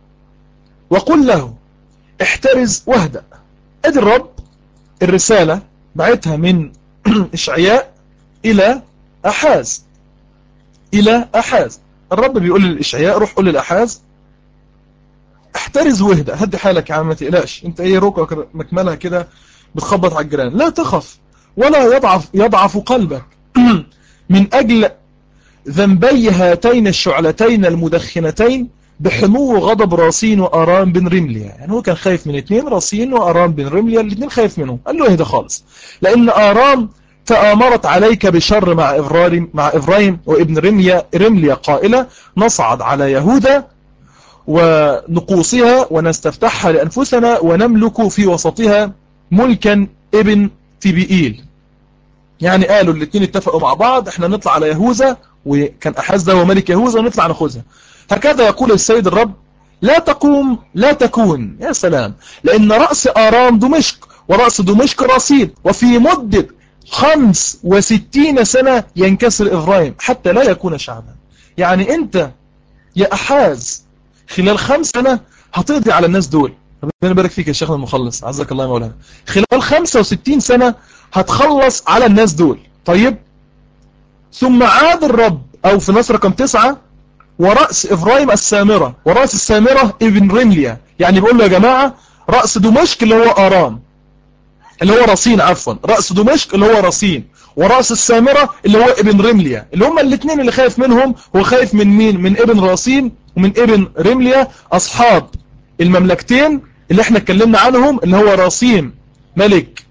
وقل له احترز واهدأ. ادي الرب الرسالة بعتها من إشعياء إلى أحاز، إلى أحاز. الرب بيقول للإشعياء روح قول للأحاز احترز واهدأ، هدي حالك يا عم ما تقلقش، انت ايه روكك مكملها كده بتخبط على الجيران، لا تخف ولا يضعف قلبك من أجل ذنبي هاتين الشعلتين المدخنتين بحمو غضب راسين وأرام بن رمليا. يعني هو كان خايف من اثنين، راسين وأرام بن رمليا، الاثنين خايف منهم. قال له اهدى خالص، لأن أرام تآمرت عليك بشر مع إبراهيم وابن رمليا قائلة نصعد على يهوذا ونقوصها ونستفتحها لأنفسنا ونملك في وسطها ملكا ابن تبيئيل. يعني قالوا الاثنين اتفقوا مع بعض احنا نطلع على يهوذا، وكان أحاز ده هو ملك يهوذا، ونطلع ناخذها. هكذا يقول السيد الرب لا تقوم لا تكون. يا سلام، لأن رأس آرام دمشق، ورأس دمشق رصيد، وفي مدة 65 سنة ينكسر إبراهيم حتى لا يكون شعبا. يعني أنت يا أحاز خلال 5 سنة هتقضي على الناس دول. ربنا يبارك فيك يا شيخنا المخلص، عزك الله يا مولانا. خلال 65 سنة هتخلص على الناس دول. طيب، ثم عاد الرب، أو في نص رقم 9، ورأس إبراهيم السامرة، ورأس السامرة ابن رمليا. يعني بيقول له يا جماعة رأس دمشق اللي هو آرام، اللي هو رصين، عفوا، رأس دمشق اللي هو رصين، ورأس السامرة اللي هو ابن رمليا، اللي هم الاثنين اللي خايف منهم. هو خايف من مين؟ من ابن رصين ومن ابن رمليا، أصحاب المملكتين اللي احنا اتكلمنا عنهم، اللي هو رصين ملك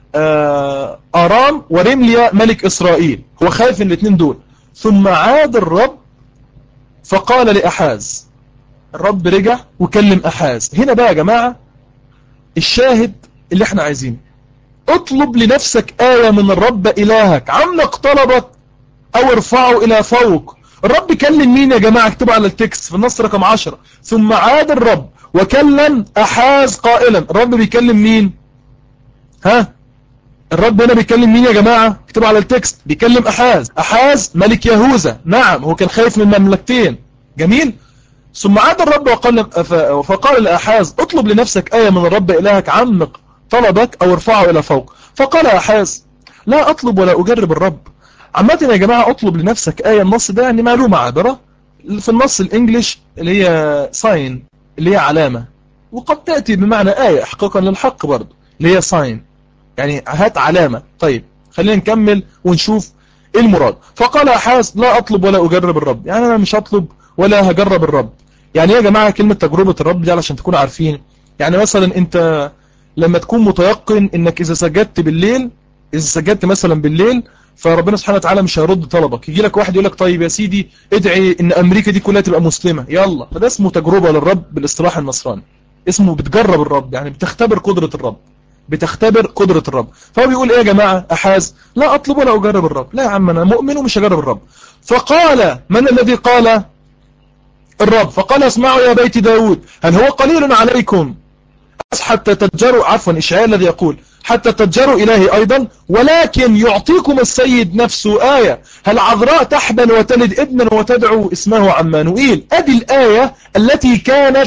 آرام، ورمليا ملك إسرائيل. هو خايف من الاثنين دول. ثم عاد الرب فقال لأحاز، الرب رجع وكلم أحاز. هنا بقى يا جماعة الشاهد اللي احنا عايزينه، اطلب لنفسك آية من الرب إلهك، عمق طلبك أو ارفعه إلى فوق. الرب كلم مين يا جماعة؟ اكتبوا على التكست في النص رقم 10. ثم عاد الرب وكلم أحاز قائلا. الرب بيكلم مين؟ ها؟ الرب هنا بيكلم مين يا جماعة؟ اكتبوا على التكست. بيكلم أحاز. أحاز ملك يهوذا، نعم، هو كان خايف من مملكتين. جميل. ثم عاد الرب فقال لأحاز اطلب لنفسك آية من الرب إلهك، عمق طلبك أو ارفعه إلى فوق. فقال أحاز لا أطلب ولا أجرب الرب. عامة يا جماعة اطلب لنفسك آية، النص ده يعني معلومة عابرة في النص الإنجليش، اللي هي ساين، اللي هي علامة، وقد تأتي بمعنى آية إحقاقا للحق برضه، اللي هي ساين، يعني هات علامة. طيب خلينا نكمل ونشوف إيه المراد. فقال أحاز لا أطلب ولا أجرب الرب. يعني أنا مش هطلب ولا هجرب الرب. يعني يا جماعة كلمة تجربة الرب دي علشان تكونوا عارفين، يعني مثلا انت لما تكون متيقن انك اذا سجدت بالليل، اذا سجدت مثلا بالليل، فربنا سبحانه وتعالى مش هيرد طلبك. يجي لك واحد يقول لك طيب يا سيدي ادعي ان امريكا دي كلها تبقى مسلمة، يلا. فده اسمه تجربة للرب بالاصطلاح النصراني، اسمه بتجرب الرب، يعني بتختبر قدرة الرب، بتختبر قدرة الرب. فهو بيقول ايه يا جماعة أحاز؟ لا أطلب ولا أجرب الرب. لا يا عم أنا مؤمن ومش هجرب الرب. فقال، من الذي قال؟ الرب. فقال اسمعوا يا بيت داود، هل هو قليل عليكم حتى تتجروا، عفوا إشعياء الذي يقول حتى تتجروا إلهي أيضا، ولكن يعطيكم السيد نفسه آية، هل عذراء تحبل وتلد ابنا وتدعو اسمه عمانوئيل. أدي الآية التي كانت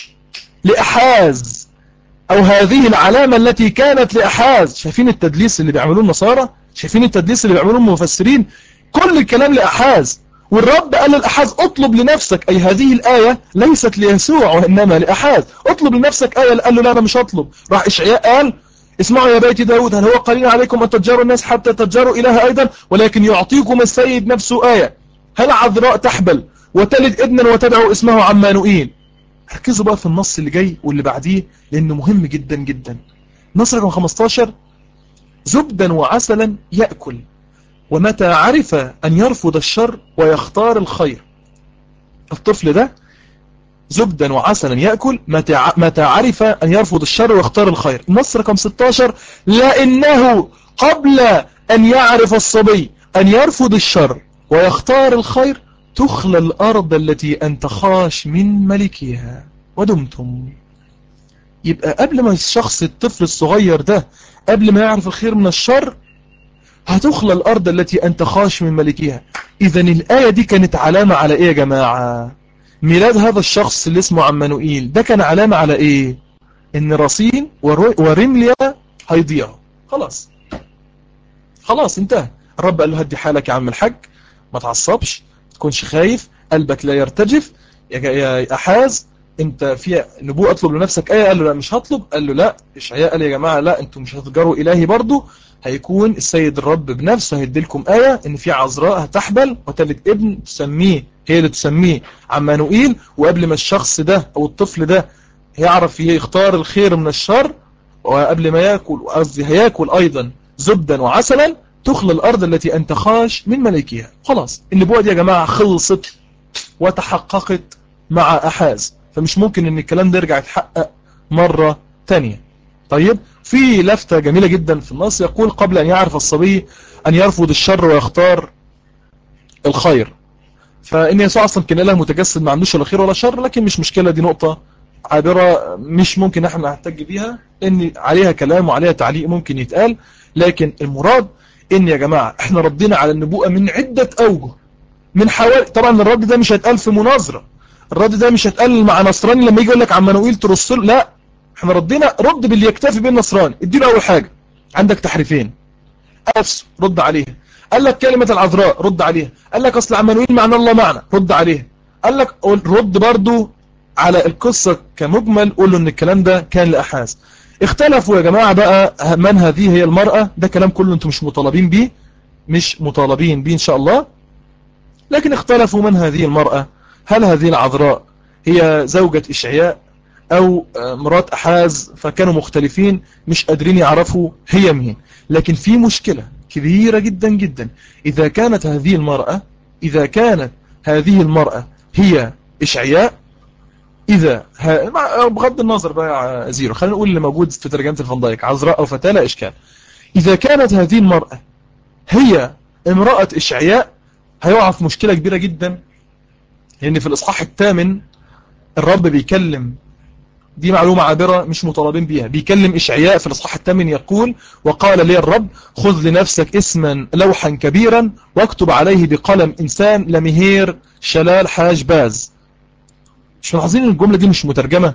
لأحاز، أو هذه العلامة التي كانت لأحاز. شايفين التدليس اللي بيعملوه النصارى؟ شايفين التدليس اللي بيعملوه المفسرين؟ كل الكلام لأحاز. والرب قال لأحاز اطلب لنفسك، أي هذه الآية ليست ليسوع وإنما لأحاز. اطلب لنفسك آية. قال له لا أنا مش هطلب. راح إشعياء قال اسمعوا يا بيت داود، هل هو قليل عليكم أن تتجروا الناس حتى تتجروا إله أيضا، ولكن يعطيكم السيد نفسه آية، هل عذراء تحبل وتلد ابنا وتدعو اسمه عمانوئيل. ركزوا بقى في النص اللي جاي واللي بعديه لأنه مهم جدا جدا. نص رقم 15، زبدا وعسلا يأكل، ومتى عرف أن يرفض الشر ويختار الخير. الطفل ده زبدا وعسلا يأكل متى عرف أن يرفض الشر ويختار الخير. النص رقم 16، لأنه قبل أن يعرف الصبي أن يرفض الشر ويختار الخير تخلى الأرض التي أنت خاش من ملكها ودمتم. يبقى قبل ما الشخص الطفل الصغير ده قبل ما يعرف الخير من الشر هتخلى الأرض التي أنت خاش من ملكها. إذن الآية دي كانت علامة على إيه يا جماعة؟ ميلاد هذا الشخص اللي اسمه عمانوئيل ده كان علامة على إيه؟ إن رصين ورمليا هيضيعوا. خلاص خلاص انتهى. الرب قال له هدي حالك يا عم الحاج، ما تعصبش، ما تكونش خايف، قلبك لا يرتجف يا أحاز. انت في نبوءة اطلب لنفسك آية، قال له لا مش هطلب. قال له لا. إشعياء قال يا جماعة لا، انتم مش هتتجروا إلهي برضو، هيكون السيد الرب بنفسه هيديلكم آية ان في عذراء هتحبل وتلد ابن تسميه، هي اللي تسميه عمانوئيل. وقبل ما الشخص ده او الطفل ده يعرف يختار الخير من الشر، وقبل ما يأكل، قصدي هيأكل أيضا زبدا وعسلا، تخلى الأرض التي أنت خاش من ملكها. خلاص النبوة دي يا جماعة خلصت وتحققت مع أحاز، فمش ممكن ان الكلام ده يرجع يتحقق مرة تانية. طيب في لفتة جميلة جدا في النص يقول قبل أن يعرف الصبي أن يرفض الشر ويختار الخير. فإن يسوع أصلا كان إله متجسد ما عندوش ولا خير ولا شر، لكن مش مشكلة، دي نقطة عابرة مش ممكن احنا نحتج بيها، ان عليها كلام وعليها تعليق ممكن يتقال. لكن المراد ان يا جماعة احنا ردينا على النبوءة من عدة أوجه، من حوالي، طبعا الرد ده مش هيتقال في مناظرة، الرد ده مش هيتقال مع نصراني لما يجي يقول لك عمانوئيل ترسل، لا، احنا ردينا رد باللي يكتفي بين نصراني. اديله اول حاجة عندك تحريفين، نفسه رد عليها. قال لك كلمة العذراء رد عليها. قال لك اصل عمانوئيل معنى الله معنا، رد عليها. قال لك رد برضو على القصة كمجمل، قول له ان الكلام ده كان لأحاز. اختلفوا يا جماعة بقى من هذه هي المرأة، ده كلام كله انتم مش مطالبين بيه، مش مطالبين بيه ان شاء الله. لكن اختلفوا من هذه المرأة، هل هذه العذراء هي زوجة إشعياء أو مرات أحاز، فكانوا مختلفين مش قادرين يعرفوا هي مين. لكن في مشكلة كبيرة جدا جدا، إذا كانت هذه المرأة هي إشعياء، بغض النظر بقى زيرو، خلينا نقول اللي موجود في ترجمة الفان دايك عذراء أو فتاة لا إشكال. إذا كانت هذه المرأة هي امرأة إشعياء هيقع في مشكلة كبيرة جدا، لأن في الإصحاح 8 الرب بيكلم، دي معلومة عابرة مش مطالبين بيها، بيكلم إشعياء في الإصحاح 8 يقول وقال لي الرب خذ لنفسك اسما لوحا كبيرا واكتب عليه بقلم إنسان لمهير شلال حاج باز. مش ملاحظين ان الجملة دي مش مترجمة؟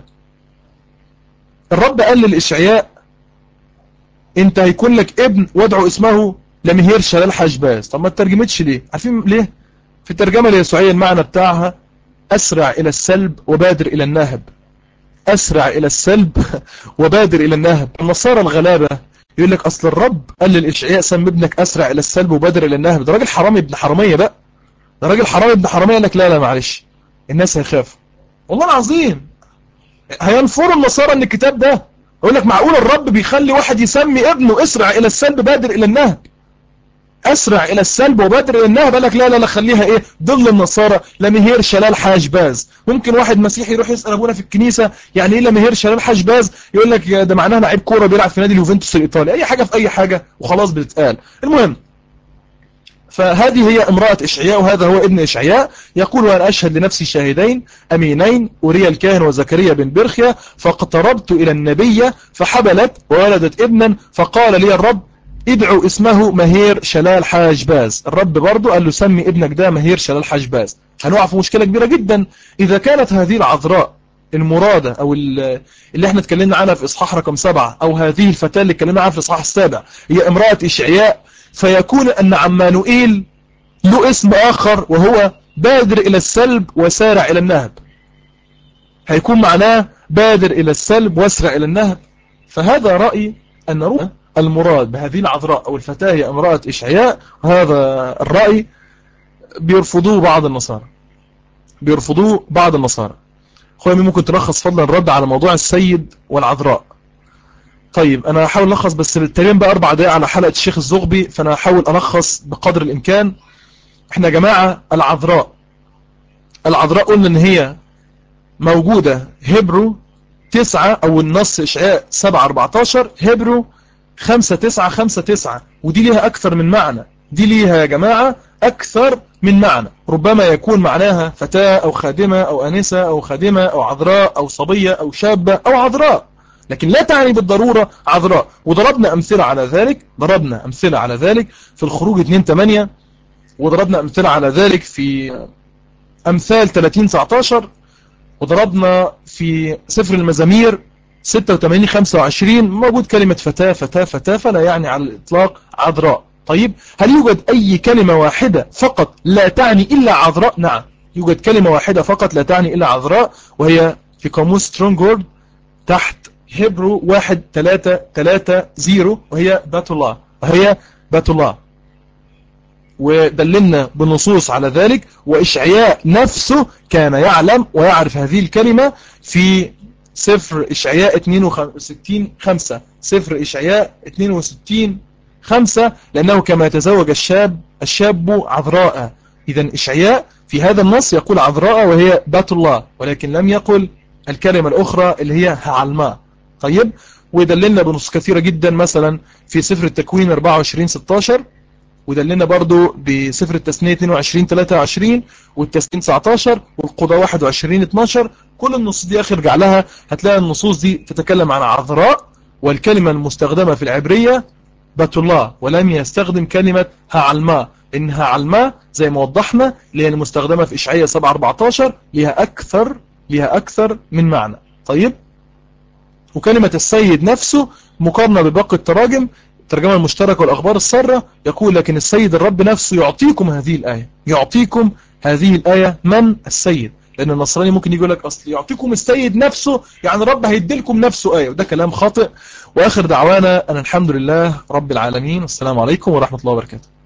الرب قال لإشعياء انت هيكون لك ابن وادعو اسمه لمهير شلال حاج باز. طب ما ترجمتش ليه؟ عارفين ليه؟ في الترجمة اليسوعية المعنى بتاعها أسرع إلى السلب وبادر إلى النهب. أسرع إلى السلب وبادر إلى النهب. النصارى الغلابة يقول لك أصل الرب قال للإشعياء سم ابنك أسرع إلى السلب وبادر إلى النهب. ده راجل حرامي ابن حرامية بقى، ده راجل حرامي ابن حرامية. قال لك لا معلش، الناس هيخافوا. والله العظيم هينفروا النصارى من الكتاب ده. يقول لك معقول الرب بيخلي واحد يسمي ابنه أسرع إلى السلب بادر إلى النهب؟ أسرع إلى السلب وبادر إلى النهب. قال لك لا خليها إيه ضمن النصارى لمهير شلال حاج باز. ممكن واحد مسيحي يروح يسأل أبونا في الكنيسة يعني إيه لمهير شلال حاج باز، يقول لك ده معناه لعيب كورة بيلعب في نادي اليوفنتوس الإيطالي، أي حاجة في أي حاجة وخلاص بتتقال. المهم، فهذه هي امرأة إشعياء وهذا هو ابن إشعياء. يقول وأنا أشهد لنفسي شاهدين أمينين أوريا الكاهن وزكريا بن برخيا فاقتربت إلى النبية فحبلت وولدت ابنا فقال لي الرب ادعوا اسمه مهير شلال حاج باز. الرب برضو قال له سمي ابنك ده مهير شلال حاج باز. هنقع في مشكلة كبيرة جدا إذا كانت هذه العذراء المرادة أو اللي احنا اتكلمنا عنها في إصحاح رقم 7، أو هذه الفتاة اللي اتكلمنا عنها في الإصحاح السابع هي امرأة إشعياء، فيكون أن عمانوئيل له اسم آخر وهو بادر إلى السلب وسارع إلى النهب. هيكون معناه بادر إلى السلب واسرع إلى النهب. فهذا رأي أن المراد بهذه العذراء أو الفتاة هي امرأة إشعياء، وهذا الرأي بيرفضوه بعض النصارى. أخويا ممكن تلخص فضلا الرد على موضوع السيد والعذراء؟ طيب أنا هحاول ألخص، بس التقريبا بقى 4 دقائق على حلقة الشيخ الزغبي، فأنا هحاول ألخص بقدر الإمكان. احنا يا جماعة العذراء قلنا ان هي موجودة هبرو 9 او النص إشعياء 7:14، هبرو 5:9 ودي ليها اكثر من معنى، دي ليها يا جماعة اكثر من معنى. ربما يكون معناها فتاة او خادمة او انسة او خادمة او عذراء او صبية او شابة او عذراء، لكن لا تعني بالضرورة عذراء. وضربنا امثلة على ذلك في الخروج 2:8، وضربنا أمثلة على ذلك في أمثال 30:19، وضربنا في سفر المزامير 86:25 موجود كلمة فتاة فتاة فتاة، فلا يعني على الإطلاق عذراء. طيب هل يوجد أي كلمة واحدة فقط لا تعني إلا عذراء؟ نعم، يوجد كلمة واحدة فقط لا تعني إلا عذراء، وهي في قاموس سترونجورد تحت هيبرو 1330 وهي بات الله. ودللنا بنصوص على ذلك، وإشعياء نفسه كان يعلم ويعرف هذه الكلمة في سفر إشعياء 62:5، سفر إشعياء 62:5، لأنه كما يتزوج الشاب عذراء. إذن إشعياء في هذا النص يقول عذراء وهي بات الله، ولكن لم يقل الكلمة الأخرى اللي هي هعلماء. طيب، ودللنا بنصوص كثيرة جدا، مثلا في سفر التكوين 24:16، ودلنا برضو بسفر التثنية 22:23 والتثنية 19 والقضاء 21:12. كل النصوص دي اخر ارجع لها، هتلاقي النصوص دي تتكلم عن عذراء، والكلمة المستخدمة في العبرية بات الله، ولم يستخدم كلمة هعلماء، لان هعلماء زي ما وضحنا اللي هي المستخدمة في إشعياء 7:14 ليها اكثر من معنى. طيب، وكلمة السيد نفسه مقارنة بباقي التراجم، الترجمة المشتركة والأخبار السارة، يقول لكن السيد الرب نفسه يعطيكم هذه الآية. من السيد؟ لأن النصراني ممكن يقول لك أصل يعطيكم السيد نفسه يعني الرب هيديلكم نفسه آية، وده كلام خاطئ. وآخر دعوانا أن الحمد لله رب العالمين، والسلام عليكم ورحمة الله وبركاته.